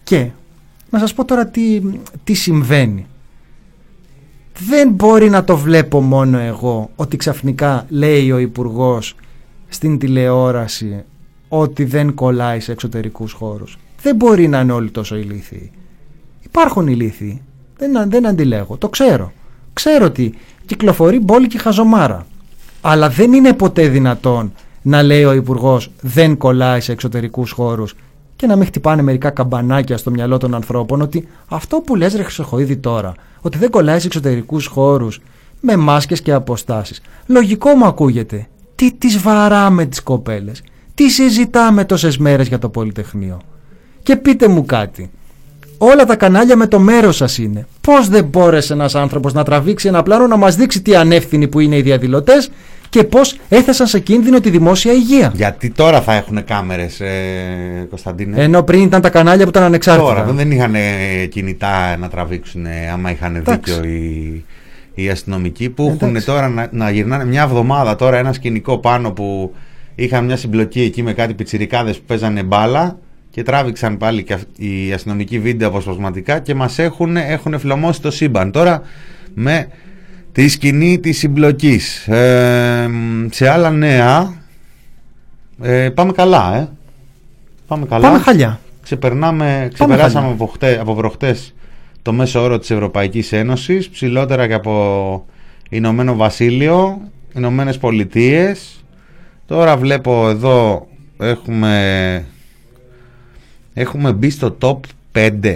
Και να σας πω τώρα τι συμβαίνει. Δεν μπορεί να το βλέπω μόνο εγώ ότι ξαφνικά λέει ο Υπουργός στην τηλεόραση ότι δεν κολλάει σε εξωτερικούς χώρους. Δεν μπορεί να είναι όλοι τόσο ηλίθιοι. Υπάρχουν ηλίθιοι. Δεν αντιλέγω. Το ξέρω. Ξέρω ότι κυκλοφορεί μπόλικη χαζομάρα. Αλλά δεν είναι ποτέ δυνατόν να λέει ο Υπουργός δεν κολλάει σε εξωτερικούς χώρους και να μην χτυπάνε μερικά καμπανάκια στο μυαλό των ανθρώπων ότι αυτό που λες ρε Χρυσοχοΐδη τώρα, ότι δεν κολλάει σε εξωτερικούς χώρους με μάσκες και αποστάσεις. Λογικό μου ακούγεται. Τι τις βαράμε τις κοπέλες. Τι συζητάμε τόσες μέρες για το Πολυτεχνείο. Και πείτε μου κάτι. Όλα τα κανάλια με το μέρος σας είναι. Πώς δεν μπόρεσε ένας άνθρωπος να τραβήξει ένα πλάνο να μας δείξει τι ανεύθυνοι που είναι οι διαδηλωτές και πώς έθεσαν σε κίνδυνο τη δημόσια υγεία. Γιατί τώρα θα έχουν κάμερες, Κωνσταντίνε. Ενώ πριν ήταν τα κανάλια που ήταν ανεξάρτητα. Τώρα δεν είχαν κινητά να τραβήξουν άμα είχαν δίκιο οι αστυνομικοί που έχουν τώρα να γυρνάνε μια εβδομάδα τώρα ένα σκηνικό πάνω που είχαν μια συμπλοκή εκεί με κάτι πιτσιρικάδες που παίζανε μπάλα και τράβηξαν πάλι και οι αστυνομικοί βίντεο αποσπασματικά και μας έχουν φλωμώσει το σύμπαν τώρα με τη σκηνή της συμπλοκής. Σε άλλα νέα πάμε καλά, πάμε καλά. Πάμε χαλιά. Ξεπεράσαμε από προχτές το μέσο όρο της Ευρωπαϊκής Ένωσης, ψηλότερα και από Ηνωμένο Βασίλειο, Ηνωμένες Πολιτείες. Τώρα βλέπω εδώ έχουμε μπει στο top 5.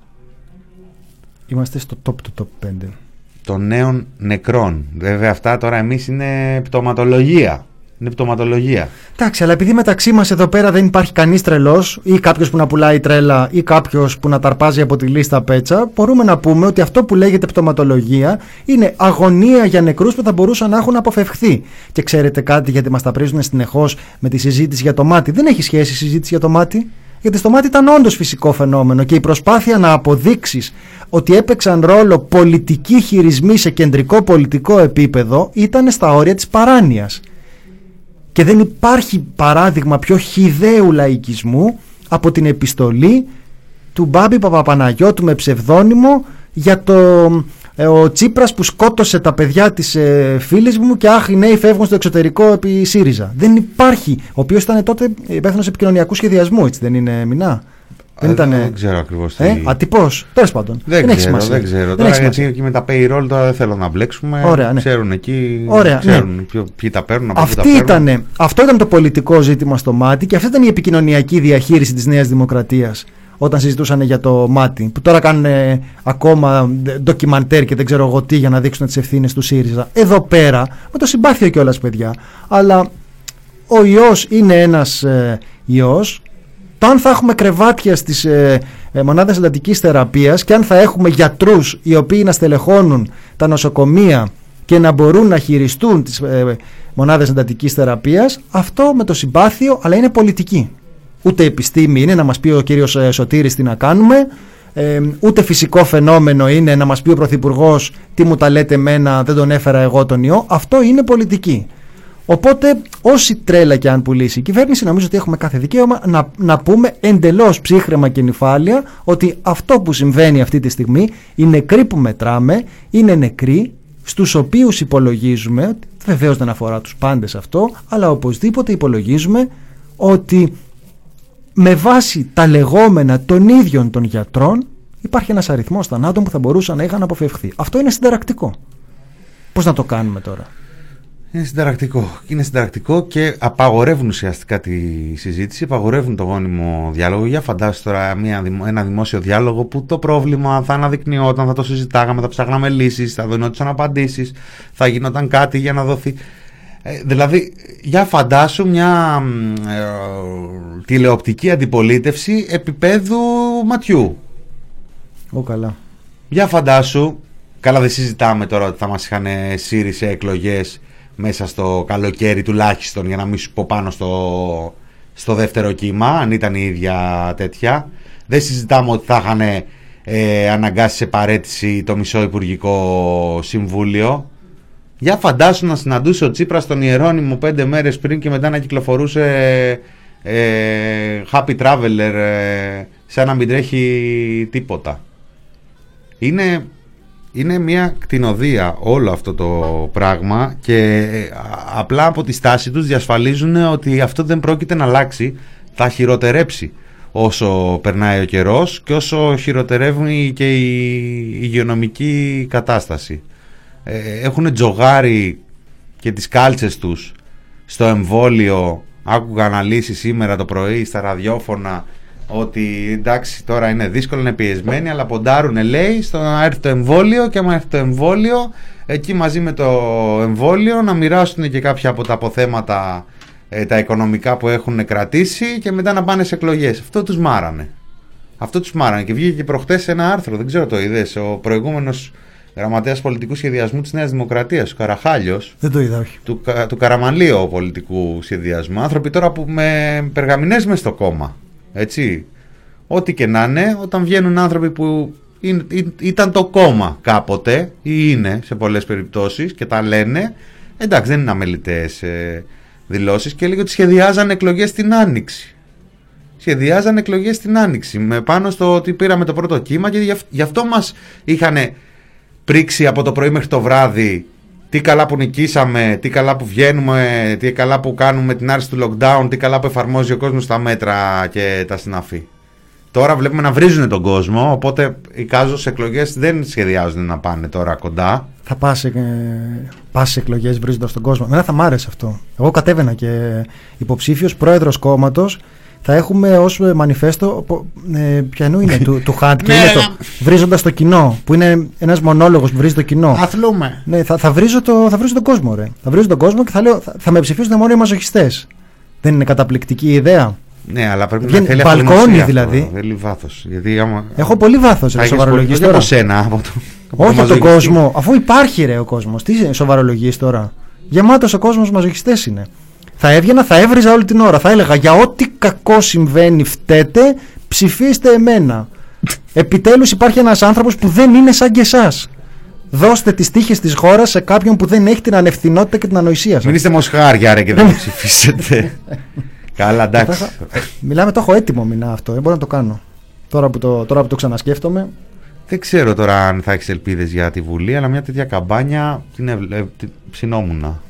Είμαστε στο top του top 5 των νέων νεκρών. Βέβαια αυτά τώρα εμείς είναι πτωματολογία. Είναι πτωματολογία. Εντάξει, αλλά επειδή μεταξύ μας εδώ πέρα δεν υπάρχει κανείς τρελός ή κάποιος που να πουλάει τρέλα ή κάποιος που να ταρπάζει από τη λίστα πέτσα, μπορούμε να πούμε ότι αυτό που λέγεται πτωματολογία είναι αγωνία για νεκρούς που θα μπορούσαν να έχουν αποφευχθεί. Και ξέρετε κάτι, γιατί μας τα πρίζουν συνεχώς με τη συζήτηση για το μάτι. Δεν έχει σχέση η συζήτηση για το μάτι. Γιατί στο μάτι ήταν όντως φυσικό φαινόμενο και η προσπάθεια να αποδείξεις ότι έπαιξαν ρόλο πολιτικοί χειρισμοί σε κεντρικό πολιτικό επίπεδο ήταν στα όρια της παράνοιας. Και δεν υπάρχει παράδειγμα πιο χυδαίου λαϊκισμού από την επιστολή του Μπάμπη Παπαπαναγιώτου με ψευδόνυμο για ο Τσίπρας που σκότωσε τα παιδιά της φίλης μου και άχι νέοι φεύγουν στο εξωτερικό επί ΣΥΡΙΖΑ. Δεν υπάρχει. Ο οποίος ήταν τότε υπεύθυνος επικοινωνιακού σχεδιασμού, έτσι δεν είναι, Μινά? Δεν ξέρω ακριβώς τι. Ατυπώς, τέλος πάντων. Δεν ξέρω. Τώρα γιατί εκεί με τα payroll τώρα δεν θέλω να μπλέξουμε. Ωραία, ναι. Ξέρουν εκεί. Ωραία, ξέρουν ποιοι τα παίρνουν. Αυτό ήταν το πολιτικό ζήτημα στο μάτι και αυτή ήταν η επικοινωνιακή διαχείριση της Νέας Δημοκρατίας όταν συζητούσαν για το μάτι. Που τώρα κάνουν ακόμα ντοκιμαντέρ και δεν ξέρω εγώ τι για να δείξουν τις ευθύνες του ΣΥΡΙΖΑ. Εδώ πέρα, με το συμπάθειο κιόλας, παιδιά. Αλλά ο ιός είναι ένας ιός. Το αν θα έχουμε κρεβάτια στις μονάδες εντατικής θεραπείας και αν θα έχουμε γιατρούς οι οποίοι να στελεχώνουν τα νοσοκομεία και να μπορούν να χειριστούν τις μονάδες εντατικής θεραπείας, αυτό με το συμπάθειο, αλλά είναι πολιτική. Ούτε επιστήμη είναι να μας πει ο κύριος Σωτήρης τι να κάνουμε, ούτε φυσικό φαινόμενο είναι να μας πει ο Πρωθυπουργός τι μου τα λέτε εμένα, δεν τον έφερα εγώ τον ιό. Αυτό είναι πολιτική. Οπότε όση τρέλα και αν πουλήσει η κυβέρνηση, νομίζω ότι έχουμε κάθε δικαίωμα να πούμε εντελώς ψύχραιμα και νυφάλια ότι αυτό που συμβαίνει αυτή τη στιγμή, οι νεκροί που μετράμε είναι νεκροί στους οποίους υπολογίζουμε, βεβαίως δεν αφορά τους πάντες αυτό, αλλά οπωσδήποτε υπολογίζουμε ότι με βάση τα λεγόμενα των ίδιων των γιατρών υπάρχει ένας αριθμός θανάτων που θα μπορούσαν να είχαν αποφευχθεί. Αυτό είναι συνταρακτικό. Πώς να το κάνουμε τώρα? Είναι συνταρακτικό και απαγορεύουν ουσιαστικά τη συζήτηση, απαγορεύουν το γόνιμο διάλογο. Για φαντάσου τώρα ένα δημόσιο διάλογο που το πρόβλημα θα αναδεικνυόταν, θα το συζητάγαμε, θα ψάχναμε λύσεις, θα δινόντουσαν απαντήσεις, θα γινόταν κάτι για να δοθεί. Δηλαδή, για φαντάσου μια τηλεοπτική αντιπολίτευση επίπεδου ματιού. Καλά. Για φαντάσου, καλά δεν συζητάμε τώρα ότι θα μας είχαν σύρει σε εκλογές μέσα στο καλοκαίρι τουλάχιστον, για να μην σου πω πάνω στο δεύτερο κύμα, αν ήταν η ίδια τέτοια. Δεν συζητάμε ότι θα είχαν αναγκάσει σε παραίτηση το μισό Υπουργικό Συμβούλιο. Για φαντάσου να συναντούσε ο Τσίπρας τον Ιερώνυμο 5 μέρες πριν και μετά να κυκλοφορούσε Happy Traveler σαν να μην τρέχει τίποτα. Είναι μια κτηνοδία όλο αυτό το πράγμα και απλά από τη στάση τους διασφαλίζουν ότι αυτό δεν πρόκειται να αλλάξει, θα χειροτερέψει όσο περνάει ο καιρός και όσο χειροτερεύει και η υγειονομική κατάσταση. Έχουν τζογάρει και τις κάλτσες τους στο εμβόλιο. Άκουγα αναλύσεις σήμερα το πρωί στα ραδιόφωνα ότι εντάξει τώρα είναι δύσκολο, είναι πιεσμένοι, αλλά ποντάρουν, λέει, στο να έρθει το εμβόλιο, και άμα έρθει το εμβόλιο, εκεί μαζί με το εμβόλιο να μοιράσουν και κάποια από τα αποθέματα τα οικονομικά που έχουν κρατήσει και μετά να πάνε σε εκλογές. Αυτό τους μάρανε. Και βγήκε και προχτές ένα άρθρο, δεν ξέρω το είδες, ο προηγούμενος γραμματέας πολιτικού σχεδιασμού της Νέας Δημοκρατίας, ο Καραχάλιος. Δεν το είδα, όχι. Του Καραμανλίου πολιτικού σχεδιασμού. Άνθρωποι τώρα που με περγαμηνές μες στο κόμμα. Έτσι. Ό,τι και να είναι, όταν βγαίνουν άνθρωποι που ήταν το κόμμα κάποτε ή είναι σε πολλές περιπτώσεις και τα λένε, εντάξει, δεν είναι αμεληταίες δηλώσεις, και λέγει ότι σχεδιάζαν εκλογές στην Άνοιξη. Με πάνω στο ότι πήραμε το πρώτο κύμα και γι' αυτό μας είχαν πρίξει από το πρωί μέχρι το βράδυ. Τι καλά που νικήσαμε, τι καλά που βγαίνουμε, τι καλά που κάνουμε την άρση του lockdown, τι καλά που εφαρμόζει ο κόσμος τα μέτρα και τα συναφή. Τώρα βλέπουμε να βρίζουν τον κόσμο, οπότε οι κάζος εκλογές δεν σχεδιάζουν να πάνε τώρα κοντά. Θα πας σε εκλογές βρίζοντας τον κόσμο. Εμένα θα μ' άρεσε αυτό. Εγώ κατέβαινα και υποψήφιος πρόεδρος κόμματος. Θα έχουμε ως μανιφέστο, ποιανού είναι, του Χάντ, και είναι το βρίζοντας το κοινό, που είναι ένας μονόλογος που βρίζει το κοινό. Αθλούμε. Ναι, θα βρίζω τον κόσμο, ρε. Θα βρίζω τον κόσμο και θα λέω, θα με ψηφίσουν μόνο οι μαζοχιστές. Δεν είναι καταπληκτική ιδέα? Ναι, αλλά πρέπει να θέλει μπαλκόνι δηλαδή. Θέλει βάθος. Γιατί άμα... Έχω πολύ βάθος, ρε, σοβαρολογείς τώρα. Όχι από τον κόσμο, αφού υπάρχει, ρε, ο κόσμος. Τι σοβαρολογείς τώρα? Γεμάτος ο κόσμος μαζοχιστές είναι. Θα έβγαινα, θα έβριζα όλη την ώρα. Θα έλεγα, για ό,τι κακό συμβαίνει φταίτε, ψηφίστε εμένα. Επιτέλους υπάρχει ένας άνθρωπος που δεν είναι σαν και εσάς. Δώστε τις τύχες της χώρας σε κάποιον που δεν έχει την ανευθυνότητα και την ανοησία σας. Μην είστε μοσχάρια, ρε, και δεν ψηφίσετε. Καλά, εντάξει. Μιλάμε, το έχω έτοιμο μηνά αυτό. Δεν μπορώ να το κάνω. Τώρα που το ξανασκέφτομαι. Δεν ξέρω τώρα αν θα έχεις ελπίδες για τη Βουλή, αλλά μια τέτοια καμπάνια ψινόμουνα.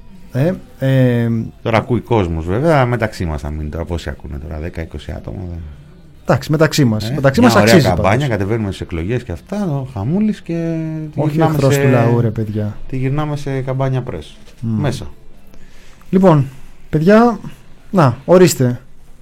Τώρα ακούει κόσμος, βέβαια, μεταξύ μας θα μείνει τώρα. Πόσοι ακούνε τώρα, 10-20 άτομα? Εντάξει, μεταξύ μας. Μεταξύ μας αξίζει. Μια ωραία καμπάνια, κατεβαίνουμε στις εκλογές και αυτά, ο χαμούλης, και όχι εχθρός του λαού, ρε παιδιά. Τη γυρνάμε σε καμπάνια press. Μέσα. Λοιπόν, παιδιά, να, ορίστε.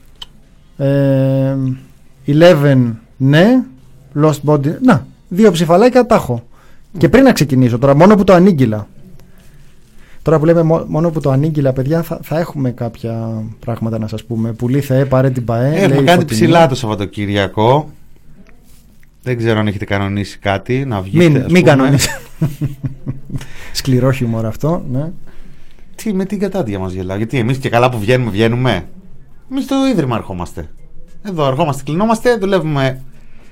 11, ναι. Lost Body, να, 2 ψηφαλάκια τα έχω. Και πριν να ξεκινήσω τώρα, μόνο που το ανήγγειλα. Τώρα που λέμε μόνο που το ανήγγειλα, παιδιά, θα έχουμε κάποια πράγματα να σας πούμε. Πουλή Θεέ, πάρε την ΠαΕ. Έχουμε κάτι ψηλά το Σαββατοκύριακο. Δεν ξέρω αν έχετε κανονίσει κάτι να βγείτε. Μην κανονίσει. Σκληρό χιούμορ αυτό, ναι. Τι, με την κατάδια μας γελάω? Γιατί εμείς και καλά που βγαίνουμε. Εμείς στο Ίδρυμα ερχόμαστε. Εδώ ερχόμαστε, κλεινόμαστε, δουλεύουμε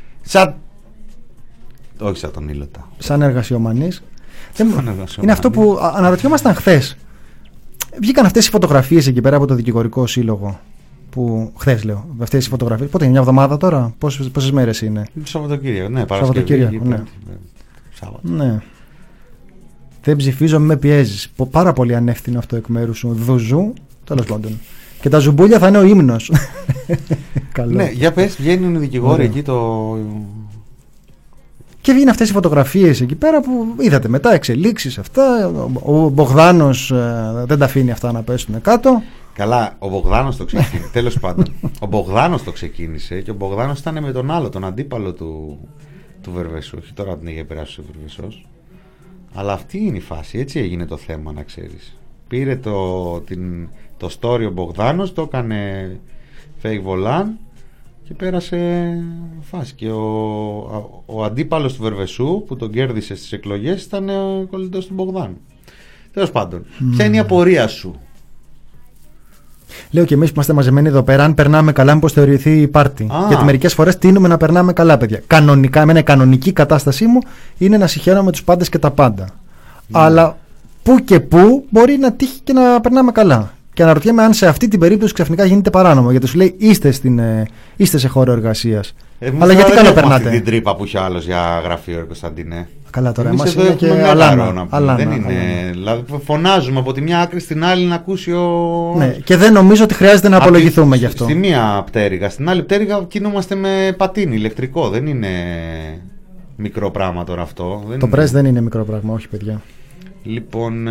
όχι σαν τον Ήλωτα. Σαν εργασιομανής. Είναι αυτό που αναρωτιόμασταν χθες. Βγήκαν αυτές οι φωτογραφίες εκεί πέρα από το Δικηγορικό Σύλλογο. Που χθες λέω. Αυτές οι φωτογραφίες. Πότε είναι, μια εβδομάδα τώρα? Πόσες μέρες είναι? Σαββατοκύριακο, ναι, Παρασκευή. Ναι. Δεν ψηφίζω, με πιέζεις. Πάρα πολύ ανεύθυνο αυτό εκ μέρους σου. Δουζού, τέλος πάντων. Και τα ζουμπούλια θα είναι ο ύμνος. Ναι, για πες, βγαίνουν οι δικηγόροι εκεί το... Και βγαίνουν αυτές οι φωτογραφίες εκεί πέρα που είδατε μετά, εξελίξεις αυτά. Ο Μπογδάνος δεν τα αφήνει αυτά να πέσουν κάτω. Καλά, ο Μπογδάνος το ξεκίνησε. Τέλος πάντων, ο Μπογδάνος το ξεκίνησε και ο Μπογδάνος ήταν με τον άλλο, τον αντίπαλο του Βερβεσού. Όχι τώρα την είχε περάσει ο Βερβεσός. Αλλά αυτή είναι η φάση, έτσι έγινε το θέμα, να ξέρεις. Πήρε το story ο Μπογδάνος, το έκανε fake volant και πέρασε φάση. Και ο αντίπαλος του Βερβεσού που τον κέρδισε στις εκλογές ήταν ο κολλητός του Μπογδάνου. Τέλος πάντων, ποια είναι η απορία σου? Λέω και εμείς που είμαστε μαζεμένοι εδώ πέρα, αν περνάμε καλά, μήπως θεωρηθεί πάρτι. Γιατί μερικές φορές τείνουμε να περνάμε καλά, παιδιά. Κανονικά, εμένα η κανονική κατάστασή μου είναι να συγχαίρομαι τους πάντες και τα πάντα. Αλλά που και που μπορεί να τύχει και να περνάμε καλά. Και αναρωτιέμαι αν σε αυτή την περίπτωση ξαφνικά γίνεται παράνομο. Γιατί σου λέει είστε σε χώρο εργασίας. Αλλά γιατί καλό περνάτε. Αυτή την τρύπα που είχε ο άλλος για γραφείο, Κωνσταντίνε. Καλά, τώρα εμείς είναι και αλάνα. Δεν είναι. Δηλαδή, φωνάζουμε από τη μια άκρη στην άλλη να ακούσει ο. Ναι, και δεν νομίζω ότι χρειάζεται να απολογηθούμε γι' αυτό. Στη μία πτέρυγα. Στην άλλη πτέρυγα κινούμαστε με πατίνι ηλεκτρικό. Δεν είναι μικρό πράγμα τώρα αυτό. Το πρες δεν είναι μικρό πράγμα, όχι παιδιά. Λοιπόν.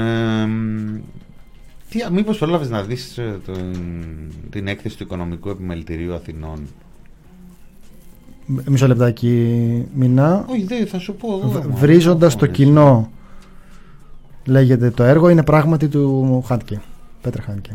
Μήπως πρόλαβες να δεις την έκθεση του Οικονομικού Επιμελητηρίου Αθηνών? Μισό λεπτάκι, Μινά. Όχι, δεν θα σου πω εγώ. Βρίζοντας το κοινό, λέγεται το έργο, είναι πράγματι του Χάντκε, Πέτρα Χάντκε.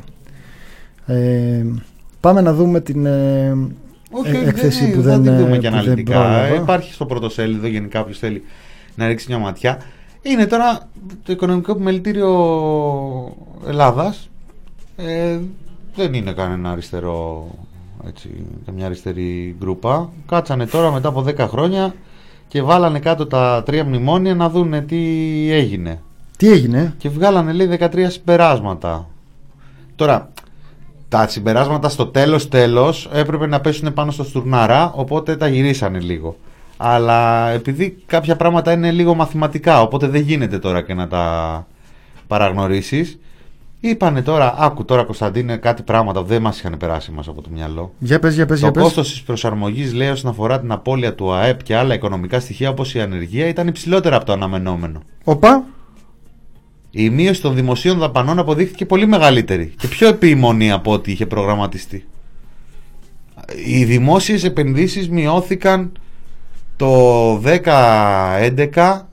Πάμε να δούμε την έκθεση που δεν την δούμε και αναλυτικά. Πρόλαβα. Υπάρχει στο πρωτοσέλιδο, γενικά όποιος θέλει να ρίξει μια ματιά. Είναι τώρα το Οικονομικό Επιμελητήριο Ελλάδας. Δεν είναι κανένα αριστερό, έτσι, καμιά αριστερή γκρούπα. Κάτσανε τώρα μετά από 10 χρόνια και βάλανε κάτω τα 3 μνημόνια να δούνε τι έγινε. Τι έγινε? Και βγάλανε, λέει, 13 συμπεράσματα. Τώρα, τα συμπεράσματα στο τέλος έπρεπε να πέσουν πάνω στο στουρνάρα, οπότε τα γυρίσανε λίγο. Αλλά επειδή κάποια πράγματα είναι λίγο μαθηματικά, οπότε δεν γίνεται τώρα και να τα παραγνωρίσεις, είπανε τώρα, άκου τώρα Κωνσταντίνε, κάτι πράγματα που δεν μας είχαν περάσει μας από το μυαλό. Για πες. Το κόστος της προσαρμογής, λέει, όσον αφορά την απώλεια του ΑΕΠ και άλλα οικονομικά στοιχεία όπως η ανεργία, ήταν υψηλότερα από το αναμενόμενο. Οπα! Η μείωση των δημοσίων δαπανών αποδείχθηκε πολύ μεγαλύτερη και πιο επίμονη από ό,τι είχε προγραμματιστεί. Οι δημόσιες επενδύσεις μειώθηκαν το 10-11.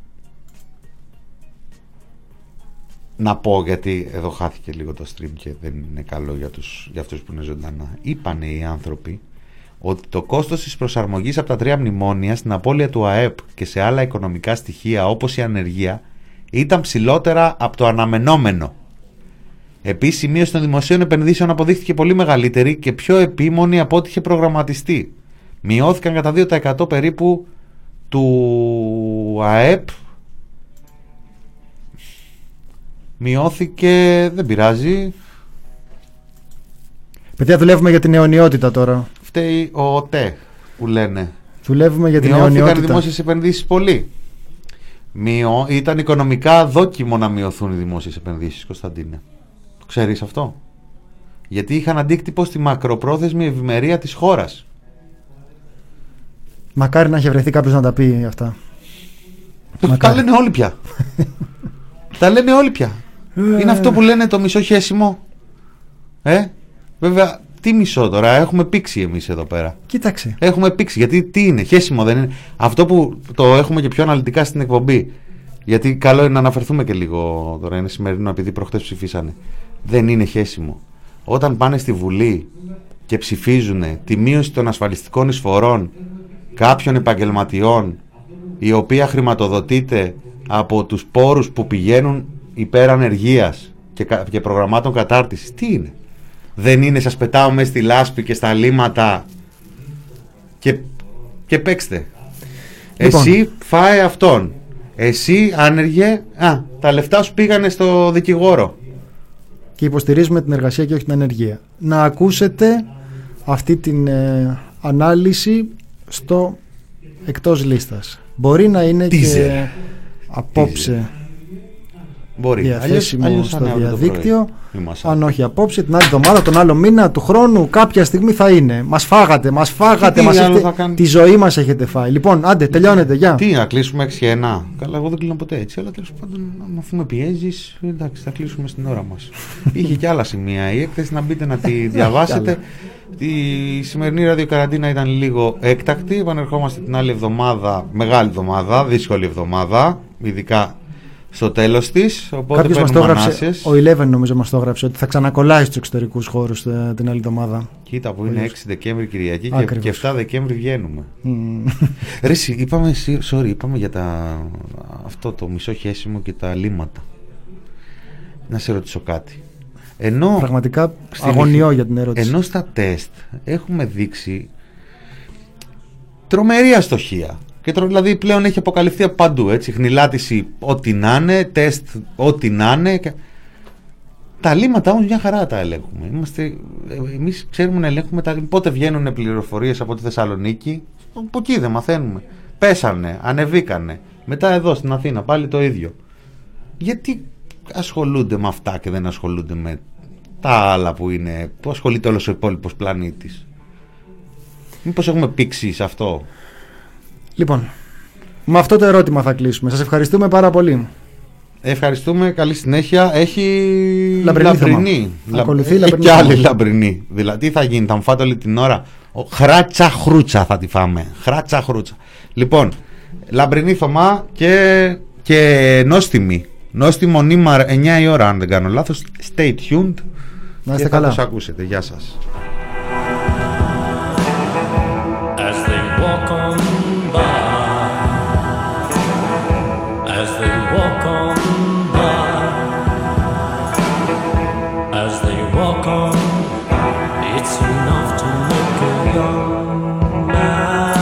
Να πω, γιατί εδώ χάθηκε λίγο το stream και δεν είναι καλό για αυτούς που είναι ζωντανά. Είπανε οι άνθρωποι ότι το κόστος της προσαρμογής από τα 3 μνημόνια στην απώλεια του ΑΕΠ και σε άλλα οικονομικά στοιχεία όπως η ανεργία ήταν ψηλότερα από το αναμενόμενο. Επίσης, η μείωση των δημοσίων επενδύσεων αποδείχθηκε πολύ μεγαλύτερη και πιο επίμονη από ό,τι είχε προγραμματιστεί. Μειώθηκαν κατά 2% περίπου του ΑΕΠ. Μειώθηκε, δεν πειράζει. Παιδιά, δουλεύουμε για την αιωνιότητα τώρα. Φταίει ο ΟΤΕ που λένε. Δουλεύουμε για την αιωνιότητα. Μειώθηκαν οι δημόσιες επενδύσεις πολύ. Ήταν οικονομικά δόκιμο να μειωθούν οι δημόσιες επενδύσεις, Κωνσταντίνε. Το ξέρεις αυτό? Γιατί είχαν αντίκτυπο στη μακροπρόθεσμη ευημερία της χώρας. Μακάρι να είχε βρεθεί κάποιος να τα πει αυτά. Τα λένε όλοι πια. Τα λένε όλοι πια. Είναι αυτό που λένε το μισό χέσιμο. Βέβαια, τι μισό τώρα, έχουμε πήξει εμείς εδώ πέρα. Κοίταξε. Έχουμε πήξει, γιατί τι είναι, χέσιμο δεν είναι? Αυτό που το έχουμε και πιο αναλυτικά στην εκπομπή. Γιατί καλό είναι να αναφερθούμε και λίγο τώρα, είναι σημερινό επειδή προχτές ψηφίσανε. Δεν είναι χέσιμο. Όταν πάνε στη Βουλή και ψηφίζουν τη μείωση των ασφαλιστικών εισφορών κάποιων επαγγελματιών, η οποία χρηματοδοτείται από τους πόρους που πηγαίνουν υπέρ ανεργίας και προγραμμάτων κατάρτισης, τι είναι? Δεν είναι σας πετάω μέσα στη λάσπη και στα λίματα και παίξτε. Λοιπόν. Εσύ φάε αυτόν. Εσύ άνεργε, τα λεφτά σου πήγανε στο δικηγόρο. Και υποστηρίζουμε την εργασία και όχι την ανεργία. Να ακούσετε αυτή την ανάλυση στο εκτός λίστας. Μπορεί να είναι και απόψε διαθέσιμο στο διαδίκτυο. Αν όχι απόψε, την άλλη εβδομάδα, τον άλλο μήνα του χρόνου, κάποια στιγμή θα είναι. Μας φάγατε. Τη ζωή μας έχετε φάει. Λοιπόν, άντε, τελειώνετε. Γεια. Τι, να κλείσουμε 6-1? Καλά, εγώ δεν κλείνω ποτέ έτσι. Αλλά τέλος πάντων, αφού με πιέζεις, εντάξει, θα κλείσουμε στην ώρα μας. Είχε και άλλα σημεία η έκθεση, να μπείτε να τη διαβάσετε. Η σημερινή ραδιοκαραντίνα ήταν λίγο έκτακτη. Επανερχόμαστε την άλλη εβδομάδα, μεγάλη εβδομάδα, δύσκολη εβδομάδα, ειδικά στο τέλος της. Κάποιος μας το έγραψε, ο Eleven νομίζω μας το έγραψε, ότι θα ξανακολλάει στους εξωτερικούς χώρους την άλλη εβδομάδα. Κοίτα που είναι 6 Δεκέμβρη Κυριακή και 7 Δεκέμβρη βγαίνουμε. Ρε, είπαμε για αυτό το μισό χέσιμο και τα λίματα. Να σε ρωτήσω κάτι. Πραγματικά αγωνιώ για την ερώτηση. Ενώ στα τεστ έχουμε δείξει τρομερή αστοχία. Δηλαδή πλέον έχει αποκαλυφθεί από παντού, έτσι, χνηλάτιση ό,τι να είναι, τεστ ό,τι να είναι. Τα λίμματα όμως μια χαρά τα ελέγχουμε. Εμείς ξέρουμε να ελέγχουμε πότε βγαίνουν πληροφορίες από τη Θεσσαλονίκη. Από εκεί δεν μαθαίνουμε. Πέσανε, ανεβήκανε. Μετά εδώ στην Αθήνα πάλι το ίδιο. Γιατί ασχολούνται με αυτά και δεν ασχολούνται με τα άλλα που ασχολείται όλος ο υπόλοιπος πλανήτης? Μήπως έχουμε πήξει σε αυτό? Λοιπόν, με αυτό το ερώτημα θα κλείσουμε. Σας ευχαριστούμε πάρα πολύ. Ευχαριστούμε, καλή συνέχεια. Έχει λαμπρινή. Έχει και άλλη λαμπρινή. Δηλαδή τι θα γίνει, θα μου φάτε όλη την ώρα? Χράτσα χρούτσα θα τη φάμε. Χράτσα χρούτσα. Λοιπόν, λαμπρινή Θωμά και νόστιμη. Νόστιμο Νίμαρ 9 η ώρα, αν δεν κάνω λάθος. Stay tuned. Να είστε καλά. Θα τους ακούσετε. Γεια σας. As they walk on by, as they walk on by, as they walk on, it's enough to make a young man.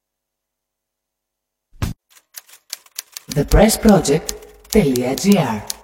thepressproject.gr